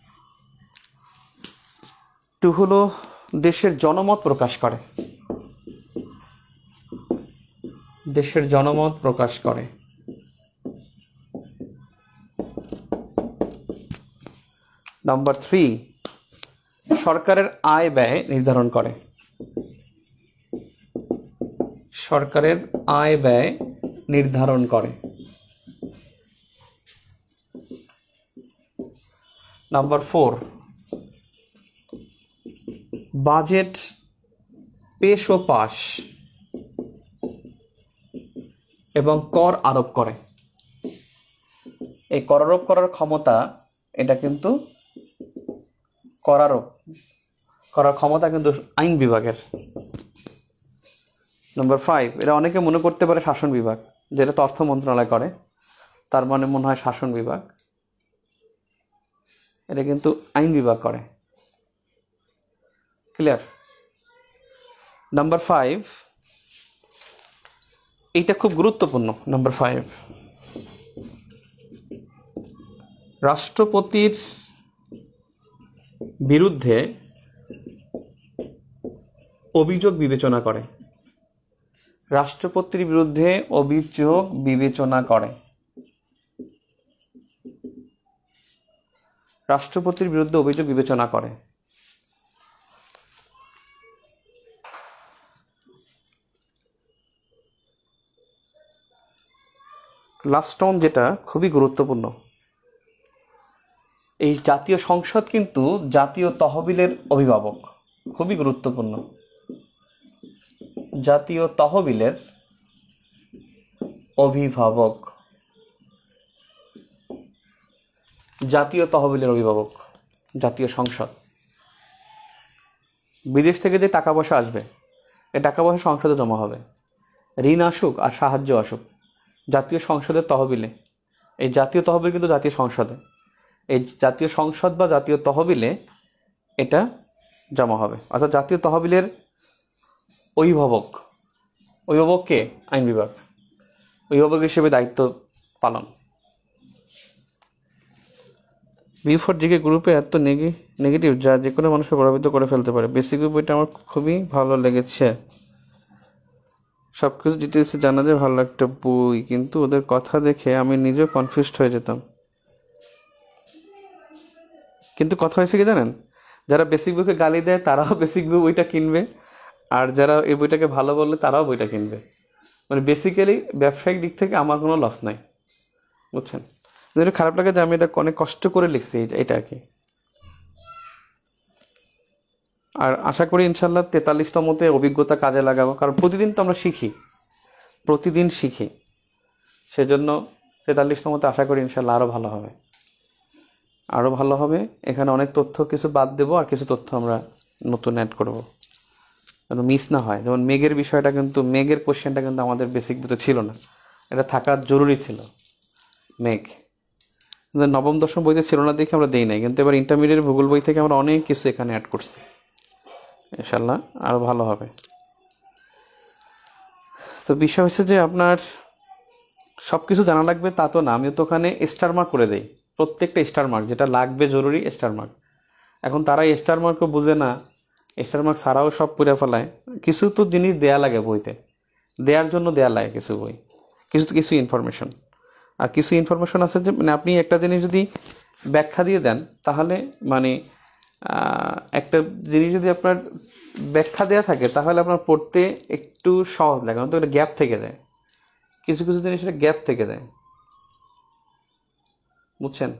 A: টু হলো দেশের জনমত প্রকাশ করে, দেশের জনমত প্রকাশ করে। নাম্বার থ্রি সরকারের আয় ব্যয় নির্ধারণ করে, সরকারের আয় ব্যয় নির্ধারণ করে। নাম্বার ফোর বাজেট পেশ ও পাশ এবং কর আরোপ করে। এই কর আরোপ করার ক্ষমতা, এটা কিন্তু কর আরোপ করার ক্ষমতা কিন্তু আইন বিভাগের। নাম্বার ফাইভ এটা অনেকে মনে করতে পারে শাসন বিভাগ, যেটা তো অর্থ মন্ত্রণালয় করে, তার মানে মনে হয় শাসন বিভাগ। এটা কিন্তু আইন বিভাগ করে। ক্লিয়ার? নাম্বার ফাইভ, এইটা খুব গুরুত্বপূর্ণ। নাম্বার ফাইভ রাষ্ট্রপতির বিরুদ্ধে অভিযোগ বিবেচনা করে, রাষ্ট্রপতির বিরুদ্ধে অভিযোগ বিবেচনা করে, রাষ্ট্রপতির বিরুদ্ধে অভিযোগ বিবেচনা করে। লাস্ট টাউন যেটা খুবই গুরুত্বপূর্ণ, এই জাতীয় সংসদ কিন্তু জাতীয় তহবিলের অভিভাবক, খুবই গুরুত্বপূর্ণ। জাতীয় তহবিলের অভিভাবক, জাতীয় তহবিলের অভিভাবক জাতীয় সংসদ। বিদেশ থেকে যে টাকা পয়সা আসবে, এই টাকা পয়সা সংসদে জমা হবে। ঋণ আসুক আর সাহায্য আসুক, জাতীয় সংসদের তহবিলে, এই জাতীয় তহবিল কিন্তু জাতীয় সংসদে, এই জাতীয় সংসদ বা জাতীয় তহবিলে এটা জমা হবে। অর্থাৎ জাতীয় তহবিলের অভিভাবক, অভিভাবককে আইন বিভাগ, অভিভাবক হিসেবে দায়িত্ব পালন। বি ফর জিকে গ্রুপে এত নেগেটিভ যা যে কোনো মানুষকে প্রভাবিত করে ফেলতে পারে। বেসিক বইটা আমার খুবই ভালো লেগেছে, সব কিছু ডিটেলসে জানা যায়, ভালো একটা বই, কিন্তু ওদের কথা দেখে আমি নিজেও কনফিউজড হয়ে যেতাম। কিন্তু কথা হয়েছে কি জানেন, যারা বেসিক বইকে গালি দেয় তারাও বেসিক বই বইটা কিনবে, আর যারা এই বইটাকে ভালো বললে তারাও বইটা কিনবে। মানে বেসিক্যালি ব্যবসায়িক দিক থেকে আমার কোনো লস নাই, বুঝছেন। যেটা খারাপ লাগে যে আমি এটা অনেক কষ্ট করে লিখছি এটা আর কি। আর আশা করি ইনশাল্লাহ তেতাল্লিশতমতে অভিজ্ঞতা কাজে লাগাবো, কারণ প্রতিদিন তো আমরা শিখি, প্রতিদিন শিখি, সেজন্য তেতাল্লিশতমতে আশা করি ইনশাল্লাহ আরও ভালো হবে, আরও ভালো হবে। এখানে অনেক তথ্য কিছু বাদ দেবো, আর কিছু তথ্য আমরা নতুন অ্যাড করবো, যেন মিস না হয়। যেমন মেঘের বিষয়টা, কিন্তু মেঘের কোশ্চেনটা কিন্তু আমাদের বেসিক বইতে ছিল না, এটা থাকা জরুরি ছিল। মেঘ নবম দশম বইতে ছিল না দেখে আমরা দিই নাই, কিন্তু এবার ইন্টারমিডিয়েট ভূগোল বই থেকে আমরা অনেক কিছু এখানে অ্যাড করছি, ইনশাল্লাহ আরও ভালো হবে। তো বিষয় হচ্ছে যে আপনার সব কিছু জানা লাগবে তা তো না, আমিও তো ওখানে স্টার মার্ক করে দেই, প্রত্যেকটা স্টার মার্ক যেটা লাগবে জরুরি স্টার মার্ক। এখন তারা স্টার মার্কও বুঝে না, স্টার মার্ক ছাড়াও সব পুড়ে ফেলায়। কিছু তো জিনিস দেয়া লাগে বইতে, দেওয়ার জন্য দেয়া লাগে কিছু বই, কিছু তো কিছু ইনফরমেশন। আর কিছু ইনফরমেশন আছে যে মানে আপনি একটা জিনিস যদি ব্যাখ্যা দিয়ে দেন, তাহলে মানে একটা জিনিস যদি আপনার ব্যাখ্যা দেওয়া থাকে তাহলে আপনার পড়তে একটু সহজ লাগে, তো একটা গ্যাপ থেকে যায়, কিছু কিছু জিনিস একটা গ্যাপ থেকে যায়, বুঝছেন।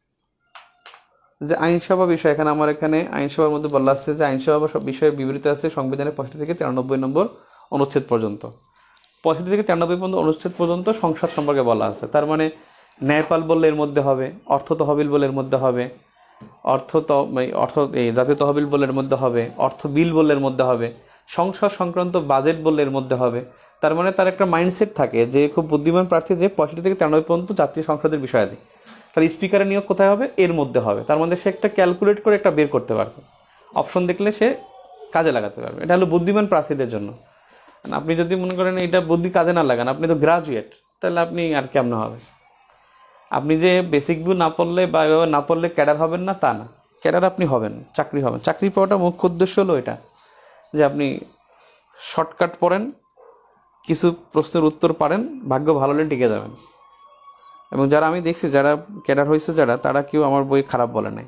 A: যে আইনসভা বিষয়, এখানে আমার এখানে আইনসভার মধ্যে বলা আছে যে আইনসভা সব বিষয়ে বিবৃত আছে সংবিধানের পঁয়ষট্টি থেকে তিরানব্বই নম্বর অনুচ্ছেদ পর্যন্ত, পঁয়ষট্টি থেকে তিরানব্বই পর্যন্ত অনুচ্ছেদ পর্যন্ত সংসদ সম্পর্কে বলা আছে। তার মানে ন্যায়পাল বললে এর মধ্যে হবে, অর্থ তহবিল বলে এর মধ্যে হবে, অর্থ অর্থ এই জাতীয় তহবিল বলে এর মধ্যে হবে, অর্থ বিল বলে এর মধ্যে হবে, সংসদ সংক্রান্ত বাজেট বললে এর মধ্যে হবে। তার মানে তার একটা মাইন্ডসেট থাকে যে খুব বুদ্ধিমান প্রার্থী, যে পঁয়ষট্টি থেকে তিরানব্বই পর্যন্ত জাতীয় সংসদের বিষয় আছে, তাহলে স্পিকারের নিয়োগ কোথায় হবে, এর মধ্যে হবে। তার মধ্যে সে একটা ক্যালকুলেট করে একটা বের করতে পারবে, অপশন দেখলে সে কাজে লাগাতে পারবে। এটা হলো বুদ্ধিমান প্রার্থীদের জন্য। আপনি যদি মনে করেন এটা বুদ্ধি কাজে না লাগান, আপনি তো গ্রাজুয়েট, তাহলে আপনি আর কেমন হবে। আপনি যে বেসিক বই না পড়লে বা এভাবে না পড়লে ক্যাডার হবেন না তা না, ক্যাডার আপনি হবেন, চাকরি হবেন। চাকরি পাওয়াটা মুখ্য উদ্দেশ্য হলো এটা, যে আপনি শর্টকাট পড়েন, কিছু প্রশ্নের উত্তর পারেন, ভাগ্য ভালো হলে টিকে যাবেন। এবং যারা আমি দেখছি যারা ক্যাডার হয়েছে যারা, তারা কেউ আমার বই খারাপ বলে নাই,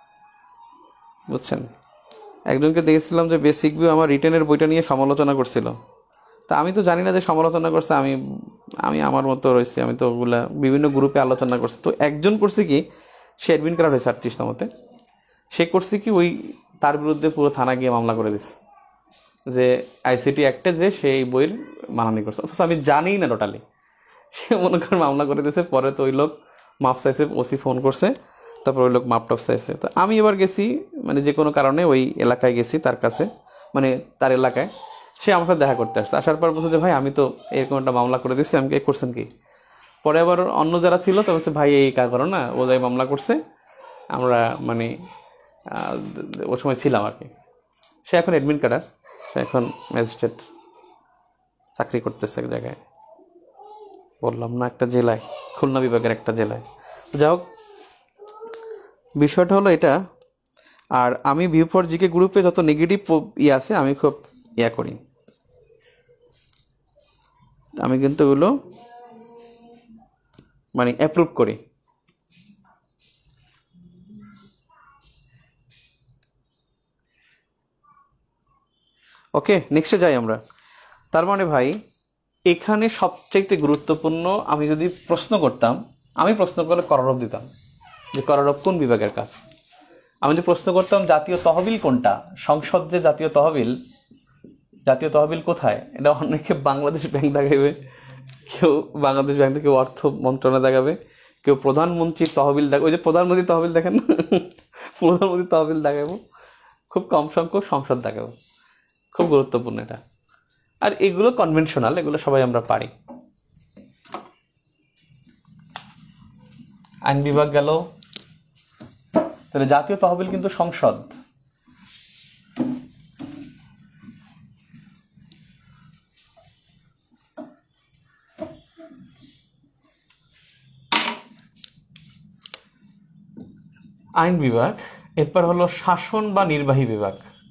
A: বুঝছেন। একজনকে দেখেছিলাম যে বেসিক বই আমার রিটেনের বইটা নিয়ে সমালোচনা করছিল, তা আমি তো জানি না যে সমালোচনা করছে, আমি আমি আমার মতো রয়েছি, আমি তো ওগুলা বিভিন্ন গ্রুপে আলোচনা করছি। তো একজন করছে কি, সে অ্যাডমিন করা হয়েছে আটত্রিশতমতে, সে করছে কি ওই তার বিরুদ্ধে পুরো থানা গিয়ে মামলা করে দিচ্ছে যে আইসিটি অ্যাক্টে যে সেই বইয়ের মানানি করছে, অথচ আমি জানি না টোটালি। সে মনে করে মামলা করে দিয়েছে, পরে তো ওই লোক মাপ চাইছে, ওসি ফোন করছে, তারপর ওই লোক মাপ টপ চাইছে। তো আমি এবার গেছি, মানে যে কোনো কারণে ওই এলাকায় গেছি তার কাছে, মানে তার এলাকায়, সে আমার সাথে দেখা করতে আসছে। আসার পর বলছে যে ভাই আমি তো এরকম একটা মামলা করে দিচ্ছি। আমি কে করছেন কি? পরে আবার অন্য যারা ছিল তো বলছে ভাই এই কাজ করো না, ও যাই মামলা করছে, আমরা মানে ওই সময় ছিলাম আর কি। সে এখন অ্যাডমিন ক্যাডার, সে এখন ম্যাজিস্ট্রেট চাকরি করতেছে এক জায়গায়, বললাম না একটা জেলায়, খুলনা বিভাগের একটা জেলায়। যাই হোক, বিষয়টা হলো এটা। আর আমি ভিউ ফর জিকে গ্রুপে যত নেগেটিভ ইয়ে আছে আমি খুব ইয়া করি, আমি কিন্তু ওগুলো মানে অ্যাপ্রুভ করি। ওকে, নেক্সটে যাই আমরা। তার মানে ভাই এখানে সবচেয়ে গুরুত্বপূর্ণ, আমি যদি প্রশ্ন করতাম, আমি প্রশ্ন করলে কররব দিতাম যে কররব কোন বিভাগের কাজ। আমি যদি প্রশ্ন করতাম জাতীয় তহবিল কোনটা, সংসদ যে জাতীয় তহবিল, জাতীয় তহবিল কোথায়, এটা অনেকে বাংলাদেশ ব্যাংক দেখাবে, কেউ বাংলাদেশ ব্যাংক থেকে অর্থ মন্ত্রণালয় দেখাবে, কেউ প্রধানমন্ত্রীর তহবিল দেখাবে, ওই যে প্রধানমন্ত্রীর তহবিল দেখেন না, প্রধানমন্ত্রীর তহবিল দেখাবো, খুব কম সংখ্যক সংসদ দেখাবো। খুব গুরুত্বপূর্ণ এটা। আর এগুলো কনভেনশনাল, এগুলো সবাই আমরা পারি। আইন বিভাগ গেল। তাহলে জাতীয় তহবিল কিন্তু সংসদ। আইন বিভাগ। এরপর হলো শাসন বা নির্বাহী বিভাগ।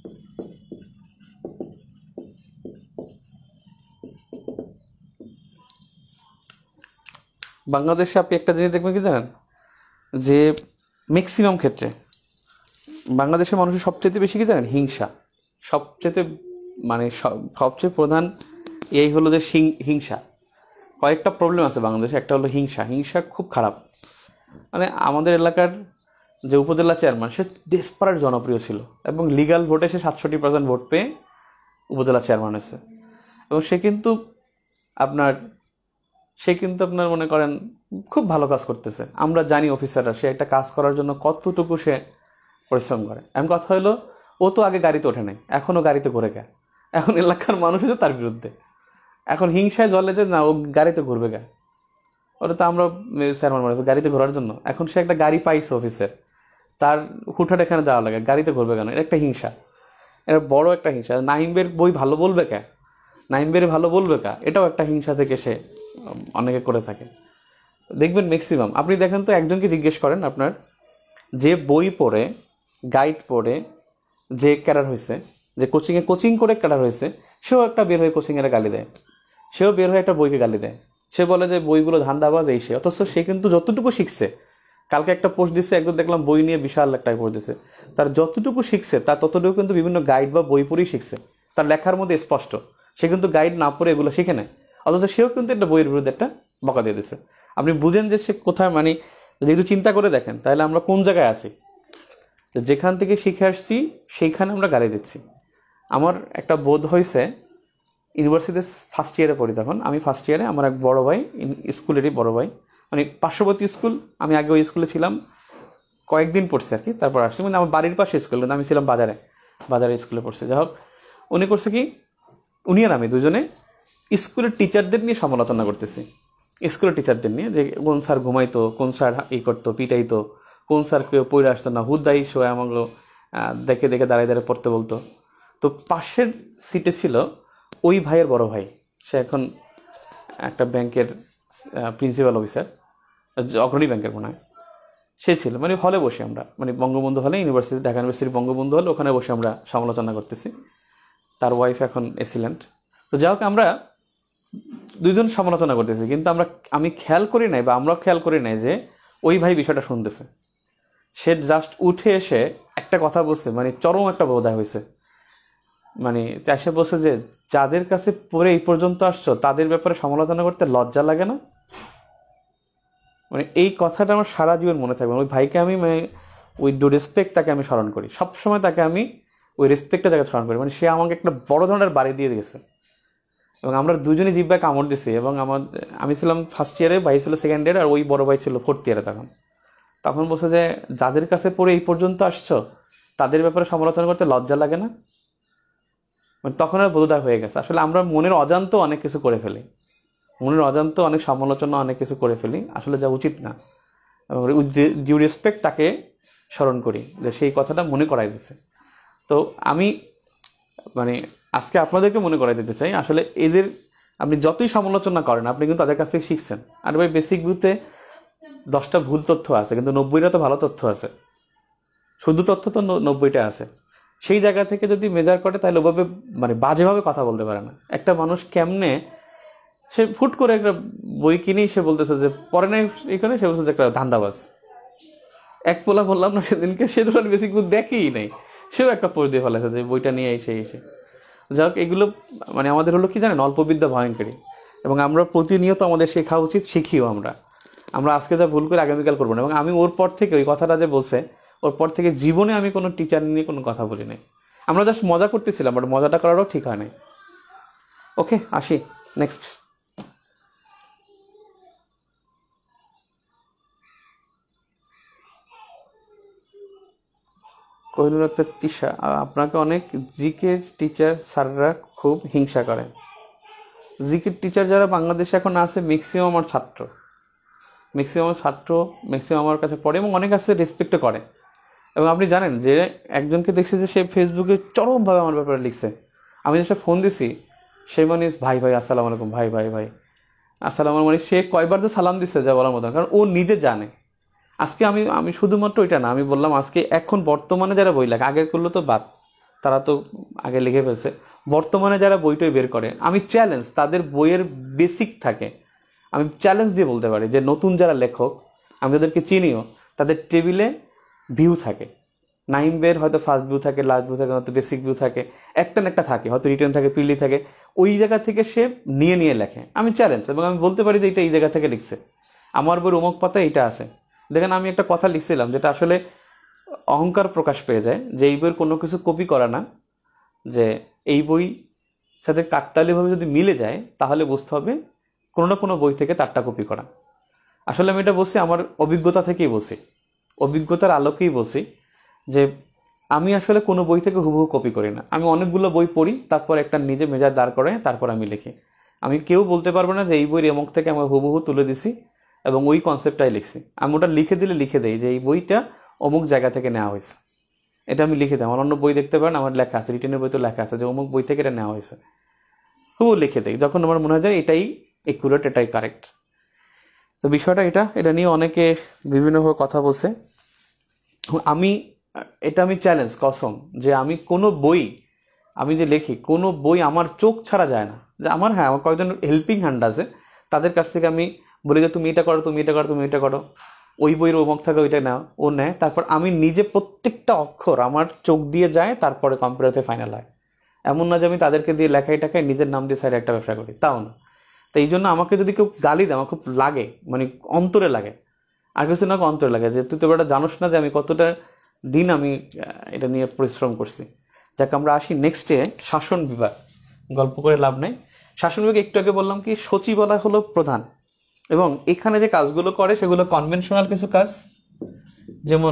A: বাংলাদেশে আপনি একটা জিনিস দেখবেন কি জানেন, যে ম্যাক্সিমাম ক্ষেত্রে বাংলাদেশের মানুষের সবচেয়ে বেশি কি জানেন, হিংসা। সবচেয়ে মানে সবচেয়ে প্রধান এই হলো যে হিংসা। কয়েকটা প্রবলেম আছে বাংলাদেশে, একটা হলো হিংসা। হিংসা খুব খারাপ। মানে আমাদের এলাকার যে উপজেলা চেয়ারম্যান, সে ডেসপারেট জনপ্রিয় ছিল এবং লিগ্যাল ভোটে সে সাতষট্টি পার্সেন্ট ভোট পেয়ে উপজেলা চেয়ারম্যান হয়েছে। এবং সে কিন্তু আপনার সে কিন্তু আপনার মনে করেন খুব ভালো কাজ করতেছে। আমরা জানি অফিসাররা সে একটা কাজ করার জন্য কতটুকু সে পরিশ্রম করে। এমন কথা হলো, ও তো আগে গাড়িতে ওঠে নাই, এখনও গাড়িতে ঘুরে গে। এখন এলাকার মানুষ হচ্ছে তার বিরুদ্ধে, এখন হিংসায় জলে যে না ও গাড়িতে ঘুরবে গা। ওটা তো আমরা চেয়ারম্যান বলেছি গাড়িতে ঘোরার জন্য। এখন সে একটা গাড়ি পাইছে অফিসের, তার হুটহাট এখানে যাওয়া লাগে, গাড়িতে ঘুরবে কেন? এটা একটা হিংসা, এটা বড় একটা হিংসা। নাইমবের বই ভালো বলবে কে? নাইমবের ভালো বলবে কা? এটাও একটা হিংসা থেকে সে অনেকে করে থাকে। দেখবেন ম্যাক্সিমাম, আপনি দেখেন তো একজনকে জিজ্ঞেস করেন, আপনার যে বই পড়ে গাইড পড়ে যে ক্যাডার হয়েছে, যে কোচিংয়ে কোচিং করে ক্যাডার হয়েছে, সেও একটা বের হয়ে কোচিংয়ের গালি দেয়, সেও বের হয়ে একটা বইকে গালি দেয়। সে বলে যে বইগুলো ধান্দাবাজ এই সে, অথচ সে কিন্তু যতটুকু শিখছে, কালকে একটা পোস্ট দিচ্ছে একদম দেখলাম বই নিয়ে বিশাল একটা পোস্ট দিচ্ছে, তার যতটুকু শিখছে তার ততটুকু কিন্তু বিভিন্ন গাইড বা বই পড়েই শিখছে। তার লেখার মধ্যে স্পষ্ট সে কিন্তু গাইড না পড়ে এগুলো শিখে নেয়, অথচ সেও কিন্তু একটা বইয়ের বিরুদ্ধে একটা বকা দিয়ে দিচ্ছে। আপনি বুঝেন যে সে কোথায়, মানে যদি একটু চিন্তা করে দেখেন তাহলে আমরা কোন জায়গায় আছি। যেখান থেকে শিখে আসছি সেইখানে আমরা গালি দিচ্ছি। আমার একটা বোধ হয়েছে, ইউনিভার্সিটিতে ফার্স্ট ইয়ারে পড়ি তখন, আমি ফার্স্ট ইয়ারে, আমার এক বড় ভাই, স্কুলেরই বড় ভাই, মানে পার্শ্ববর্তী স্কুল, আমি আগে ওই স্কুলে ছিলাম, কয়েকদিন পড়ছি আর কি, তারপর আসছি। মানে আমার বাড়ির পাশে স্কুল, কিন্তু আমি ছিলাম বাজারে, বাজারে স্কুলে পড়ছি। যাই হোক, উনি করছে কি, উনি আর আমি দুজনে স্কুলের টিচারদের নিয়ে সমালোচনা করতেছি। স্কুলের টিচারদের নিয়ে, যে কোন স্যার ঘুমাইতো, কোন স্যার ই করতো, পিটাইতো, কোন স্যার কেউ পড়ে আসতো না, হুদাই শোয় আমাগুলো দেখে দেখে দাঁড়িয়ে দাঁড়িয়ে পড়তে বলতো। তো পাশের সিটে ছিল ওই ভাইয়ের বড় ভাই, সে এখন একটা ব্যাংকের প্রিন্সিপাল অফিসার, অগ্রণী ব্যাংকের মনে হয় সে ছিল। মানে হলে বসে আমরা, মানে বঙ্গবন্ধু হলে, ইউনিভার্সিটি, ঢাকা ইউনিভার্সিটি বঙ্গবন্ধু হলে, ওখানে বসে আমরা সমালোচনা করতেছি। তার ওয়াইফ এখন এসিলেন্ট। তো যাই হোক, আমরা দুইজন সমালোচনা করতেছি, কিন্তু আমরা আমি খেয়াল করি নাই, বা আমরা খেয়াল করি নাই যে ওই ভাই বিষয়টা শুনতেছে। সে জাস্ট উঠে এসে একটা কথা বলছে, মানে চরম একটা বোধহয় হয়েছে, মানে এসে বলছে যে যাদের কাছে পড়ে এই পর্যন্ত আসছো তাদের ব্যাপারে সমালোচনা করতে লজ্জা লাগে না? মানে এই কথাটা আমার সারা জীবন মনে থাকবে। ওই ভাইকে আমি, মানে উইথ ডু রেসপেক্ট তাকে আমি স্মরণ করি, সবসময় তাকে আমি ওই রেসপেক্টটা তাকে স্মরণ করি। মানে সে আমাকে একটা বড় ধরনের বাড়ি দিয়ে দিয়েছে, এবং আমরা দুজনই জিব্বায় কামড় দিছি। এবং আমার, আমি ছিলাম ফার্স্ট ইয়ারে, ভাই ছিল সেকেন্ড ইয়ারে, আর ওই বড় ভাই ছিল ফোর্থ ইয়ারে। তখন তখন বলছে যে যাদের কাছে পড়ে এই পর্যন্ত আসছো তাদের ব্যাপারে সমালোচনা করতে লজ্জা লাগে না? মানে তখন আর বোধোদয় হয়ে গেছে, আসলে আমরা মনের অজান্ত অনেক কিছু করে ফেলি, মনের অজান্ত অনেক সমালোচনা অনেক কিছু করে ফেলি, আসলে যা উচিত না। উইথ ডিউ রেসপেক্ট তাকে স্মরণ করি, যে সেই কথাটা মনে করাই দিচ্ছে। তো আমি মানে আজকে আপনাদেরকে মনে করাই দিতে চাই, আসলে এদের আপনি যতই সমালোচনা করেন আপনি কিন্তু তাদের কাছ থেকে শিখছেন। আর ভাই বেসিক ভিউতে দশটা ভুল তথ্য আছে, কিন্তু নব্বইটা তো ভালো তথ্য আছে, শুদ্ধ তথ্য তো নব্বইটা আছে। সেই জায়গা থেকে যদি মেজার করে তাহলে ওভাবে মানে বাজেভাবে কথা বলতে পারে না। একটা মানুষ কেমনে, সে ফুট করে একটা বই কিনেই সে বলতেছে যে পরে নাই, এখানে সে বলছে যে একটা ধান্দাবাজ। এক পোলা বললাম না সেদিনকে, সে তো বেসিক ভুল দেখেই নাই, সেও একটা পড়ে দিয়ে ফেলেছে যে বইটা নিয়ে এসে এসে। যাই হোক, এগুলো মানে আমাদের হলো কি জানেন, অল্পবিদ্যা ভয়ঙ্করী, এবং আমরা প্রতিনিয়ত আমাদের শেখা উচিত, শিখিও আমরা। আমরা আজকে যা ভুল করে আগামীকাল করবো না। এবং আমি ওর পর থেকে, ওই কথাটা যে বলছে, ওর পর থেকে জীবনে আমি কোনো টিচার নিয়ে কোনো কথা বলি নাই। আমরা জাস্ট মজা করতেছিলাম, বাট মজাটা করারও ঠিক হয় নাই। ওকে, আসি নেক্সট। কোহিনুর আক্তার তিশা, আপনাকে অনেক জিকের টিচার স্যাররা খুব হিংসা করে। জিকের টিচার যারা বাংলাদেশে এখন আছে ম্যাক্সিমাম আমার ছাত্র, ম্যাক্সিমাম ছাত্র ম্যাক্সিমাম আমার কাছে পড়ে এবং অনেক কাছে রেসপেক্টও করে। এবং আপনি জানেন যে একজনকে দেখছি যে সে ফেসবুকে চরমভাবে আমার ব্যাপারে লিখছে, আমি যে ফোন দিছি সে মানে ভাই ভাই আসসালামু আলাইকুম, ভাই ভাই ভাই আসসালামু আলাইকুম, মানে সে কয়বার যে সালাম দিচ্ছে যা বলার মতো, কারণ ও নিজে জানে। আজকে আমি আমি শুধুমাত্র ওইটা না, আমি বললাম আজকে এখন বর্তমানে যারা বই লেখে, আগের করলো তো বাদ, তারা তো আগে লিখে ফেলছে, বর্তমানে যারা বইটই বের করে আমি চ্যালেঞ্জ, তাদের বইয়ের বেসিক থাকে, আমি চ্যালেঞ্জ দিয়ে বলতে পারি যে নতুন যারা লেখক আমি তাদেরকে চিনিও, তাদের টেবিলে ভিউ থাকে, নাইম বের হয়তো ফার্স্ট ভিউ থাকে, লাস্ট ভিউ থাকে, হয়তো বেসিক ভিউ থাকে, একটা না একটা থাকে, হয়তো রিটার্ন থাকে, পিলি থাকে, ওই জায়গা থেকে সে নিয়ে নিয়ে লেখে। আমি চ্যালেঞ্জ, এবং আমি বলতে পারি যে এটা এই জায়গা থেকে লিখছে, আমার বই অমুক পাতা এটা আছে। দেখেন আমি একটা কথা লিখছিলাম যেটা আসলে অহংকার প্রকাশ পেয়ে যায়, যে এই বইয়ের কোনো কিছু কপি করা না, যে এই বই সাথে কাকতালীয়ভাবে যদি মিলে যায় তাহলে বুঝতে হবে কোনো না কোনো বই থেকে তারটা কপি করা। আসলে আমি এটা বলছি আমার অভিজ্ঞতা থেকেই বলছি, অভিজ্ঞতার আলোকেই বলছি যে আমি আসলে কোনো বই থেকে হুবহু কপি করি না। আমি অনেকগুলো বই পড়ি, তারপর একটা নিজে মেজাজ দাঁড় করে তারপর আমি লিখি। আমি কেউ বলতে পারবো না যে এই বইয়ের এমক থেকে আমি হুবহু তুলে দিছি এবং ওই কনসেপ্টটাই লিখছি। আমি ওটা লিখে দিলে লিখে দেই যে এই বইটা অমুক জায়গা থেকে নেওয়া হয়েছে, এটা আমি লিখে দিই। আমার অন্য বই দেখতে পারেন, আমার লেখা আছে, রিটেনের বই তো লেখা আছে যে অমুক বই থেকে এটা নেওয়া হয়েছে, হুবহু লিখে দেই যখন আমার মনে হয় যায় এটাই একুরেট, এটাই কারেক্ট। তো বিষয়টা এটা, এটা নিয়ে অনেকে বিভিন্নভাবে কথা বলছে। আমি এটা আমি চ্যালেঞ্জ কসম যে আমি কোনো বই, আমি যে লিখি কোনো বই আমার চোখ ছাড়া যায় না। যে আমার, হ্যাঁ আমার কয়েকজন হেল্পিং হ্যান্ড আছে, তাদের কাছ থেকে আমি বলি যে তুমি এটা করো, তুমি এটা করো, তুমি এটা করো, ওই বইয়ের অমুক থাকে ওইটা নাও, ও নেয়। তারপর আমি নিজে প্রত্যেকটা অক্ষর আমার চোখ দিয়ে যায়, তারপরে কম্পিউটারে ফাইনাল হয়। এমন না যে আমি তাদেরকে দিয়ে লেখাই টাকায় নিজের নাম দিয়ে সাইডে একটা ব্যবসা করি, তাও না। তো এই জন্য আমাকে যদি কেউ গালি দেয় আমার খুব লাগে, মানে অন্তরে লাগে, আর কিছু না অন্তরে লাগে যে তুই তো এটা জানোস না যে আমি কতটা দিন আমি এটা নিয়ে পরিশ্রম করছি। যাকে আমরা আসি নেক্সটে, শাসন বিভাগ। গল্প করে লাভ নেই। শাসন বিভাগ একটু আগে বললাম কি সচিবালয় হলো প্রধান, এবং এখানে যে কাজগুলো করে সেগুলো কনভেনশনাল কিছু কাজ, যেমন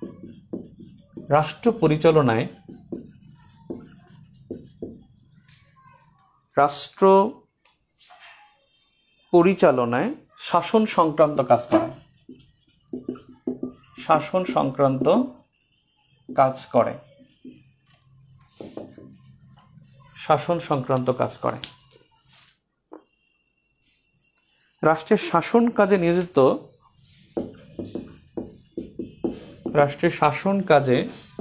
A: রাষ্ট্র পরিচালনায় রাষ্ট্র পরিচালনায় শাসন সংক্রান্ত কাজ করে, শাসন সংক্রান্ত কাজ করে শাসন সংক্রান্ত কাজ করে রাষ্ট্রের শাসন কাজে নিয়োজিত রাষ্ট্রের শাসন কাজে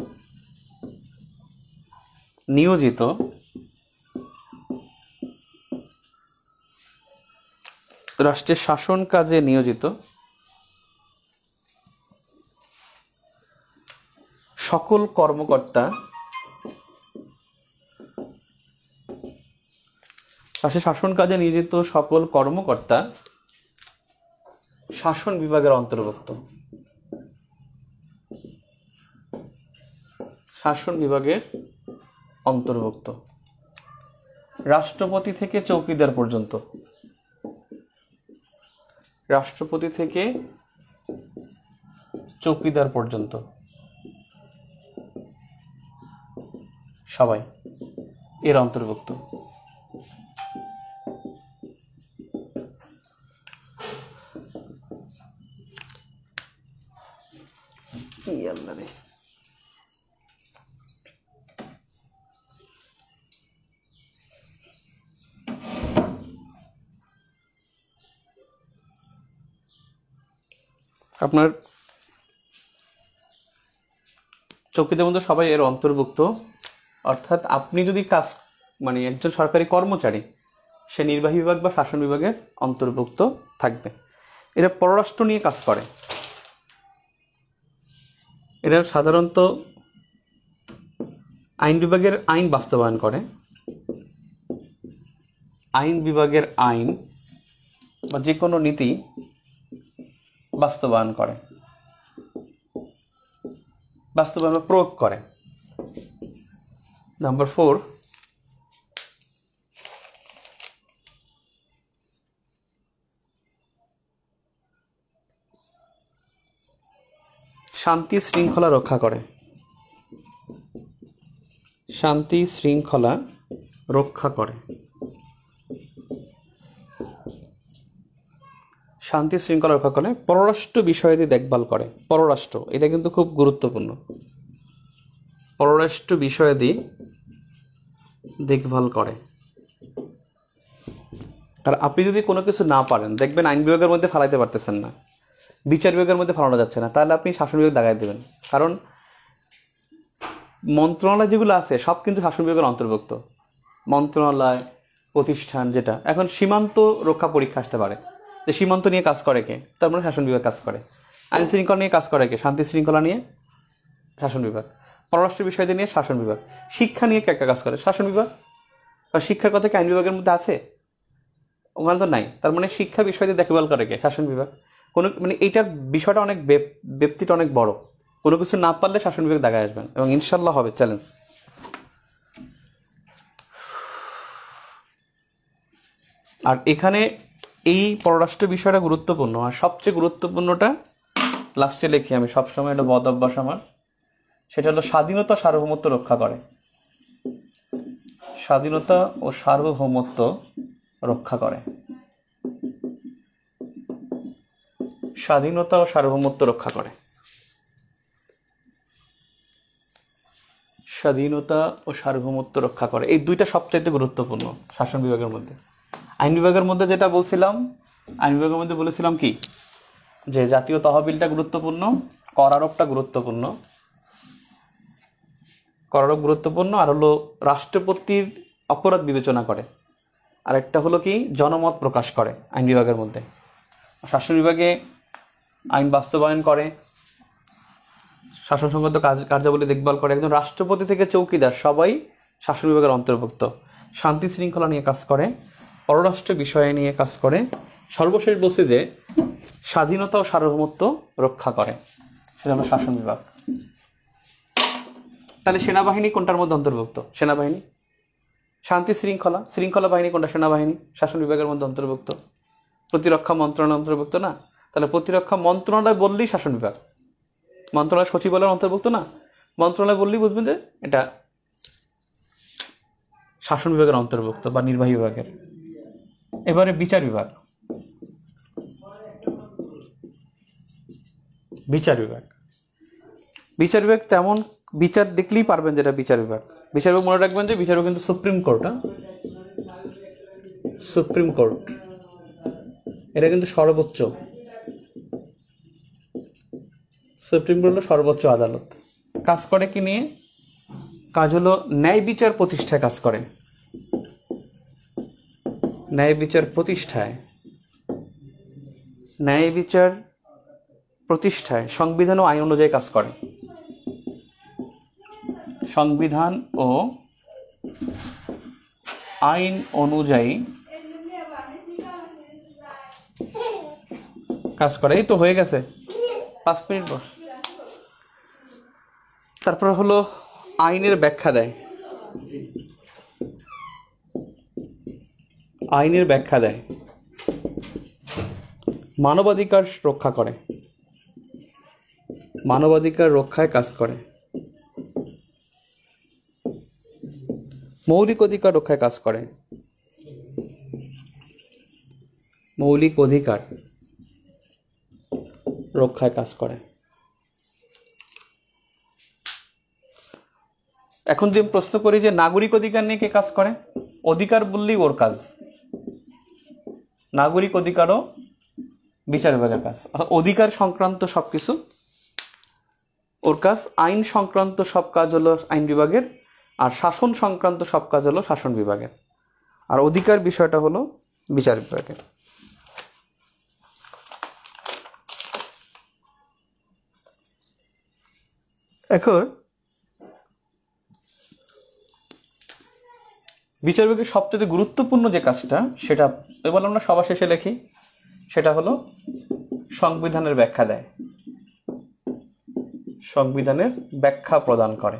A: নিয়োজিত রাষ্ট্রের শাসন কাজে নিয়োজিত সকল কর্মকর্তা রাষ্ট্রের শাসন কাজে নিয়োজিত সকল কর্মকর্তা শাসন বিভাগের অন্তর্ভুক্ত শাসন বিভাগের অন্তর্ভুক্ত রাষ্ট্রপতি থেকে চৌকিদার পর্যন্ত রাষ্ট্রপতি থেকে চৌকিদার পর্যন্ত সবাই এর অন্তর্ভুক্ত। আপনার চৌকিদার মধ্যে সবাই এর অন্তর্ভুক্ত, অর্থাৎ আপনি যদি কাজ, মানে একজন সরকারি কর্মচারী, সে নির্বাহী বিভাগ বা শাসন বিভাগের অন্তর্ভুক্ত থাকবে। এরা পররাষ্ট্র নিয়ে কাজ করে, এরা সাধারণত আইন বিভাগের আইন বাস্তবায়ন করে, আইন বিভাগের আইন বা যে কোনো নীতি বাস্তবায়ন করে, বাস্তবায়ন প্রয়োগ করে। নাম্বার ফোর, শান্তি শৃঙ্খলা রক্ষা করে, শান্তি শৃঙ্খলা রক্ষা করে শান্তি শৃঙ্খলা রক্ষা করে, পররাষ্ট্র বিষয়াদি দেখভাল করে। পররাষ্ট্র এটা কিন্তু খুব গুরুত্বপূর্ণ। পররাষ্ট্র বিষয়াদি দেখভাল করে। আর আপনি যদি কোনো কিছু না পারেন, দেখবেন আইন বিভাগের মধ্যে ফালাইতে পারতেছেন না, বিচার বিভাগের মধ্যে ফালানো যাচ্ছে না, তাহলে আপনি শাসন বিভাগ দাগাই দেবেন। কারণ মন্ত্রণালয় যেগুলো আছে সব কিন্তু শাসন বিভাগের অন্তর্ভুক্ত। মন্ত্রণালয়, প্রতিষ্ঠান, যেটা এখন সীমান্ত রক্ষা পরীক্ষা আসতে পারে যে সীমান্ত নিয়ে কাজ করে কে, তার মানে শাসন বিভাগ কাজ করে। আইন শৃঙ্খলা নিয়ে কাজ করে কে, শান্তি শৃঙ্খলা নিয়ে শাসন বিভাগ। পররাষ্ট্র বিষয়দের নিয়ে শাসন বিভাগ। শিক্ষা নিয়ে কে একটা কাজ করে, শাসন বিভাগ। আর শিক্ষার কথা কি আইন বিভাগের মধ্যে আছে? ওখানে তো নাই। তার মানে শিক্ষা বিষয়দের দেখভাল করে কে, শাসন বিভাগ। কোনো মানে এইটার বিষয়টা অনেক ব্যক্তিটা অনেক বড়। কোনো কিছু না পারলে শাসন বিভাগ দাগায় আসবেন এবং ইনশাল্লাহ হবে চ্যালেঞ্জ। আর এখানে এই পররাষ্ট্র বিষয়টা গুরুত্বপূর্ণ, আর সবচেয়ে গুরুত্বপূর্ণটা লাস্টে লিখি আমি সবসময়, একটা বদ অভ্যাস আমার, সেটা হলো স্বাধীনতা সার্বভৌমত্ব রক্ষা করে। স্বাধীনতা ও সার্বভৌমত্ব রক্ষা করে। স্বাধীনতা ও সার্বভৌমত্ব রক্ষা করে। স্বাধীনতা ও সার্বভৌমত্ব রক্ষা করে, এই দুইটা সবচাইতে গুরুত্বপূর্ণ শাসন বিভাগের মধ্যে। আইন বিভাগের মধ্যে যেটা বলছিলাম, আইন বিভাগের মধ্যে বলেছিলাম কি, যে জাতীয় তহবিলটা গুরুত্বপূর্ণ, কর আরোপটা গুরুত্বপূর্ণ, কর আরোপ গুরুত্বপূর্ণ, আর হলো রাষ্ট্রপতির অপরাধ বিবেচনা করে, আর একটা হলো কি জনমত প্রকাশ করে আইন বিভাগের মধ্যে। শাসন বিভাগে আইন বাস্তবায়ন করে, শাসন সংক্রান্ত কাজ কার্যাবলী দেখভাল করে। একজন রাষ্ট্রপতি থেকে চৌকিদার সবাই শাসন বিভাগের অন্তর্ভুক্ত। শান্তি শৃঙ্খলা নিয়ে কাজ করে, পররাষ্ট্র বিষয় নিয়ে কাজ করে, সর্বশেষ বলছে যে স্বাধীনতা ও সার্বভৌমত্ব রক্ষা করে, সেটা হলো শাসন বিভাগ। তাহলে সেনাবাহিনী কোনটার মধ্যে অন্তর্ভুক্ত? সেনাবাহিনী। শান্তি শৃঙ্খলা শৃঙ্খলা বাহিনী কোনটা? সেনাবাহিনী। শাসন বিভাগের মধ্যে অন্তর্ভুক্ত। প্রতিরক্ষা মন্ত্রণালয় অন্তর্ভুক্ত না? তাহলে প্রতিরক্ষা মন্ত্রণালয় বললেই শাসন বিভাগ। মন্ত্রণালয় সচিবালয়ের অন্তর্ভুক্ত না? মন্ত্রণালয় বললেই বুঝবেন যে এটা শাসন বিভাগের অন্তর্ভুক্ত বা নির্বাহী বিভাগের। এবারে বিচার বিভাগ। বিচার বিভাগ বিচার বিভাগ তেমন বিচার দেখলেই পারবেন যেটা বিচার বিভাগ। বিচার বিভাগ মনে রাখবেন যে বিচার বিভাগ কিন্তু সুপ্রিম কোর্ট। হ্যাঁ, সুপ্রিম কোর্ট এটা কিন্তু সর্বোচ্চ। সুপ্রিম কোর্ট হলো সর্বোচ্চ আদালত। কাজ করে কি নিয়ে? কাজ হলো ন্যায় বিচার প্রতিষ্ঠায় কাজ করে। ন্যায় বিচার প্রতিষ্ঠায় ন্যায় বিচার প্রতিষ্ঠায় সংবিধান ও আইন অনুযায়ী কাজ করে। সংবিধান ও আইন অনুযায়ী কাজ করে। এই তো হয়ে গেছে, পাঁচ মিনিট বস। তারপর হলো আইনের ব্যাখ্যা দেয়। আইনের ব্যাখ্যা দেয়। মানবাধিকার রক্ষা করে। মানবাধিকার রক্ষায় কাজ করে। মৌলিক অধিকার রক্ষায় কাজ করে। মৌলিক অধিকার রক্ষায় কাজ করে। এখন যদি প্রশ্ন করি যে নাগরিক অধিকার নিয়ে কে কাজ করে? অধিকার বললেই ওর কাজ। নাগরিক অধিকারও বিচার বিভাগের কাজ। অধিকার সংক্রান্ত সবকিছু ওর কাজ। আইন সংক্রান্ত সব কাজ হলো আইন বিভাগের, আর শাসন সংক্রান্ত সব কাজ হলো শাসন বিভাগের, আর অধিকার বিষয়টা হলো বিচার বিভাগের। এখন বিচার বিভাগের সবচেয়ে গুরুত্বপূর্ণ যে কাজটা, সেটা এবার আমরা সবার শেষে লিখি, সেটা হলো সংবিধানের ব্যাখ্যা দেয়। সংবিধানের ব্যাখ্যা প্রদান করে।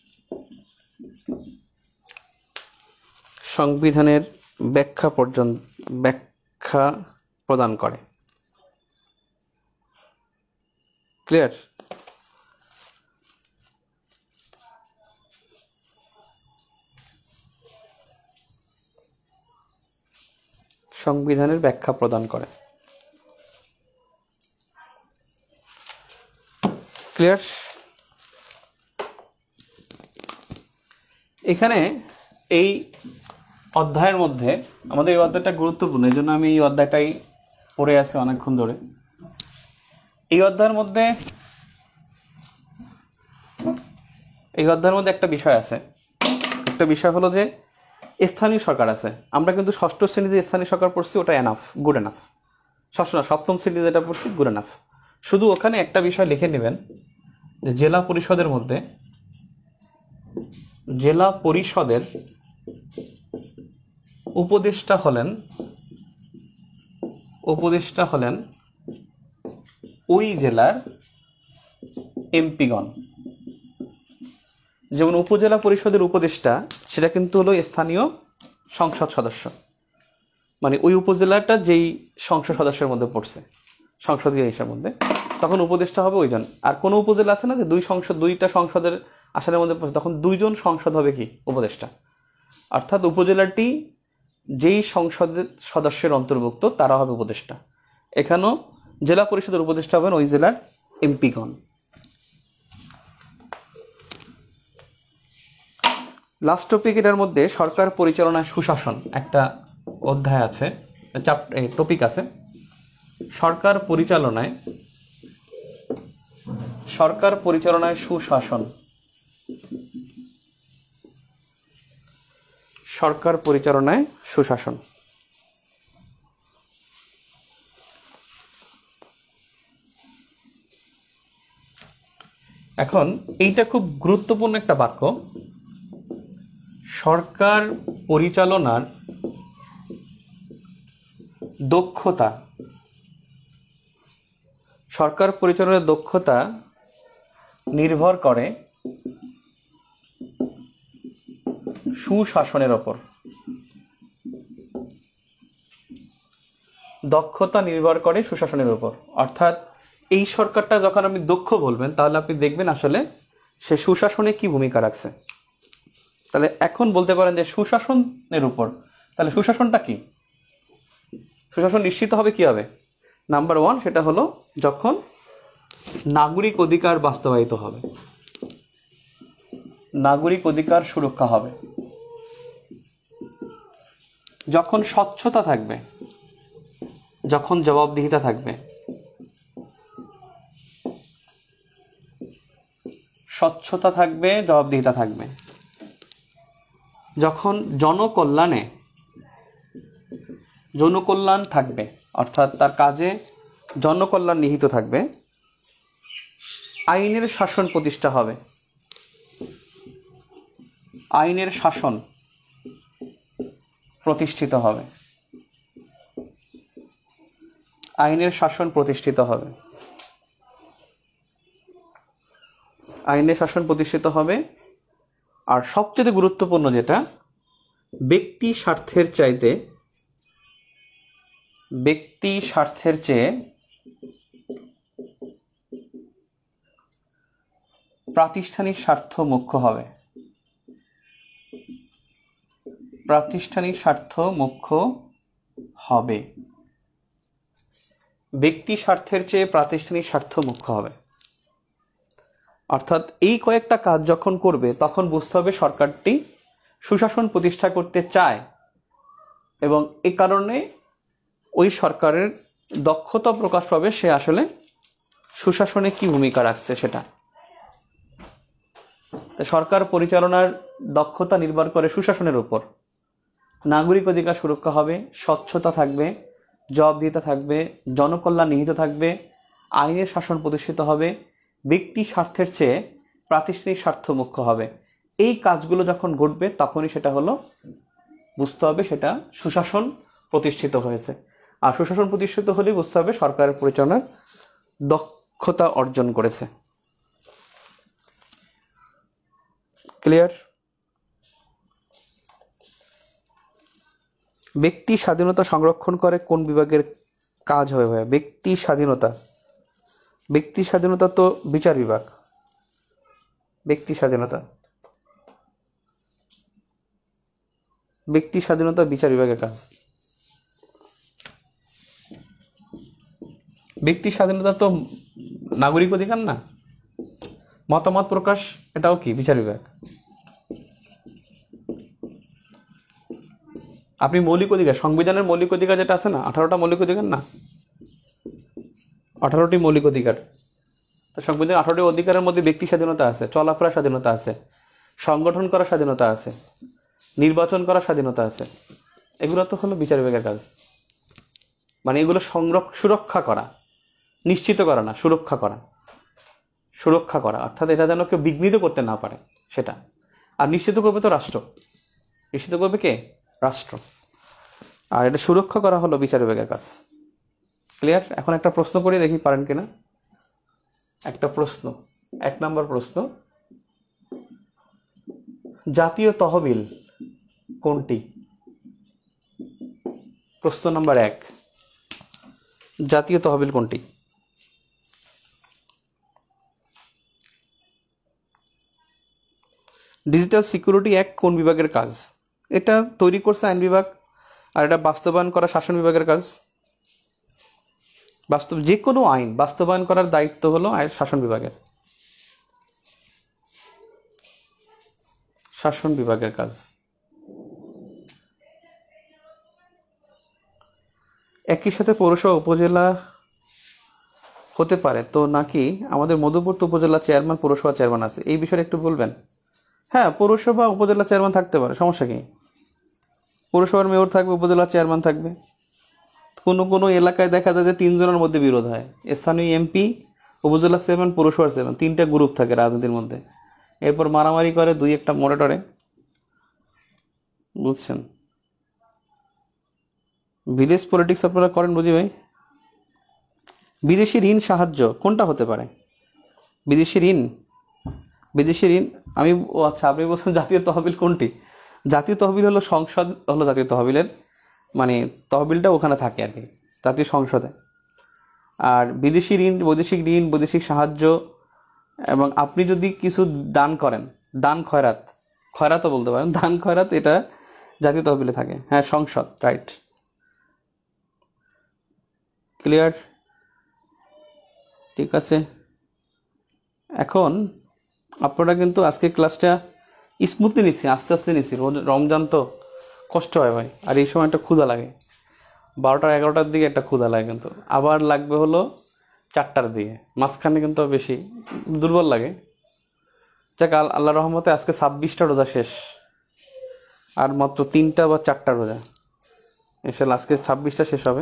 A: সংবিধানের ব্যাখ্যা পর্যন্ত ব্যাখ্যা প্রদান করে। ক্লিয়ার? সংবিধানের ব্যাখ্যা প্রদান করে। ক্লিয়ার? এখানে এই অধ্যায়ের মধ্যে আমাদের এই অধ্যায়টা গুরুত্বপূর্ণ, এই জন্য আমি এই অধ্যায়টাই পড়ে আছি অনেকক্ষণ ধরে। এই অধ্যায়ের মধ্যে এই অধ্যায়ের মধ্যে একটা বিষয় আছে, একটা বিষয় হলো যে স্থানীয় সরকার আছে। আমরা কিন্তু ষষ্ঠ শ্রেণীতে স্থানীয় সরকার পড়ছি, ওটা এনাফ, গুড এনাফ। ষষ্ঠ না, সপ্তম শ্রেণীতে যেটা পড়ছি গুড এনাফ। শুধু ওখানে একটা বিষয় লিখে নেবেন যে জেলা পরিষদের মধ্যে জেলা পরিষদের উপদেষ্টা হলেন উপদেষ্টা হলেন ওই জেলার এমপিগণ। যেমন উপজেলা পরিষদের উপদেষ্টা সেটা কিন্তু হলো স্থানীয় সংসদ সদস্য, মানে ওই উপজেলাটা যেই সংসদ সদস্যের মধ্যে পড়ছে, সংসদীয় হিসাবের মধ্যে, তখন উপদেষ্টা হবে ওইজন। আর কোনো উপজেলা আছে না যে দুই সংসদ দুইটা সংসদের আসনের মধ্যে পড়ছে, তখন দুইজন সংসদ হবে কি উপদেষ্টা। অর্থাৎ উপজেলাটি যেই সংসদের সদস্যের অন্তর্ভুক্ত তারা হবে উপদেষ্টা। এখানেও জেলা পরিষদের উপদেষ্টা হবেন ওই জেলার এমপিগণ। লাস্ট টপিক, এটার মধ্যে সরকার পরিচালনায় সুশাসন একটা অধ্যায় আছে, টপিক আছে। সরকার পরিচালনায় সরকার পরিচালনায় সুশাসন সরকার পরিচালনায় সুশাসন এখন এইটা খুব গুরুত্বপূর্ণ একটা বাক্য। সরকার পরিচালনার দক্ষতা সরকার পরিচালনার দক্ষতা নির্ভর করে সুশাসনের ওপর। দক্ষতা নির্ভর করে সুশাসনের উপর। অর্থাৎ এই সরকারটা যখন আপনি দক্ষ বলবেন তাহলে আপনি দেখবেন আসলে সে সুশাসনে কি ভূমিকা রাখছে। তাহলে এখন বলতে পারেন যে সুশাসনের উপর, তাহলে সুশাসনটা কি? সুশাসন নিশ্চিত হবে কি হবে? নাম্বার ওয়ান, সেটা হলো যখন নাগরিক অধিকার বাস্তবায়িত হবে, নাগরিক অধিকার সুরক্ষা হবে, যখন স্বচ্ছতা থাকবে, যখন জবাবদিহিতা থাকবে, স্বচ্ছতা থাকবে, জবাবদিহিতা থাকবে, যখন জনকল্যাণে জনকল্যাণ থাকবে, অর্থাৎ তার কাজে জনকল্যাণ নিহিত থাকবে, আইনের শাসন প্রতিষ্ঠা হবে, আইনের শাসন প্রতিষ্ঠিত হবে, আইনের শাসন প্রতিষ্ঠিত হবে, আইনের শাসন প্রতিষ্ঠিত হবে। আর সবচেয়ে গুরুত্বপূর্ণ যেটা, ব্যক্তি স্বার্থের চাইতে ব্যক্তি স্বার্থের চেয়ে প্রাতিষ্ঠানিক স্বার্থ মুখ্য হবে, প্রাতিষ্ঠানিক স্বার্থ মুখ্য হবে, ব্যক্তি স্বার্থের চেয়ে প্রাতিষ্ঠানিক স্বার্থ মুখ্য হবে। অর্থাৎ এই কয়েকটা কাজ যখন করবে তখন বুঝতে হবে সরকারটি সুশাসন প্রতিষ্ঠা করতে চায়, এবং এই কারণে ওই সরকারের দক্ষতা প্রকাশ পাবে সে আসলে সুশাসনে কি ভূমিকা রাখছে সেটা। সরকার পরিচালনার দক্ষতা নির্ভর করে সুশাসনের উপর। নাগরিক অধিকার সুরক্ষা হবে, স্বচ্ছতা থাকবে, জবাবদিহিতা থাকবে, জনকল্যাণ নিহিত থাকবে, আইনের শাসন প্রতিষ্ঠিত হবে, ব্যক্তি স্বার্থের চেয়ে প্রাতিষ্ঠানিক স্বার্থ মুখ্য হবে। এই কাজগুলো যখন ঘটবে তখনই সেটা হলো বুঝতে হবে সেটা সুশাসন প্রতিষ্ঠিত হয়েছে। আর সুশাসন প্রতিষ্ঠিত হলেই বুঝতে হবে সরকারের পরিচালনার দক্ষতা অর্জন করেছে। ক্লিয়ার? ব্যক্তি স্বাধীনতা সংরক্ষণ করে কোন বিভাগের কাজ হয়ে হয়? ব্যক্তি স্বাধীনতা ব্যক্তি স্বাধীনতা তো বিচার বিভাগ। ব্যক্তি স্বাধীনতা ব্যক্তি স্বাধীনতা বিচার বিভাগের কাজ। ব্যক্তি স্বাধীনতা তো নাগরিক অধিকার না? মতামত প্রকাশ এটাও কি বিচার বিভাগ। আপনি মৌলিক অধিকার, সংবিধানের মৌলিক অধিকার যেটা আছে না, আঠারোটা মৌলিক অধিকার না, আঠারোটি মৌলিক অধিকার। তো সংবিধানের আঠারোটি অধিকারের মধ্যে ব্যক্তি স্বাধীনতা আছে, চলাফেরার স্বাধীনতা আছে, সংগঠন করার স্বাধীনতা আছে, নির্বাচন করার স্বাধীনতা আছে। এগুলো তো হলো বিচার বিভাগের কাজ। মানে এগুলো সংরক্ষ সুরক্ষা করা, নিশ্চিত করা না, সুরক্ষা করা, সুরক্ষা করা অর্থাৎ এটা যেন কেউ বিঘ্নিত করতে না পারে সেটা। আর নিশ্চিত করবে তো রাষ্ট্র, নিশ্চিত করবে কে? রাষ্ট্র। আর এটা সুরক্ষা করা হলো বিচার বিভাগের কাজ। ক্লিয়ার? এখন একটা প্রশ্ন করে দেখি পারেন কিনা। একটা প্রশ্ন, এক নম্বর প্রশ্ন, জাতীয় তহবিল কোনটি? প্রশ্ন নম্বর এক, জাতীয় তহবিল কোনটি? ডিজিটাল সিকিউরিটি অ্যাক্ট কোন বিভাগের কাজ? এটা তৈরি করছে আইন বিভাগ, আর এটা বাস্তবায়ন করা শাসন বিভাগের কাজ। বাস্তব যে কোনো আইন বাস্তবায়ন করার দায়িত্ব হলো আইন শাসন বিভাগের, শাসন বিভাগের কাজ। একই সাথে পৌরসভা উপজেলা হতে পারে তো নাকি আমাদের মধুপুর তো উপজেলা চেয়ারম্যান পৌরসভা চেয়ারম্যান আছে, এই বিষয়ে একটু বলবেন। হ্যাঁ, পৌরসভা উপজেলা চেয়ারম্যান থাকতে পারে, সমস্যা কি? পৌরসভার মেয়র থাকবে, উপজেলা চেয়ারম্যান থাকবে। কোনো কোনো এলাকায় দেখা যায় যে তিনজনের মধ্যে বিরোধ হয়, স্থানীয় এমপি, উপজেলা চেয়ারম্যান, পৌরসভার চেয়ারম্যান, তিনটা গ্রুপ থাকে রাজনীতির মধ্যে। এরপর মারামারি করে দুই একটা মোড়ে টরে, বুঝছেন? ভিলেজ পলিটিক্স আপনারা করেন বুঝি ভাই। বিদেশি ঋণ সাহায্য কোনটা হতে পারে? বিদেশি ঋণ, বিদেশি ঋণ আমি ও আচ্ছা, আপনি বলছেন জাতীয় তহবিল কোনটি? জাতীয় তহবিল হলো সংসদ, হলো জাতীয় তহবিলের মানে তহবিলটা ওখানে থাকে আর কি, জাতীয় সংসদে। আর বিদেশি ঋণ, বৈদেশিক ঋণ, বৈদেশিক সাহায্য, এবং আপনি যদি কিছু দান করেন, দান খয়রাত, খয়রাতও বলতে পারেন, দান খয়রাত, এটা জাতীয় তহবিলে থাকে। হ্যাঁ, সংসদ, রাইট। ক্লিয়ার? ঠিক আছে। এখন আপনারা কিন্তু আজকে ক্লাসটা স্মুথলি নিচ্ছি, আস্তে আস্তে নিচ্ছি। রমজান তো কষ্ট হয় ভাই, আর এই সময় একটা ক্ষুধা লাগে, বারোটার এগারোটার দিকে একটা ক্ষুধা লাগে, কিন্তু আবার লাগবে হলো চারটার দিকে, মাঝখানে কিন্তু বেশি দুর্বল লাগে। যাক, আল্লাহ রহমতে আজকে ছাব্বিশটা রোজা শেষ, আর মাত্র তিনটা বা চারটা রোজা এসে আজকে ছাব্বিশটা শেষ হবে।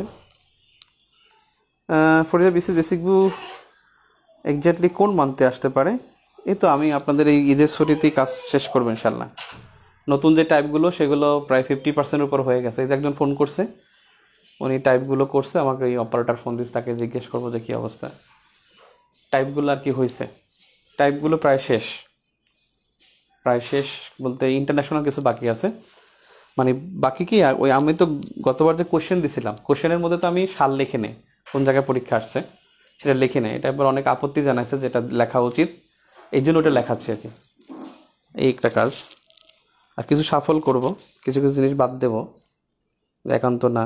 A: ফরিদা বিশেষ বেসিক বুক এক্স্যাক্টলি কোন মান্থে আসতে পারে? এই তো আমি আপনাদের এই ঈদের ছুটিতেই কাজ শেষ করবো ইনশাল্লাহ। নতুন যে টাইপগুলো সেগুলো প্রায় ফিফটি পার্সেন্ট উপর হয়ে গেছে। এই যে একজন ফোন করছে, উনি টাইপগুলো করছে, আমাকে এই অপারেটর ফোন দিচ্ছে, তাকে জিজ্ঞেস করবো যে কী অবস্থা, টাইপগুলো আর কি হয়েছে। টাইপগুলো প্রায় শেষ, প্রায় শেষ বলতে ইন্টারন্যাশনাল কিছু বাকি আছে। মানে বাকি কি, ওই আমি তো গতবার যে কোশ্চেন দিছিলাম, কোশ্চেনের মধ্যে তো আমি সাল লিখে নেই, কোন জায়গায় পরীক্ষা আসছে সেটা লিখে নেই। এটা এবার অনেক আপত্তি জানাইছে যেটা লেখা উচিত, এই জন্য ওটা লেখাচ্ছি আর কি। এই একটা কাজ, আর কিছু সাফল করব, কিছু কিছু জিনিস বাদ দেব, একান্ত না,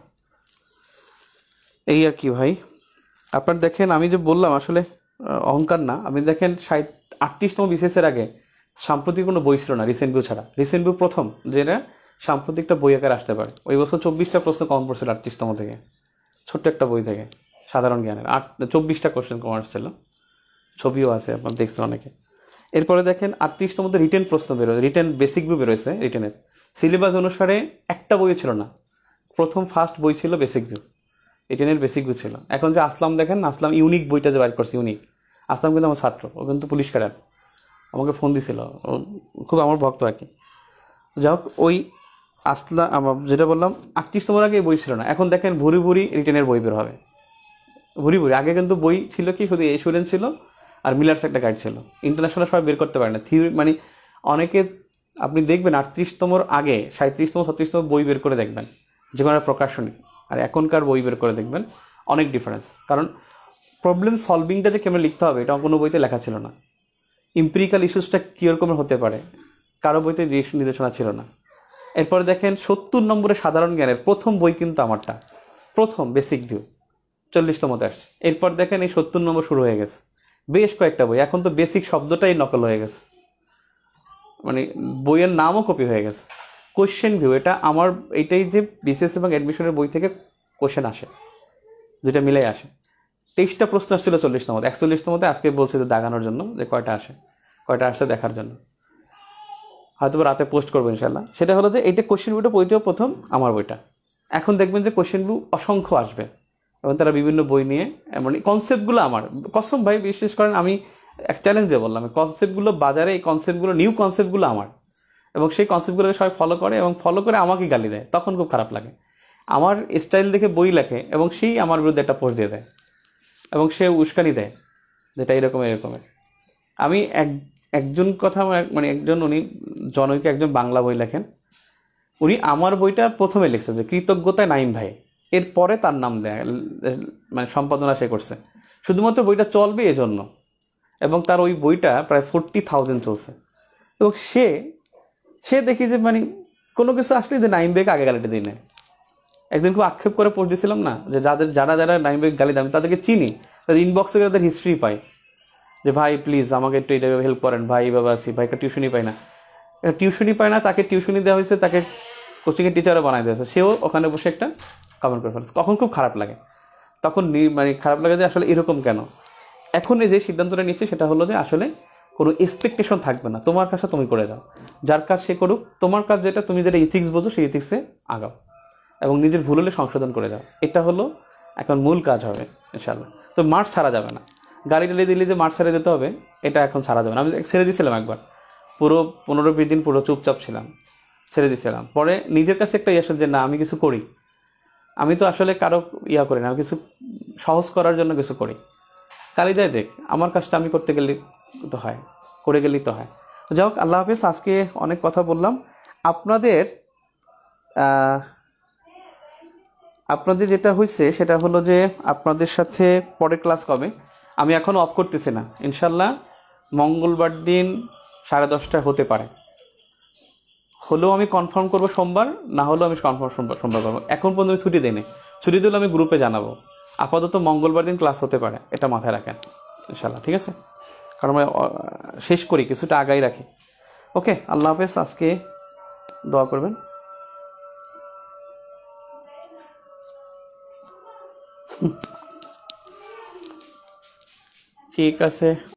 A: এই আর কি ভাই। আপনার দেখেন, আমি যে বললাম আসলে অহংকার না, আপনি দেখেন ষাট আটত্রিশতম বিসিএসের আগে সাম্প্রতিক কোনো বই ছিল না, রিসেন্ট ভিউ ছাড়া। রিসেন্ট ভিউ প্রথম যেটা সাম্প্রতিকটা বই আকারে আসতে পারে। ওই বছর চব্বিশটা প্রশ্ন কম পড়ছিল আটত্রিশতম থেকে, ছোট্ট একটা বই থেকে, সাধারণ জ্ঞানের আট চব্বিশটা কোশ্চেন কমার্স ছিল, ছবিও আছে, আপনার দেখছেন অনেকে। এরপরে দেখেন আটত্রিশটার মধ্যে রিটেন প্রশ্ন বেরোয়, রিটেন বেসিক ভিউ বেরোয়েছে। রিটেনের সিলেবাস অনুসারে একটা বই ছিল না, প্রথম ফার্স্ট বই ছিল বেসিক ভিউ, রিটেনের বেসিক ভিউ ছিল। এখন যে আসলাম দেখেন, আসলাম ইউনিক বইটা যে বাইর করছে, ইউনিক। আসলাম কিন্তু আমার ছাত্র, ও কিন্তু পুলিশ ক্যাডার, আমাকে ফোন দিছিল, ও খুব আমার ভক্ত আর কি। যাই হোক, ওই আসলা আমার যেটা বললাম আটত্রিশতম আগে বই ছিল না। এখন দেখেন ভুরি ভুরি রিটেনের বই বের হবে, ভুরি ভুরি। আগে কিন্তু বই ছিল কি, শুধু এসুরেন্স ছিল আর মিলার্স একটা গাইড ছিল। ইন্টারন্যাশনাল সবাই বের করতে পারে না, থিওরি মানে অনেকে আপনি দেখবেন আটত্রিশতমর আগে সাঁত্রিশতম ছত্রিশতম বই বের করে দেখবেন, যে কোনো প্রকাশনী, আর এখনকার বই বের করে দেখবেন অনেক ডিফারেন্স। কারণ প্রবলেম সলভিংটা যে কেমন লিখতে হবে এটা কোনো বইতে লেখা ছিল না। ইম্পিরিক্যাল ইস্যুসটা কীরকমের হতে পারে কারো বইতে নির্দেশনা ছিল না। এরপরে দেখেন সত্তর নম্বরে সাধারণ জ্ঞানের প্রথম বই কিন্তু আমারটা, প্রথম বেসিক ভিউ চল্লিশতমতে আসছে। এরপর দেখেন এই সত্তর নম্বর শুরু হয়ে গেছে, বেশ কয়েকটা বই, এখন তো বেসিক শব্দটাই নকল হয়ে গেছে, মানে বইয়ের নামও কপি হয়ে গেছে। কোশ্চেন ভিউ, এটা আমার এইটাই যে বিসিএস এবং অ্যাডমিশনের বই থেকে কোশ্চেন আসে, যেটা মিলে আসে। তেইশটা প্রশ্ন আসছিল চল্লিশটার মধ্যে, একচল্লিশটার মধ্যে আজকে বলছে যে দাগানোর জন্য যে কয়টা আসে, কয়টা আসছে দেখার জন্য, হয়তো রাতে পোস্ট করবো ইনশাল্লাহ। সেটা হলো যে এইটা কোশ্চেন ভিউটা বইটাও প্রথম আমার বইটা, এখন দেখবেন যে কোশ্চেন ভিউ অসংখ্য আসবে এবং তারা বিভিন্ন বই নিয়ে, মানে কনসেপ্টগুলো আমার কসম ভাই বিশেষ করেন, আমি এক চ্যালেঞ্জ দিয়ে বললাম কনসেপ্টগুলো বাজারে, এই কনসেপ্টগুলো নিউ কনসেপ্টগুলো আমার, এবং সেই কনসেপ্টগুলোকে সবাই ফলো করে এবং ফলো করে আমাকে গালি দেয়, তখন খুব খারাপ লাগে। আমার স্টাইল দেখে বই লেখে এবং সেই আমার বিরুদ্ধে একটা পোস্ট দিয়ে দেয় এবং সে উস্কানি দেয় যেটা এরকম এরকমের। আমি এক একজন কথা মানে একজন উনি জনৈক একজন বাংলা বই লেখেন, উনি আমার বইটা প্রথমে লিখছে যে কৃতজ্ঞতায় নাইম ভাই, এরপরে তার নাম দেয়, মানে সম্পাদনা সে করছে শুধুমাত্র বইটা চলবে এজন্য, এবং তার ওই বইটা প্রায় ফোরটি থাউজেন্ড চলছে। এবং সে সে দেখি যে মানে কোনো কিছু আসলে যে নাইম ভাইকে আগে গালিটা দিই নেয়। একদিন খুব আক্ষেপ করে পোস্ট দিয়েছিলাম না, যে যাদের যারা যারা নাইম ভাইকে গালি দেয় আমি তাদেরকে চিনি, তাদের ইনবক্সে তাদের হিস্ট্রি পাই যে ভাই প্লিজ আমাকে একটু এইটা হেল্প করেন, ভাই এইভাবে আসি, ভাই একটা টিউশনই পাই না, টিউশনই পায় না, তাকে টিউশনই দেওয়া হয়েছে, তাকে কোচিংয়ের টিচারও বানাই দিয়েছে, সেও ওখানে বসে একটা কমেন্ট করে ফেলেছে। কখন খুব খারাপ লাগে, তখন মানে খারাপ লাগে যে আসলে এরকম কেন। এখন এই যে সিদ্ধান্তটা নিচ্ছি সেটা হলো যে আসলে কোনো এক্সপেকটেশন থাকবে না, তোমার কাজটা তুমি করে যাও, যার কাজ সে করুক, তোমার কাজ যেটা, তুমি যেটা ইথিক্স বোঝো সেই ইথিক্সে আগাও এবং নিজের ভুল হলে সংশোধন করে যাও, এটা হলো এখন মূল কাজ হবে ইনশাআল্লাহ। তো মাঠ ছাড়া যাবে না, গাড়ি টালি দিলে যে মাঠ ছেড়ে দিতে হবে এটা এখন ছাড়া যাবে না। আমি ছেড়ে দিয়েছিলাম একবার, পুরো পনেরো বিশ দিন পুরো চুপচাপ ছিলাম, ছেড়ে দিয়েছিলাম। পরে নিজের কাছে একটা ইয়ে যে না আমি কিছু করি, আমি তো আসলে কারো ইয়া করি না, আমি কিছু সহজ করার জন্য কিছু করি। কালিদায় দেখ, আমার কাজটা আমি করতে গেলে তো হয়, করে গেলেই তো হয়। যাই হোক, আল্লাহ হাফেজ। আজকে অনেক কথা বললাম। আপনাদের আপনাদের যেটা হয়েছে সেটা হলো যে আপনাদের সাথে পরে ক্লাস কবে, আমি এখনও অফ করতেছি না, ইনশাল্লাহ মঙ্গলবার দিন সাড়ে দশটায় হতে পারে, হলেও আমি কনফার্ম করবো সোমবার, না হলেও আমি কনফার্ম সোমবার সোমবার করবো। এখন পর্যন্ত আমি ছুটি দিই, ছুটি দিলে আমি গ্রুপে জানাবো। আপাতত মঙ্গলবার দিন ক্লাস হতে পারে, এটা মাথায় রাখেন ইনশাল্লাহ, ঠিক আছে? কারণ আমি শেষ করি, কিছুটা আগাই রাখি। ওকে, আল্লাহ হাফেজ। আজকে দোয়া করবেন। ঠিক আছে।